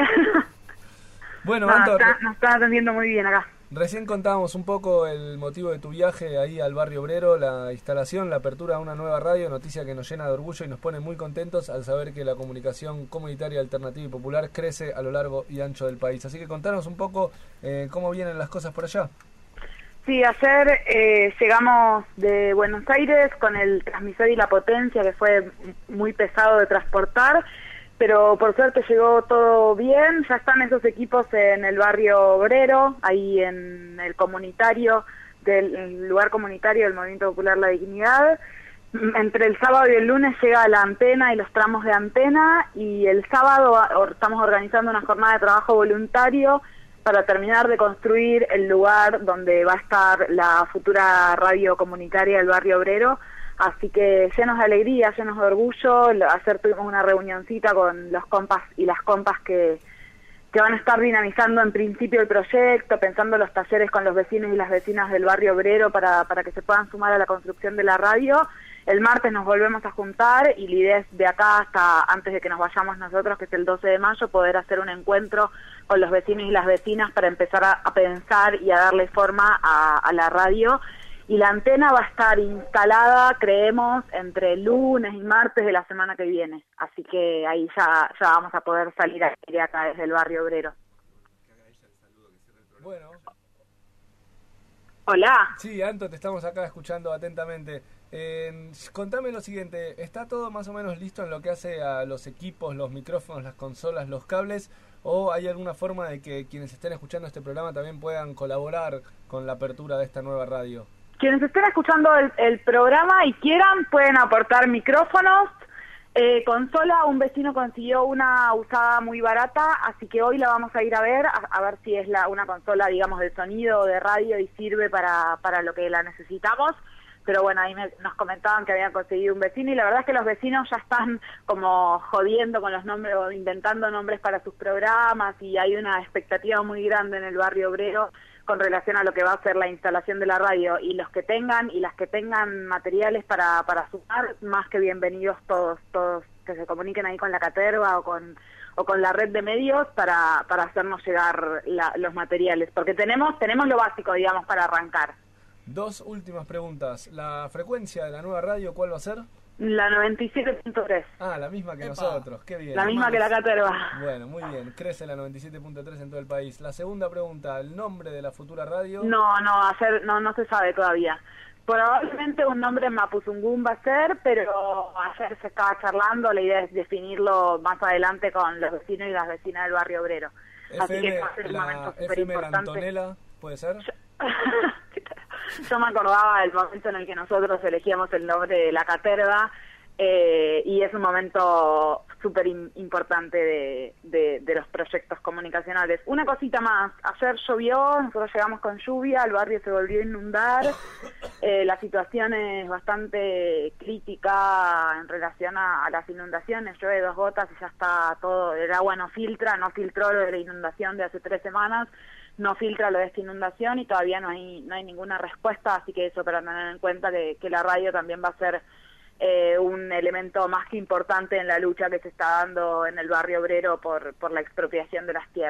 Bueno, No, Anto, está- nos están atendiendo muy bien acá. recién contábamos un poco el motivo de tu viaje ahí al barrio obrero, la instalación, la apertura de una nueva radio, noticia que nos llena de orgullo y nos pone muy contentos al saber que la comunicación comunitaria, alternativa y popular crece a lo largo y ancho del país. Así que contanos un poco eh, cómo vienen las cosas por allá. Sí, ayer eh, llegamos de Buenos Aires con el transmisor y la potencia, que fue muy pesado de transportar, pero por suerte llegó todo bien. Ya están esos equipos en el barrio obrero, ahí en el comunitario, del el lugar comunitario del Movimiento Popular La Dignidad. Entre el sábado y el lunes llega la antena y los tramos de antena, y el sábado ah, or- estamos organizando una jornada de trabajo voluntario para terminar de construir el lugar donde va a estar la futura radio comunitaria del barrio obrero. Así que llenos de alegría, llenos de orgullo. Lo- Ayer tuvimos una reunioncita con los compas y las compas que, que van a estar dinamizando en principio el proyecto, pensando los talleres con los vecinos y las vecinas del barrio obrero para, para que se puedan sumar a la construcción de la radio. El martes nos volvemos a juntar y la idea es de acá hasta antes de que nos vayamos nosotros, que es el doce de mayo, poder hacer un encuentro con los vecinos y las vecinas para empezar a, a pensar y a darle forma a, a la radio. Y la antena va a estar instalada, creemos, entre lunes y martes de la semana que viene. Así que ahí ya, ya vamos a poder salir a aire acá desde el barrio obrero. Bueno. Hola. Sí, Anto, te estamos acá escuchando atentamente. Eh, contame lo siguiente, ¿está todo más o menos listo en lo que hace a los equipos, los micrófonos, las consolas, los cables? ¿O hay alguna forma de que quienes estén escuchando este programa también puedan colaborar con la apertura de esta nueva radio? Quienes estén escuchando el, el programa y quieran pueden aportar micrófonos, eh, consola. Un vecino consiguió una usada muy barata, así que hoy la vamos a ir a ver, a, a ver si es la una consola, digamos, de sonido o de radio y sirve para, para lo que la necesitamos. Pero bueno, ahí me, nos comentaban que habían conseguido un vecino y la verdad es que los vecinos ya están como jodiendo con los nombres o inventando nombres para sus programas, y hay una expectativa muy grande en el barrio obrero con relación a lo que va a ser la instalación de la radio, y los que tengan y las que tengan materiales para, para sumar, más que bienvenidos todos, todos que se comuniquen ahí con la Caterva o con o con la red de medios para, para hacernos llegar la, los materiales, porque tenemos tenemos lo básico, digamos, para arrancar. Dos últimas preguntas. ¿La frecuencia de la nueva radio cuál va a ser? La noventa y siete punto tres. Ah, la misma que nosotros, qué bien. La misma que la Caterva. Bueno, muy bien, crece la noventa y siete punto tres en todo el país. La segunda pregunta, ¿el nombre de la futura radio? No, no, ayer no, no se sabe todavía. Probablemente un nombre en Mapuzungún va a ser, pero ayer se estaba charlando, la idea es definirlo más adelante con los vecinos y las vecinas del barrio obrero. Así F M, que va a ser un la momento súper F M La importante. Antonella, ¿puede ser? Yo me acordaba del momento en el que nosotros elegíamos el nombre de la Caterva, eh, y es un momento súper in- importante de, de, de los proyectos comunicacionales. Una cosita más, ayer llovió, nosotros llegamos con lluvia, el barrio se volvió a inundar, eh, la situación es bastante crítica en relación a, a las inundaciones, llueve dos gotas y ya está todo, el agua no filtra, no filtró lo de la inundación de hace tres semanas, no filtra lo de esta inundación y todavía no hay no hay ninguna respuesta, así que eso para tener en cuenta que, que la radio también va a ser eh, un elemento más que importante en la lucha que se está dando en el barrio obrero por, por la expropiación de las tierras.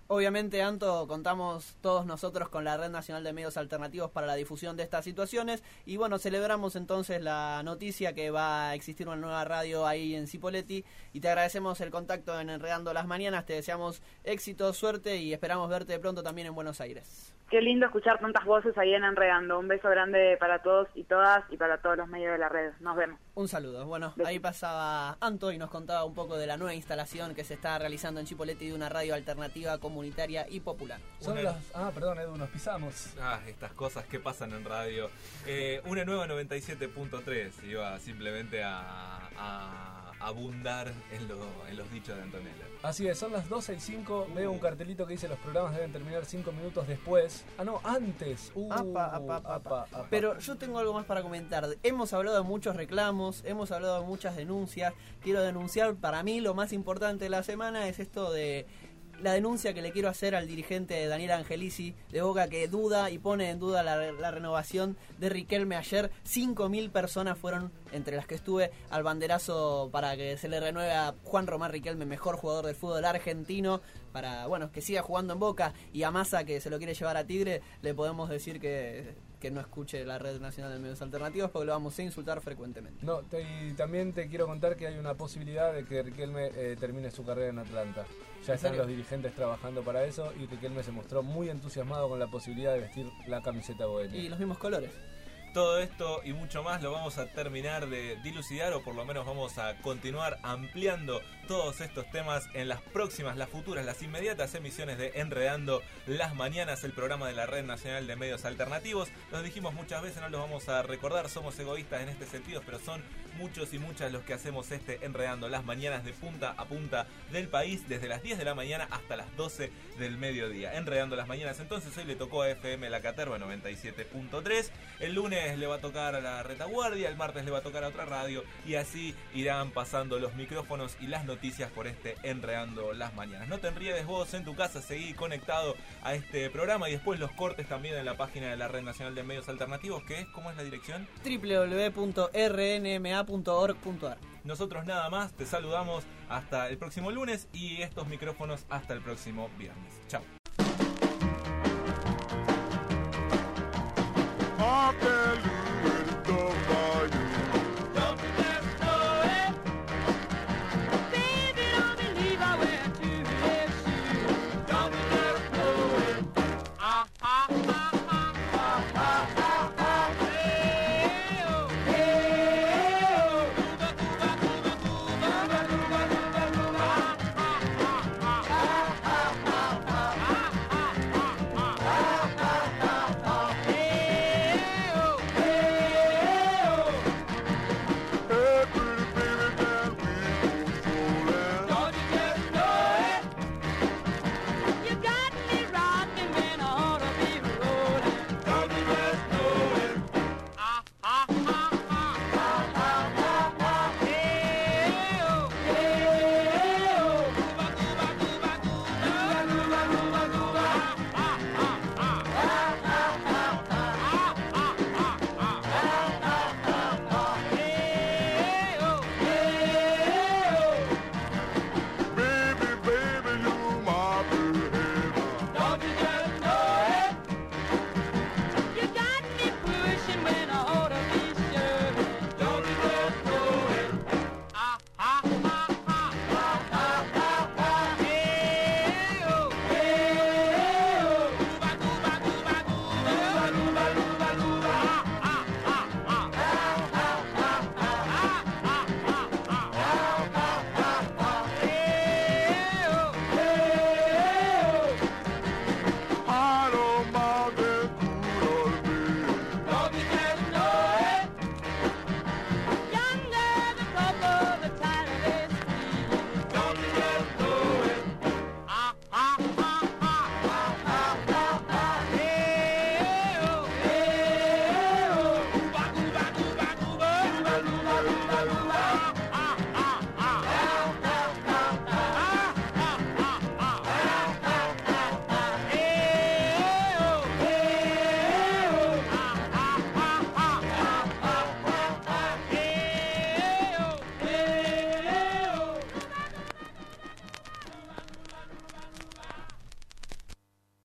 Obviamente, Anto, contamos todos nosotros con la Red Nacional de Medios Alternativos para la difusión de estas situaciones y bueno, celebramos entonces la noticia que va a existir una nueva radio ahí en Cipolletti y te agradecemos el contacto en Enredando las Mañanas, te deseamos éxito, suerte y esperamos verte pronto también en Buenos Aires. Qué lindo escuchar tantas voces ahí en Enredando. Un beso grande para todos y todas y para todos los medios de la red. Nos vemos. Un saludo. Bueno, ahí pasaba Anto y nos contaba un poco de la nueva instalación que se está realizando en Cipolletti de una radio alternativa, comunitaria y popular. Son las... Ah, perdón, Edu, nos pisamos. Ah, estas cosas que pasan en radio. Eh, una nueva noventa y siete punto tres iba simplemente a, a abundar en, lo, en los dichos de Antonella. Así es, son las doce y cinco. Veo un cartelito que dice los programas deben terminar cinco minutos después. Ah, no, antes. Uh, apa, apa, apa. apa, apa. Pero yo tengo algo más para comentar. Hemos hablado de muchos reclamos, hemos hablado de muchas denuncias. Quiero denunciar, para mí lo más importante de la semana es esto de la denuncia que le quiero hacer al dirigente Daniel Angelici de Boca, que duda y pone en duda la, la renovación de Riquelme. Ayer cinco mil personas fueron, entre las que estuve, al banderazo para que se le renueve a Juan Román Riquelme, mejor jugador del fútbol argentino, para bueno que siga jugando en Boca. Y a Massa, que se lo quiere llevar a Tigre, le podemos decir que, que no escuche la Red Nacional de Medios Alternativos porque lo vamos a insultar frecuentemente. No, te, y también te quiero contar que hay una posibilidad de que Riquelme eh, termine su carrera en Atlanta. Ya están los dirigentes trabajando para eso y Riquelme se mostró muy entusiasmado con la posibilidad de vestir la camiseta bohemia. Y los mismos colores. Todo esto y mucho más lo vamos a terminar de dilucidar, o por lo menos vamos a continuar ampliando todos estos temas en las próximas, las futuras, las inmediatas emisiones de Enredando las Mañanas, el programa de la Red Nacional de Medios Alternativos. Los dijimos muchas veces, no los vamos a recordar, somos egoístas en este sentido, pero son muchos y muchas los que hacemos este Enredando las Mañanas de punta a punta del país, desde las diez de la mañana hasta las doce del mediodía. Enredando las Mañanas, entonces hoy le tocó a F M La Caterva noventa y siete punto tres, el lunes le va a tocar a la Retaguardia, el martes le va a tocar a otra radio y así irán pasando los micrófonos y las noticias por este Enredando las Mañanas. No te enriedes vos en tu casa, seguí conectado a este programa y después los cortes también en la página de la Red Nacional de Medios Alternativos, que es, ¿cómo es la dirección? doble u doble u doble u punto r n m a punto org punto a r. Nosotros nada más, te saludamos hasta el próximo lunes y estos micrófonos hasta el próximo viernes. Chao.